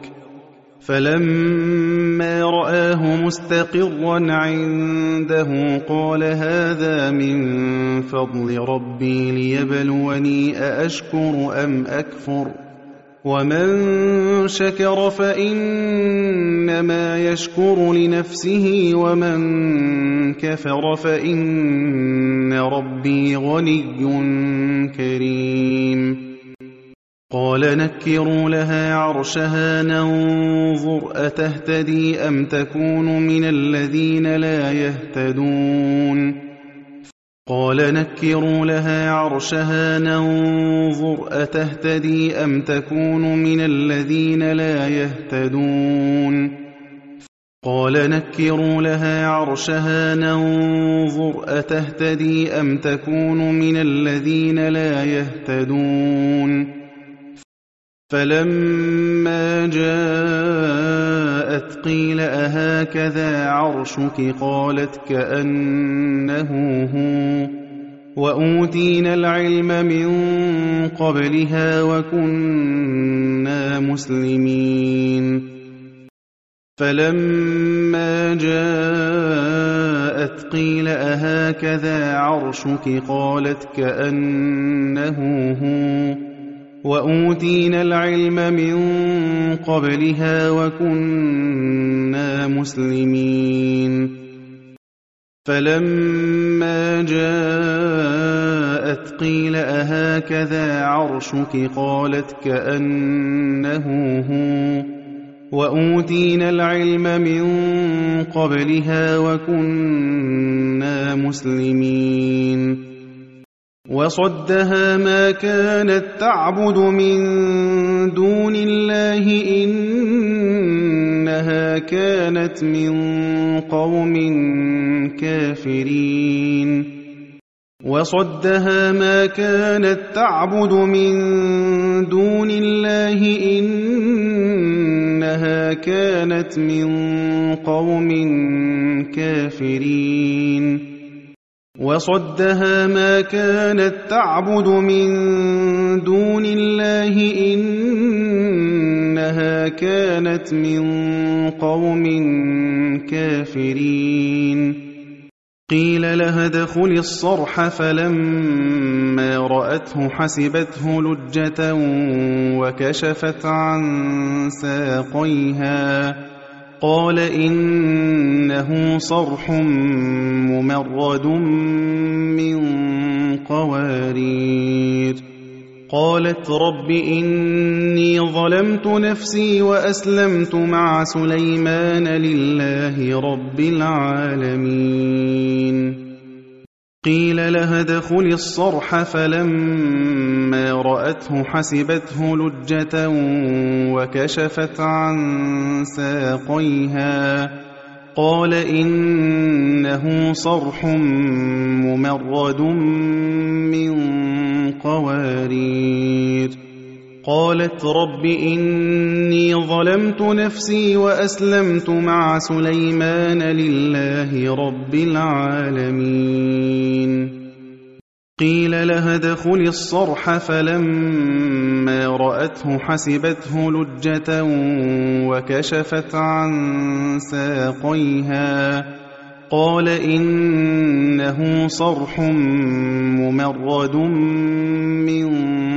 فلما رآه مستقرا عنده قال هذا من فضل ربي ليبلوني أأشكر أم أكفر ومن شكر فإنما يشكر لنفسه ومن كفر فإن ربي غني كريم. قال نكروا لها عرشها ننظر أتهتدي أم تكون من الذين لا يهتدون قال نكروا لها عرشها ننظر أتهتدي أم تكون من الذين لا يهتدون قال نكروا لها عرشها ننظر أتهتدي أم تكون من الذين لا يهتدون فلما جاءت قيل أهكذا عرشك قالت كأنه هو وأوتينا العلم من قبلها وكنا مسلمين فلما جاءت قيل أهكذا عرشك قالت كأنه هو وأوتينا العلم من قبلها وكنا مسلمين فلما جاءت قيل أهكذا عرشك قالت كأنه هو وأوتينا العلم من قبلها وكنا مسلمين وصدها ما كانت تعبد من دون الله إنها كانت من قوم كافرين وصدها ما كانت تعبد من دون الله إنها كانت من قوم كافرين وصدها ما كانت تعبد من دون الله إنها كانت من قوم كافرين قيل لها ادخل الصرح فلما رأته حسبته لجة وكشفت عن ساقيها قال إنه صرح ممرد من قوارير قالت رب إني ظلمت نفسي وأسلمت مع سليمان لله رب العالمين قيل لها ادخل الصرح فلما رأته حسبته لجة وكشفت عن ساقيها قال إنه صرح ممرد من قوارير قالت رب إني ظلمت نفسي وأسلمت مع سليمان لله رب العالمين قيل لها ادخل الصرح فلما رأته حسبته لجة وكشفت عن ساقيها قال إنه صرح ممرد من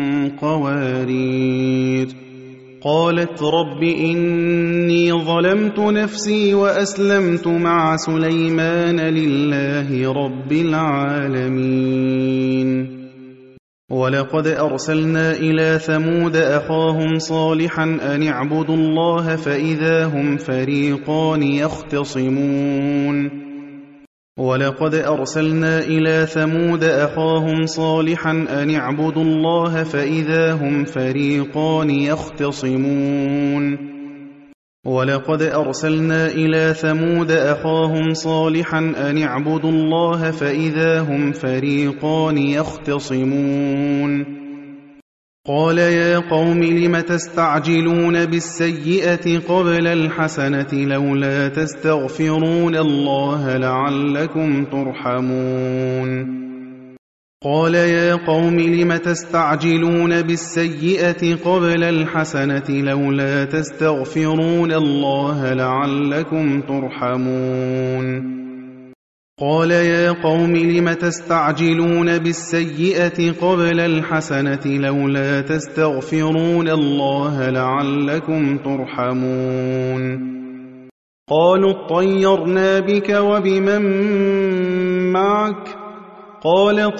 قوارير قالت رب إني ظلمت نفسي وأسلمت مع سليمان لله رب العالمين ولقد أرسلنا إلى ثمود أخاهم صالحا أن اعبدوا الله فإذا هم فريقان يختصمون ولقد أرسلنا إلى ثمود أخاهم صالحا أن اعبدوا الله فإذا هم فريقان يختصمون ولقد أرسلنا إلى ثمود أخاهم صالحا أن اعبدوا الله فإذا هم فريقان يختصمون قال يا قوم لم تستعجلون بالسيئة قبل الحسنة لولا تستغفرون الله لعلكم ترحمون قال يا قوم لم تستعجلون بالسيئة قبل الحسنة لولا تستغفرون الله لعلكم ترحمون قال يا قوم لم تستعجلون بالسيئة قبل الحسنة لولا تستغفرون الله لعلكم ترحمون قالوا اطيرنا بك وبمن معك قال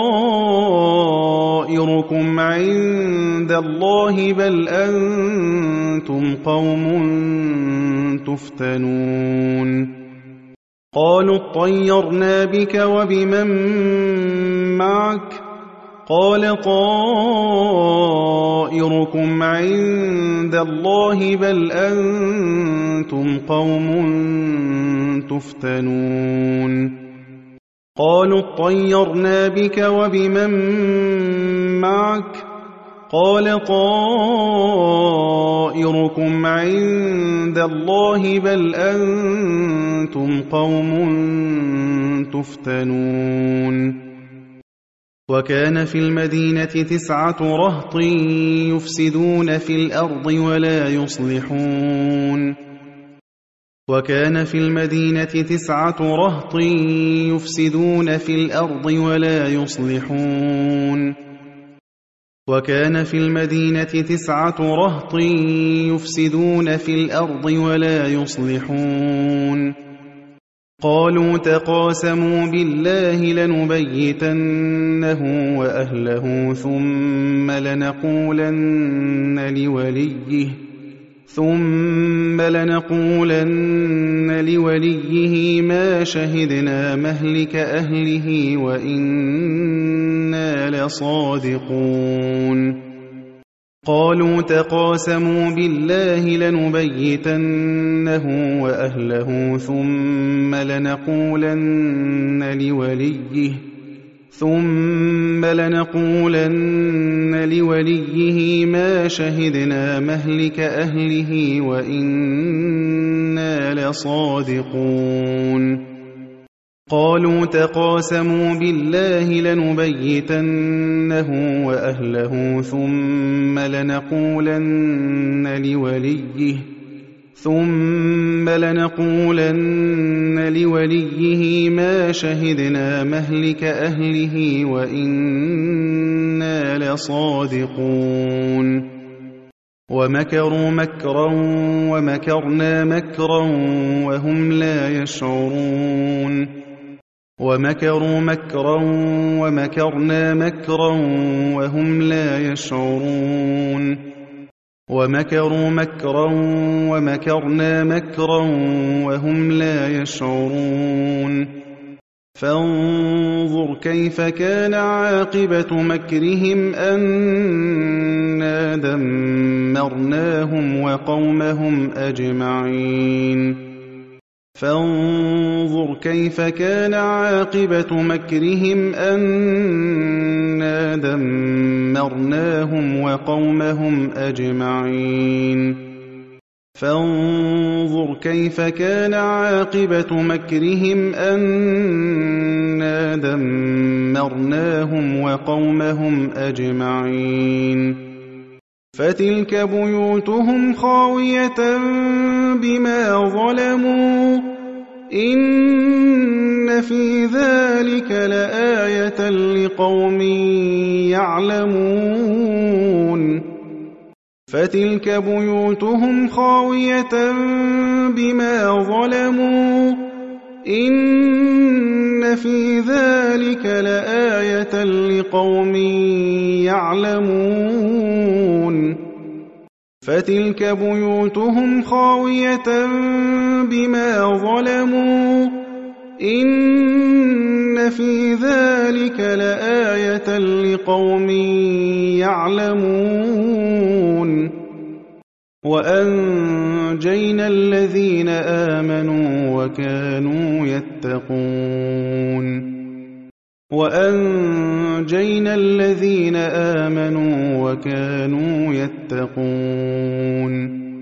طائركم عند الله بل أنتم قوم تفتنون قالوا اطيرنا بك وبمن معك قال طائركم عند الله بل أنتم قوم تفتنون قالوا اطيرنا بك وبمن معك قال طائركم عند الله بل أنتم قوم تفتنون وكان في المدينة 9 رهط يفسدون في الأرض ولا يصلحون وكان في المدينة 9 رهط يفسدون في الأرض ولا يصلحون وكان في المدينة 9 رهط يفسدون في الأرض ولا يصلحون قالوا تقاسموا بالله لنبيتنه وأهله ثم لنقولن لوليه ما شهدنا مهلك أهله وإنا لصادقون قالوا تقاسموا بالله لنبيتنه وأهله ثم لنقولن لوليه ما شهدنا مهلك أهله وإنا لصادقون قالوا تقاسموا بالله لنبيتنه وأهله ثم لنقولن لوليه ما شهدنا مهلك أهله وإنا لصادقون ومكروا مكرا ومكرنا مكرا وهم لا يشعرون ومكروا مكرا ومكرنا مكرا وهم لا يشعرون ومكروا مكرا ومكرنا مكرا وهم لا يشعرون فانظر كيف كان عاقبة مكرهم أنا دمرناهم وقومهم أجمعين فانظر كيف كان عاقبة مكرهم أنا دمرناهم وقومهم أجمعين فانظر كيف كان عاقبة مكرهم أنا دمرناهم وقومهم أجمعين فتلك بيوتهم خاوية بما ظلموا إن في ذلك لآية لقوم يعلمون فتلك بيوتهم خاوية بما ظلموا إن في ذلك لآية لقوم يعلمون فتلك بيوتهم خاوية بما ظلموا إن في ذلك لآية لقوم يعلمون وأنجينا الذين آمنوا وكانوا يتقون وأنجينا الذين آمنوا وكانوا يتقون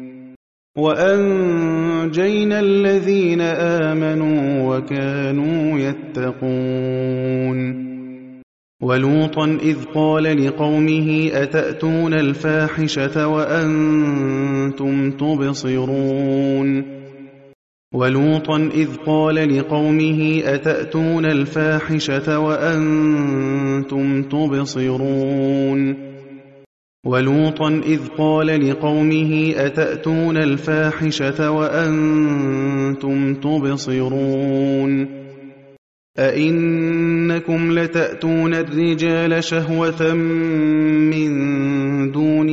وأنجينا الذين آمنوا وكانوا يتقون ولوطا إذ قال لقومه أتأتون الفاحشة وأنتم تبصرون ولوطا إذ قال لقومه أتأتون الفاحشة وأنتم تبصرون ولوطا إذ قال لقومه أتأتون الفاحشة وأنتم تبصرون أئنكم لتأتون الرجال شهوة من دون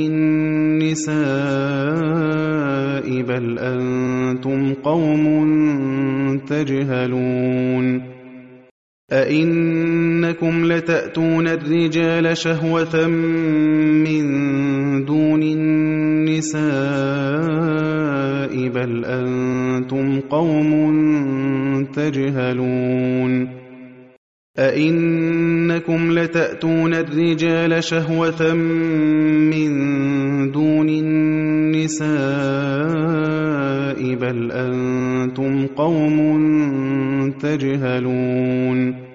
النساء بل أنتم قوم تجهلون أئنكم لتأتون الرجال شهوة من دون النساء بل أنتم قوم تجهلون أئنكم لتأتون الرجال شهوة من دون النساء بل أنتم قوم تجهلون